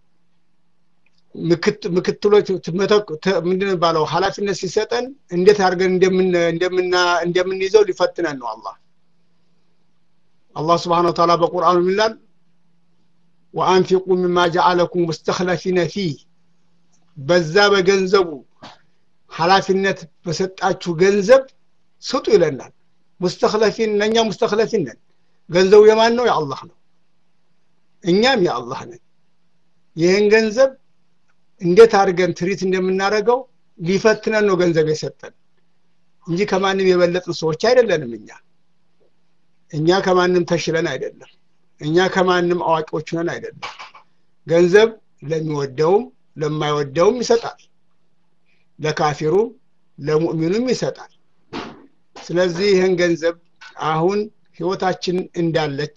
ምክት ምክትሎች ምንድነው ባለው ሐላፊነት ሲሰጠን እንዴት አድርገን እንደምን እንደምና እንደምንይዘው ሊፈትነን ነው አላህ አላህ Subhanahu Wa Ta'ala በቁርአኑ ይላል وانفقوا مما جعلكم مستخلفين فيه በዛ በገንዘቡ ሐላፊነት በሰጣችሁ ገንዘብ ስጡ ይለናል ሙስተኽለፊን ነኛ ሙስተኽለፊን ነን ገንዘቡ የማን ነው የአላህ ነው እኛም የአላህ ነን ይሄን ገንዘብ እንዴት አድርገን ትሪት እንደምናረጋው ሊፈትነን ነው ገንዘብ የሰጠን እንጂ ከማንም የበለጥን ሰዎች አይደለንም እኛ እኛ ከማንም ተሽለን አይደለም እኛ ከማንም አዋቂዎች ነን አይደለም ገንዘብ ለሚወደውም ለማይወደውም ይሰጣል ለካፊሩ ለሙእሚኑም ይሰጣል ስለዚህ ይሄን ገንዘብ አሁን ህይወታችን እንዳለች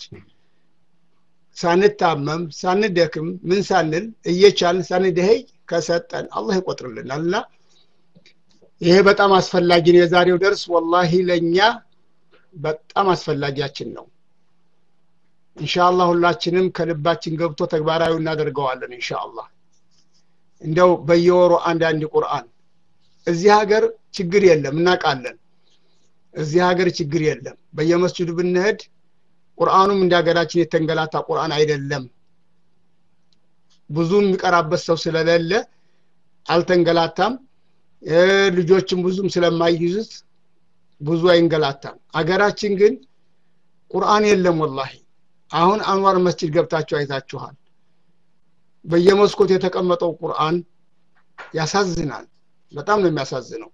ሳንታመም ሳንደክም ምን ሳንል እየቻልን ሳንደህይ ከሰጠን አላህ ይቆጥርልናልና ይሄ በጣም አስፈላጊ ነው የዛሬው ደርስ ወላሂ ለኛ በጣም አስፈላጊያችን ነው ኢንሻአላህ ሁላችንም ከልባችን ገብቶ ተግባራዊ እናደርገዋለን ኢንሻአላህ እንደው በየወሩ አንድ አንድ ቁርአን እዚህ ሀገር ችግር የለም እናቃለን እዚህ ሀገር ችግር የለም በየመስጂዱ ብንሄድ ቁርአኑም እንዳገራችን የተንገላታ ቁርአን አይደለም ብዙም የሚቀራበት ሰው ስለሌለ አልተንገላታም ልጆችም ብዙም ስለማይይዙት ብዙ አይንገላታም አገራችን ግን ቁርአን የለም ወላሂ አሁን አንዋር መስጂድ ገብታችሁ አይታችኋል በየመስኮት የተቀመጠው ቁርአን ያሳዝናል በጣም ነው የሚያሳዝነው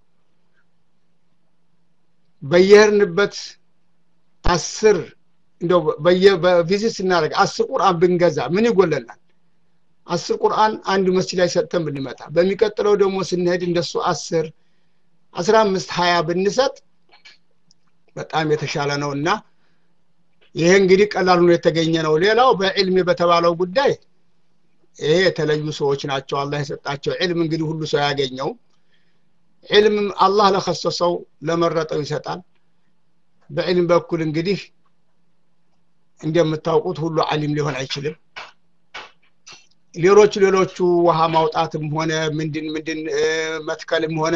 በየርንበት አስር እንደው በየቪዚት ስናደርግ አስር ቁርአን ብንገዛ ምን ይጎለናል አስር ቁርአን አንድ መስጂድ ላይ ሰጥተን ብንመጣ በሚቀጥለው ደግሞ ስንሄድ እንደሱ አስር አስራ አምስት ሃያ ብንሰጥ በጣም የተሻለ ነውና ይሄ እንግዲህ ቀላል ነው የተገኘ ነው ሌላው በዕልም በተባለው ጉዳይ ይሄ የተለዩ ሰዎች ናቸው አላህ የሰጣቸው ዕልም እንግዲህ ሁሉ ሰው ያገኘው ዕልም አላህ ለخصሰው ለመረጠው ይሰጣል በዕልም በኩል እንግዲህ እንደምታውቁት ሁሉ ዓሊም ሊሆን አይችልም ሌሎች ሌሎቹ ውሃ ማውጣትም ሆነ ምንድን ምንድን መትከልም ሆነ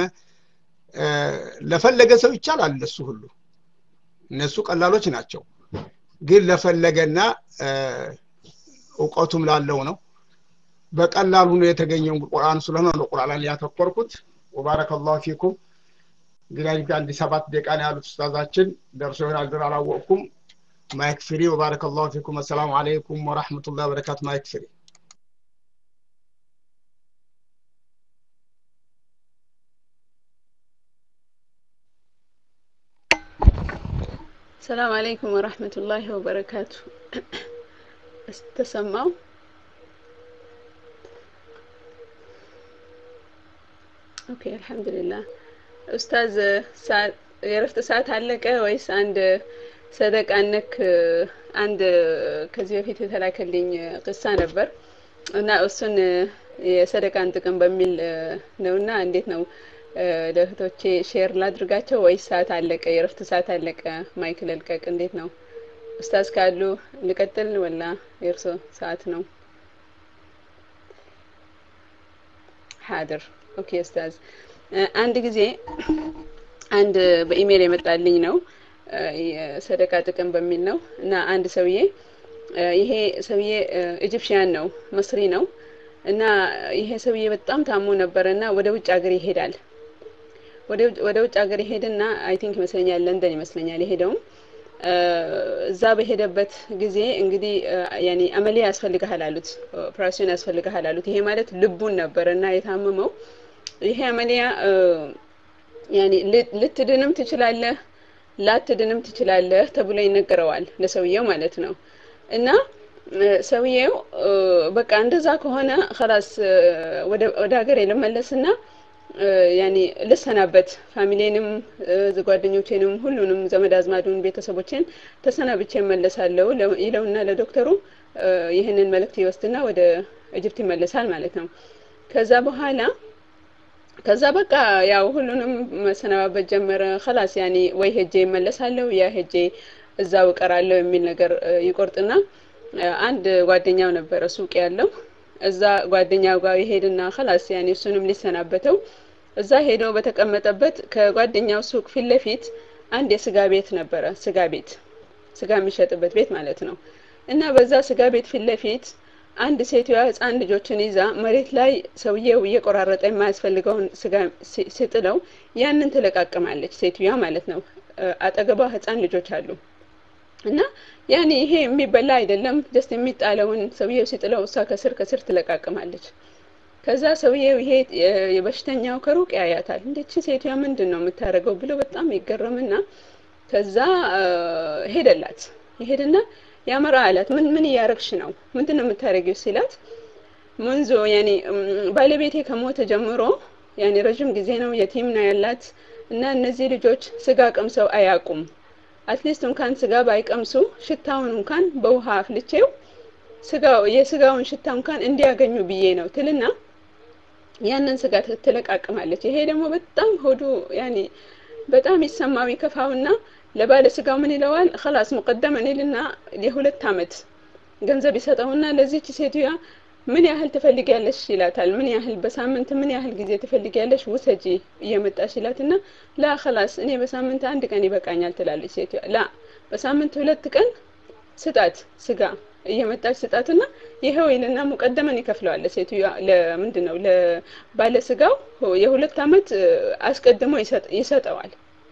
ለፈለገ ሰው ይቻላል ለሱ ሁሉ እነሱ ቀላሎች ናቸው ግን ለፈለገና ዕውቀቱም ላለው ነው በቀላሉ ነው የተገኘው ቁርአን ስለሆነ ነው ቁርአን ላይ ያተኮርኩት ወባረከላሁ ፊኩም ግላይክ አንድ ሰባት ደቂቃ ነው ያሉት ኡስታዛችን ደርሶን አልደር አላወቅኩም ማይክ ፍሪ ወባረከላሁ ፊኩም አሰላሙ አለይኩም ወራህመቱላሂ ወበረካቱ ማይክ ፍሪ السلام عليكم ورحمة الله وبركاته استسمعوا اوكي الحمد لله استاذ ساعة يرفت ساعة عليك ويس عند صدق انك عند كذي في تلاكلين قصة نبر እና እሱን የሰደቃን ጥቅም በሚል ነውና እንዴት ነው ለህቶቼ ሼር ላድርጋቸው ወይስ ሰዓት አለቀ የረፍት ሰዓት አለቀ ማይክ ልልቀቅ እንዴት ነው ኡስታዝ ካሉ ልቀጥል ወላ የርሶ ሰዓት ነው حاضر ኦኬ ኡስታዝ አንድ ጊዜ አንድ በኢሜል የመጣልኝ ነው የሰደቃ ጥቅም በሚል ነው እና አንድ ሰውዬ ይሄ ሰውዬ ኢጂፕሽያን ነው መስሪ ነው እና ይሄ ሰውዬ በጣም ታሞ ነበርና ወደ ውጭ ሀገር ይሄዳል ወደ ወደ ውጭ ሀገር ይሄድና አይ ቲንክ ይመስለኛል ለንደን ይመስለኛል ይሄደው እዛ በሄደበት ጊዜ እንግዲህ ያኒ አመሊያ ያስፈልጋል አሉት ኦፕሬሽን ያስፈልጋል አሉት ይሄ ማለት ልቡን ነበርና የታመመው ይሄ አመሊያ ያኒ ልትድንም ትችላለህ ላትድንም ትችላለህ ተብሎ ይነገረዋል ለሰውየው ማለት ነው እና ሰውየው በቃ እንደዛ ከሆነ خلاص ወደ ወደ ሀገር ለመለስና ያኒ ለሰናበት ፋሚሊንም ዘጓደኞቼንም ሁሉንም ዘመድ አዝማዱን ቤተሰቦችን ተሰናብቼ መለሳለሁ ይለውና ለዶክተሩ ይሄንን መልእክት ይወስድና ወደ ኢጂፕት ይመለሳል ማለት ነው ከዛ በኋላ ከዛ በቃ ያው ሁሉንም መሰናበት ጀመረ خلاص ያኒ ወይ ሄጄ መለሳለሁ ያ ሄጄ እዛው ቀራለሁ የሚል ነገር ይቆርጥና አንድ ጓደኛው ነበር ሱቅ ያለው እዛ ጓደኛው ጋር ይሄድና خلاص ያኒ እሱንም ሊሰናበተው እዛ ሄዶ በተቀመጠበት ከጓደኛው ሱቅ ፊት ለፊት አንድ የስጋ ቤት ነበረ ስጋ ቤት ስጋ የሚሸጥበት ቤት ማለት ነው እና በዛ ስጋ ቤት ፊት ለፊት አንድ ሴትዋ ህፃን ልጆችን ይዛ መሬት ላይ ሰውየው እየቆራረጠ የማያስፈልገውን ስጋ ሲጥለው ያንን ተለቃቀማለች ሴትዋ ማለት ነው አጠገቧ ህፃን ልጆች አሉ እና ያኔ ይሄ የሚበላ አይደለም ጀስት የሚጣለውን ሰውየው ሲጥለው እሷ ከስር ከስር ትለቃቅማለች ከዛ ሰውየው ይሄ የበሽተኛው ከሩቅ ያያታል እንዴት ሴትያ ምንድነው የምታረገው ብሎ በጣም ይገረምና ከዛ ሄደላት ይሄድና ያመራ አላት ምን ምን ያረክሽ ነው ምንድነው የምታረጊው ሲላት منذ يعني ባለቤቴ ከሞተ ጀምሮ يعني ረጅም ጊዜ ነው የቲም ነው ያላት እና እነዚህ ልጆች ስጋ ቀምሰው አያቁም አትሊስት እንኳን ስጋ ባይቀምሱ ሽታውን እንኳን በውሃ አፍልቼው ስጋው የስጋውን ሽታ እንኳን እንዲያገኙ ብዬ ነው ትልና ያንን ስጋ ትለቃቅማለች ይሄ ደግሞ በጣም ሆዱ يعني በጣም ይሰማው ይከፋውና ለባለ ስጋው ምን ይለዋል خلاص مقدما ይልና ለሁለት አመት ገንዘብ ይሰጠውና ለዚህች ሴትያ ምን ያህል ትፈልጊያለሽ ይላታል ምን ያህል በሳምንት ምን ያህል ጊዜ ትፈልጊያለሽ ወሰጂ እየመጣሽ ይላትና ላ خلاص እኔ በሳምንት አንድ ቀን ይበቃኛል ትላለች ሴትያ ላ በሳምንት ሁለት ቀን ስጣት ስጋ እየመጣች ስጣትና ይሄው ይልና ሙቀደመን ይከፍለዋል ሴትያ ለምንድነው ለባለ ስጋው የሁለት አመት አስቀድሞ ይሰጠዋል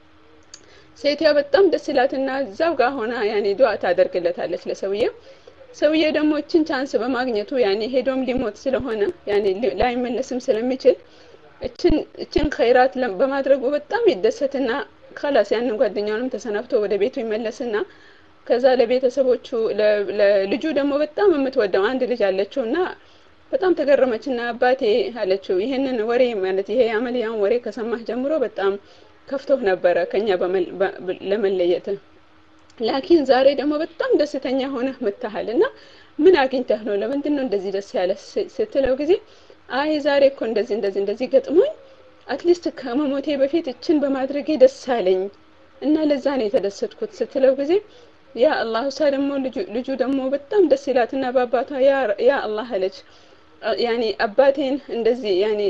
ሴትያ በጣም ደስ ይላትና እዛው ጋር ሆና ያኔ ዱዓ ታደርግለታለች ለሰውየው ሰውየው ደግሞ እቺን ቻንስ በማግኘቱ ያኔ ሄዶም ሊሞት ስለሆነ ያኔ ላይመለስም ስለሚችል እቺን እቺን ኸይራት በማድረጉ በጣም ይደሰትና خلاص ያንን ጓደኛውንም ተሰናብቶ ወደ ቤቱ ይመለስና ከዛ ለቤተሰቦቹ ለልጁ ደግሞ በጣም የምትወደው አንድ ልጅ አለችውና በጣም ተገረመችና አባቴ አለችው ይሄንን ወሬ ማለት ይሄ ያመልያውን ወሬ ከሰማህ ጀምሮ በጣም ከፍቶህ ነበር ከኛ ለመለየት ላኪን ዛሬ ደግሞ በጣም ደስተኛ ሆነህ መጣሃልና ምን አግኝተህ ነው ለምንድን ነው እንደዚህ ደስ ያለ ስትለው ጊዜ አይ ዛሬ እኮ እንደዚህ እንደዚህ እንደዚህ ገጥሞኝ አትሊስት ከመሞቴ በፊት እችን በማድረጌ ደስ አለኝ እና ለዛ ነው የተደሰትኩት ስትለው ጊዜ ያ አላህ ሰለሞ ልጁ ደግሞ በጣም ደስ ይላትና ባባቷ ያ ያ አላህ አለች ያኒ አባቴን እንደዚህ ያኒ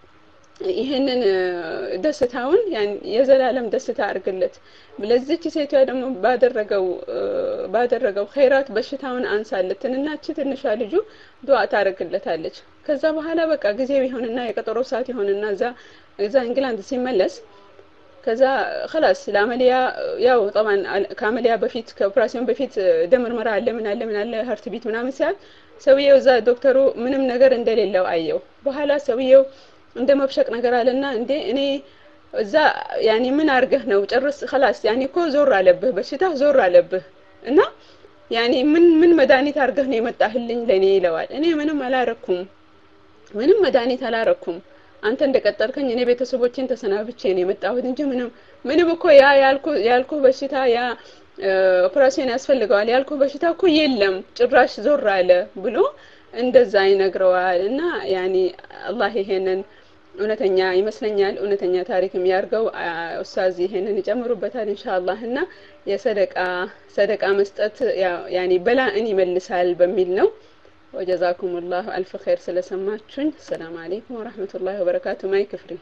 ይሄንን ደስታውን ያን የዘላለም ደስታ አርግለት ለዚህች ሴቷ ደግሞ ባደረገው ባደረገው ኸይራት በሽታውን አንሳለትንና እቺ ትንሿ ልጁ ዱዓ ታረግለታለች ከዛ በኋላ በቃ ጊዜው ይሆንና የቀጠሮ ሰዓት ይሆንና እዛ እዛ እንግላንድ ሲመለስ ከዛ خلاص ለአመሊያ ያው طبعا ከአመሊያ በፊት ከኦፕሬሽን በፊት ደም ምርመራ አለ ምን አለ ምን አለ ሀርት ቢት ምናምን ሲያል ሰውየው እዛ ዶክተሩ ምንም ነገር እንደሌለው አየው በኋላ ሰውየው እንደ መብሸቅ ነገር አለና እንዴ እኔ እዛ ያኒ ምን አርገህ ነው ጨርስ خلاص ያኒ እኮ ዞር አለብህ በሽታ ዞር አለብህ እና ያኒ ምን ምን መድኃኒት አርገህ ነው የመጣህልኝ ለኔ ይለዋል እኔ ምንም አላረኩም ምንም መድኃኒት አላረኩም አንተ እንደቀጠልከኝ እኔ ቤተሰቦቼን ተሰናብቼ ነው የመጣሁት እንጂ ምንም ምንም እኮ ያ ያልኩ ያልኩ በሽታ ያ ኦፕሬሽን ያስፈልገዋል ያልኩ በሽታ እኮ የለም ጭራሽ ዞር አለ ብሎ እንደዛ ይነግረዋል እና ያኒ አላህ ይሄንን እውነተኛ ይመስለኛል እውነተኛ ታሪክም ያርገው ኡስታዝ ይሄንን ይጨምሩበታል ኢንሻአላህ እና የሰደቃ ሰደቃ መስጠት ያኒ በላእን ይመልሳል በሚል ነው وجزاكم الله الف خير ስለሰማችሁኝ ሰላም አለይኩም ወራህመቱላሂ ወበረካቱ ማይ ክፍሪ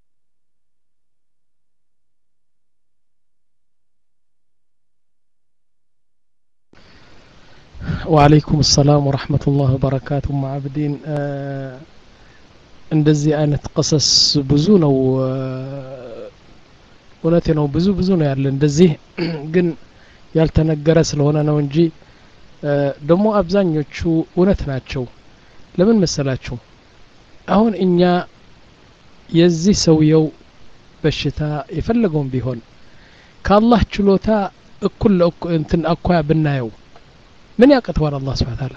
وعليكم السلام ورحمة الله وبركاته مع عبدين እንደዚህ አይነት قصص ብዙ ነው እውነቴ ነው ብዙ ብዙ ነው ያለ እንደዚህ ግን ያልተነገረ ስለሆነ ነው እንጂ ደግሞ አብዛኞቹ እውነት ናቸው ለምን መሰላችሁ አሁን እኛ የዚህ ሰውየው በሽታ የፈለገውን ቢሆን ከአላህ ችሎታ እኩል እንትን አኳያ ብናየው ምን ያቀተዋል አላህ Subhanahu Wa Ta'ala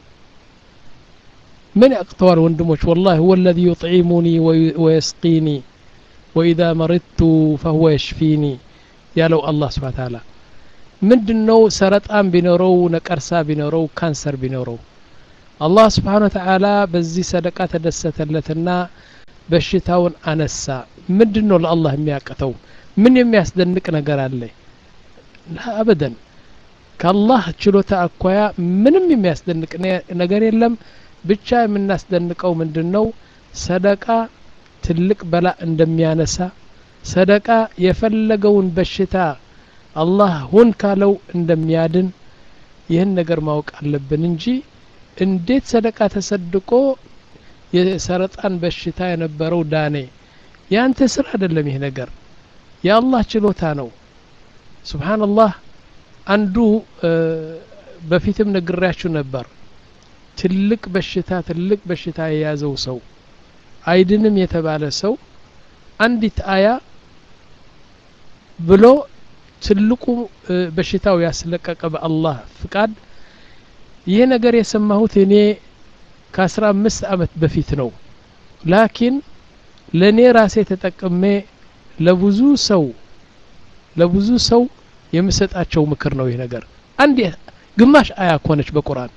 من أقطار وندموش والله هو الذي يطعمني ويسقيني وإذا مرضت فهو يشفيني يا لو الله سبحانه وتعالى ምንድነው ሰረጣን ቢኖረው ነቀርሳ ቢኖረው ካንሰር ቢኖረው አላህ Subhanahu Wa Ta'ala በዚህ ሰደቃ ተደሰተለትና በሽታውን አነሳ ምንድነው ለአላህ የሚያቀተው ምን የሚያስደንቅ ነገር አለ አበደን ከአላህ ችሎታ አኳያ ምንም የሚያስደንቅ ነገር የለም ብቻ የምናስደንቀው ምንድነው ሰደቃ ትልቅ በላ እንደሚያነሳ ሰደቃ የፈለገውን በሽታ አላህ ሁን ካለው እንደሚያድን ይህን ነገር ማወቅ አለብን እንጂ እንዴት ሰደቃ ተሰድቆ የሰረጣን በሽታ የነበረው ዳኔ ያንተ ስራ አይደለም ይሄ ነገር የአላህ ችሎታ ነው ሱብሃንአላህ አንዱ በፊትም ነግሬያችሁ ነበር ትልቅ በሽታ ትልቅ በሽታ የያዘው ሰው አይድንም የተባለ ሰው አንዲት አያ ብሎ ትልቁ በሽታው ያስለቀቀ በአላህ ፍቃድ ይሄ ነገር የሰማሁት እኔ ከአስራ አምስት አመት በፊት ነው ላኪን ለኔ ራሴ ተጠቅሜ ለብዙ ሰው ለብዙ ሰው የምሰጣቸው ምክር ነው ይሄ ነገር አንድ ግማሽ አያ ኮነች በቁርአን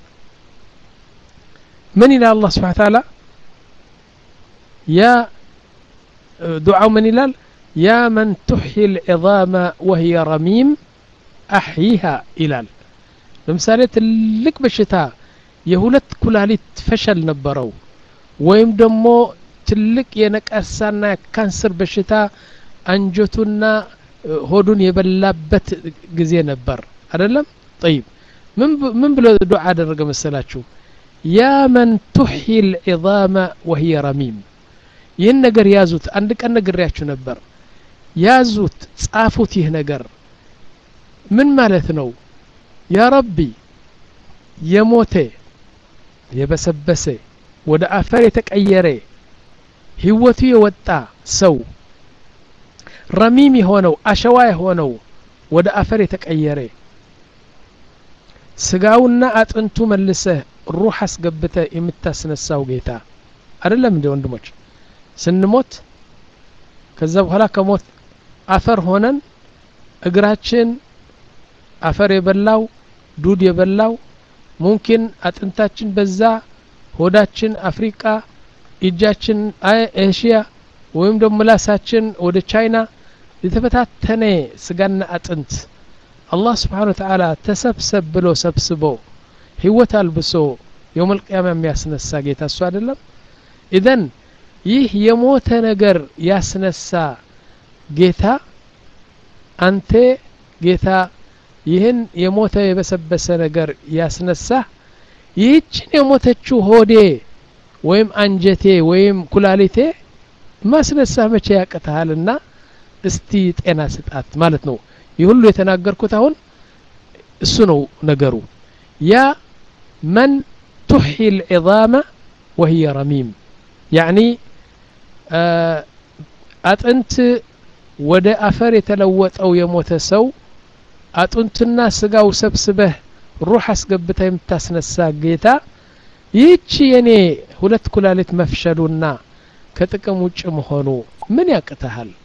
ምን ይላል አላህ Subhanahu Wa Ta'ala ያ ዱዓው ምን ይላል ያ መን تحيي العظام وهي رميم احيها ይላል ለምሳሌ ትልቅ በሽታ የሁለት ኩላሊት ፈሸል ነበረው ወይም ደግሞ ትልቅ የነቀርሳና ካንሰር በሽታ አንጀቱና ሆዱን የበላበት ጊዜ ነበር አይደለም طيب ምን ምን ብሎ ዱዓ አደረገ መሰላችሁ ያ መን تحيي العظام وهي رميم ይህን ነገር ያዙት አንድ ቀን ነግሬያችሁ ነበር ያዙት ጻፉት ይህ ነገር ምን ማለት ነው ያ ረቢ የሞተ የበሰበሰ ወደ አፈር የተቀየረ ህይወቱ የወጣ ሰው ረሚም የሆነው አሸዋ የሆነው ወደ አፈር የተቀየረ ስጋውና አጥንቱ መልሰህ ሩህ አስገብተ የምታስነሳው ጌታ አይደለም እንደ ወንድሞች ስንሞት ከዛ በኋላ ከሞት አፈር ሆነን እግራችን አፈር የበላው ዱድ የበላው ሙምኪን አጥንታችን በዛ ሆዳችን አፍሪካ እጃችን ኤሽያ ወይም ደግሞ ምላሳችን ወደ ቻይና የተበታተነ ስጋና አጥንት አላህ Subhanahu Wa Ta'ala ተሰብሰብ ብሎ ሰብስቦ ህይወት አልብሶ የውመል ቂያማ የሚያስነሳ ጌታ እሱ አይደለም ኢዘን ይህ የሞተ ነገር ያስነሳ ጌታ አንተ ጌታ ይህን የሞተ የበሰበሰ ነገር ያስነሳ ይህችን የሞተችው ሆዴ ወይም አንጀቴ ወይም ኩላሊቴ ማስነሳ መቼ ያቀታልና እስቲ ጤና ስጣት ማለት ነው ይህ ሁሉ የተናገርኩት አሁን እሱ ነው ነገሩ ያ من تحيي العظام وهي رميم يعني አጥንት ወደ አፈር የተለወጠው የሞተ ሰው አጥንትና ስጋው ሰብስበህ ሩህ አስገብታ የምታስነሳ ጌታ ይህች የኔ ሁለት ኩላሊት መፍሸሉና ከጥቅም ውጭ መሆኑ ምን ያቅታል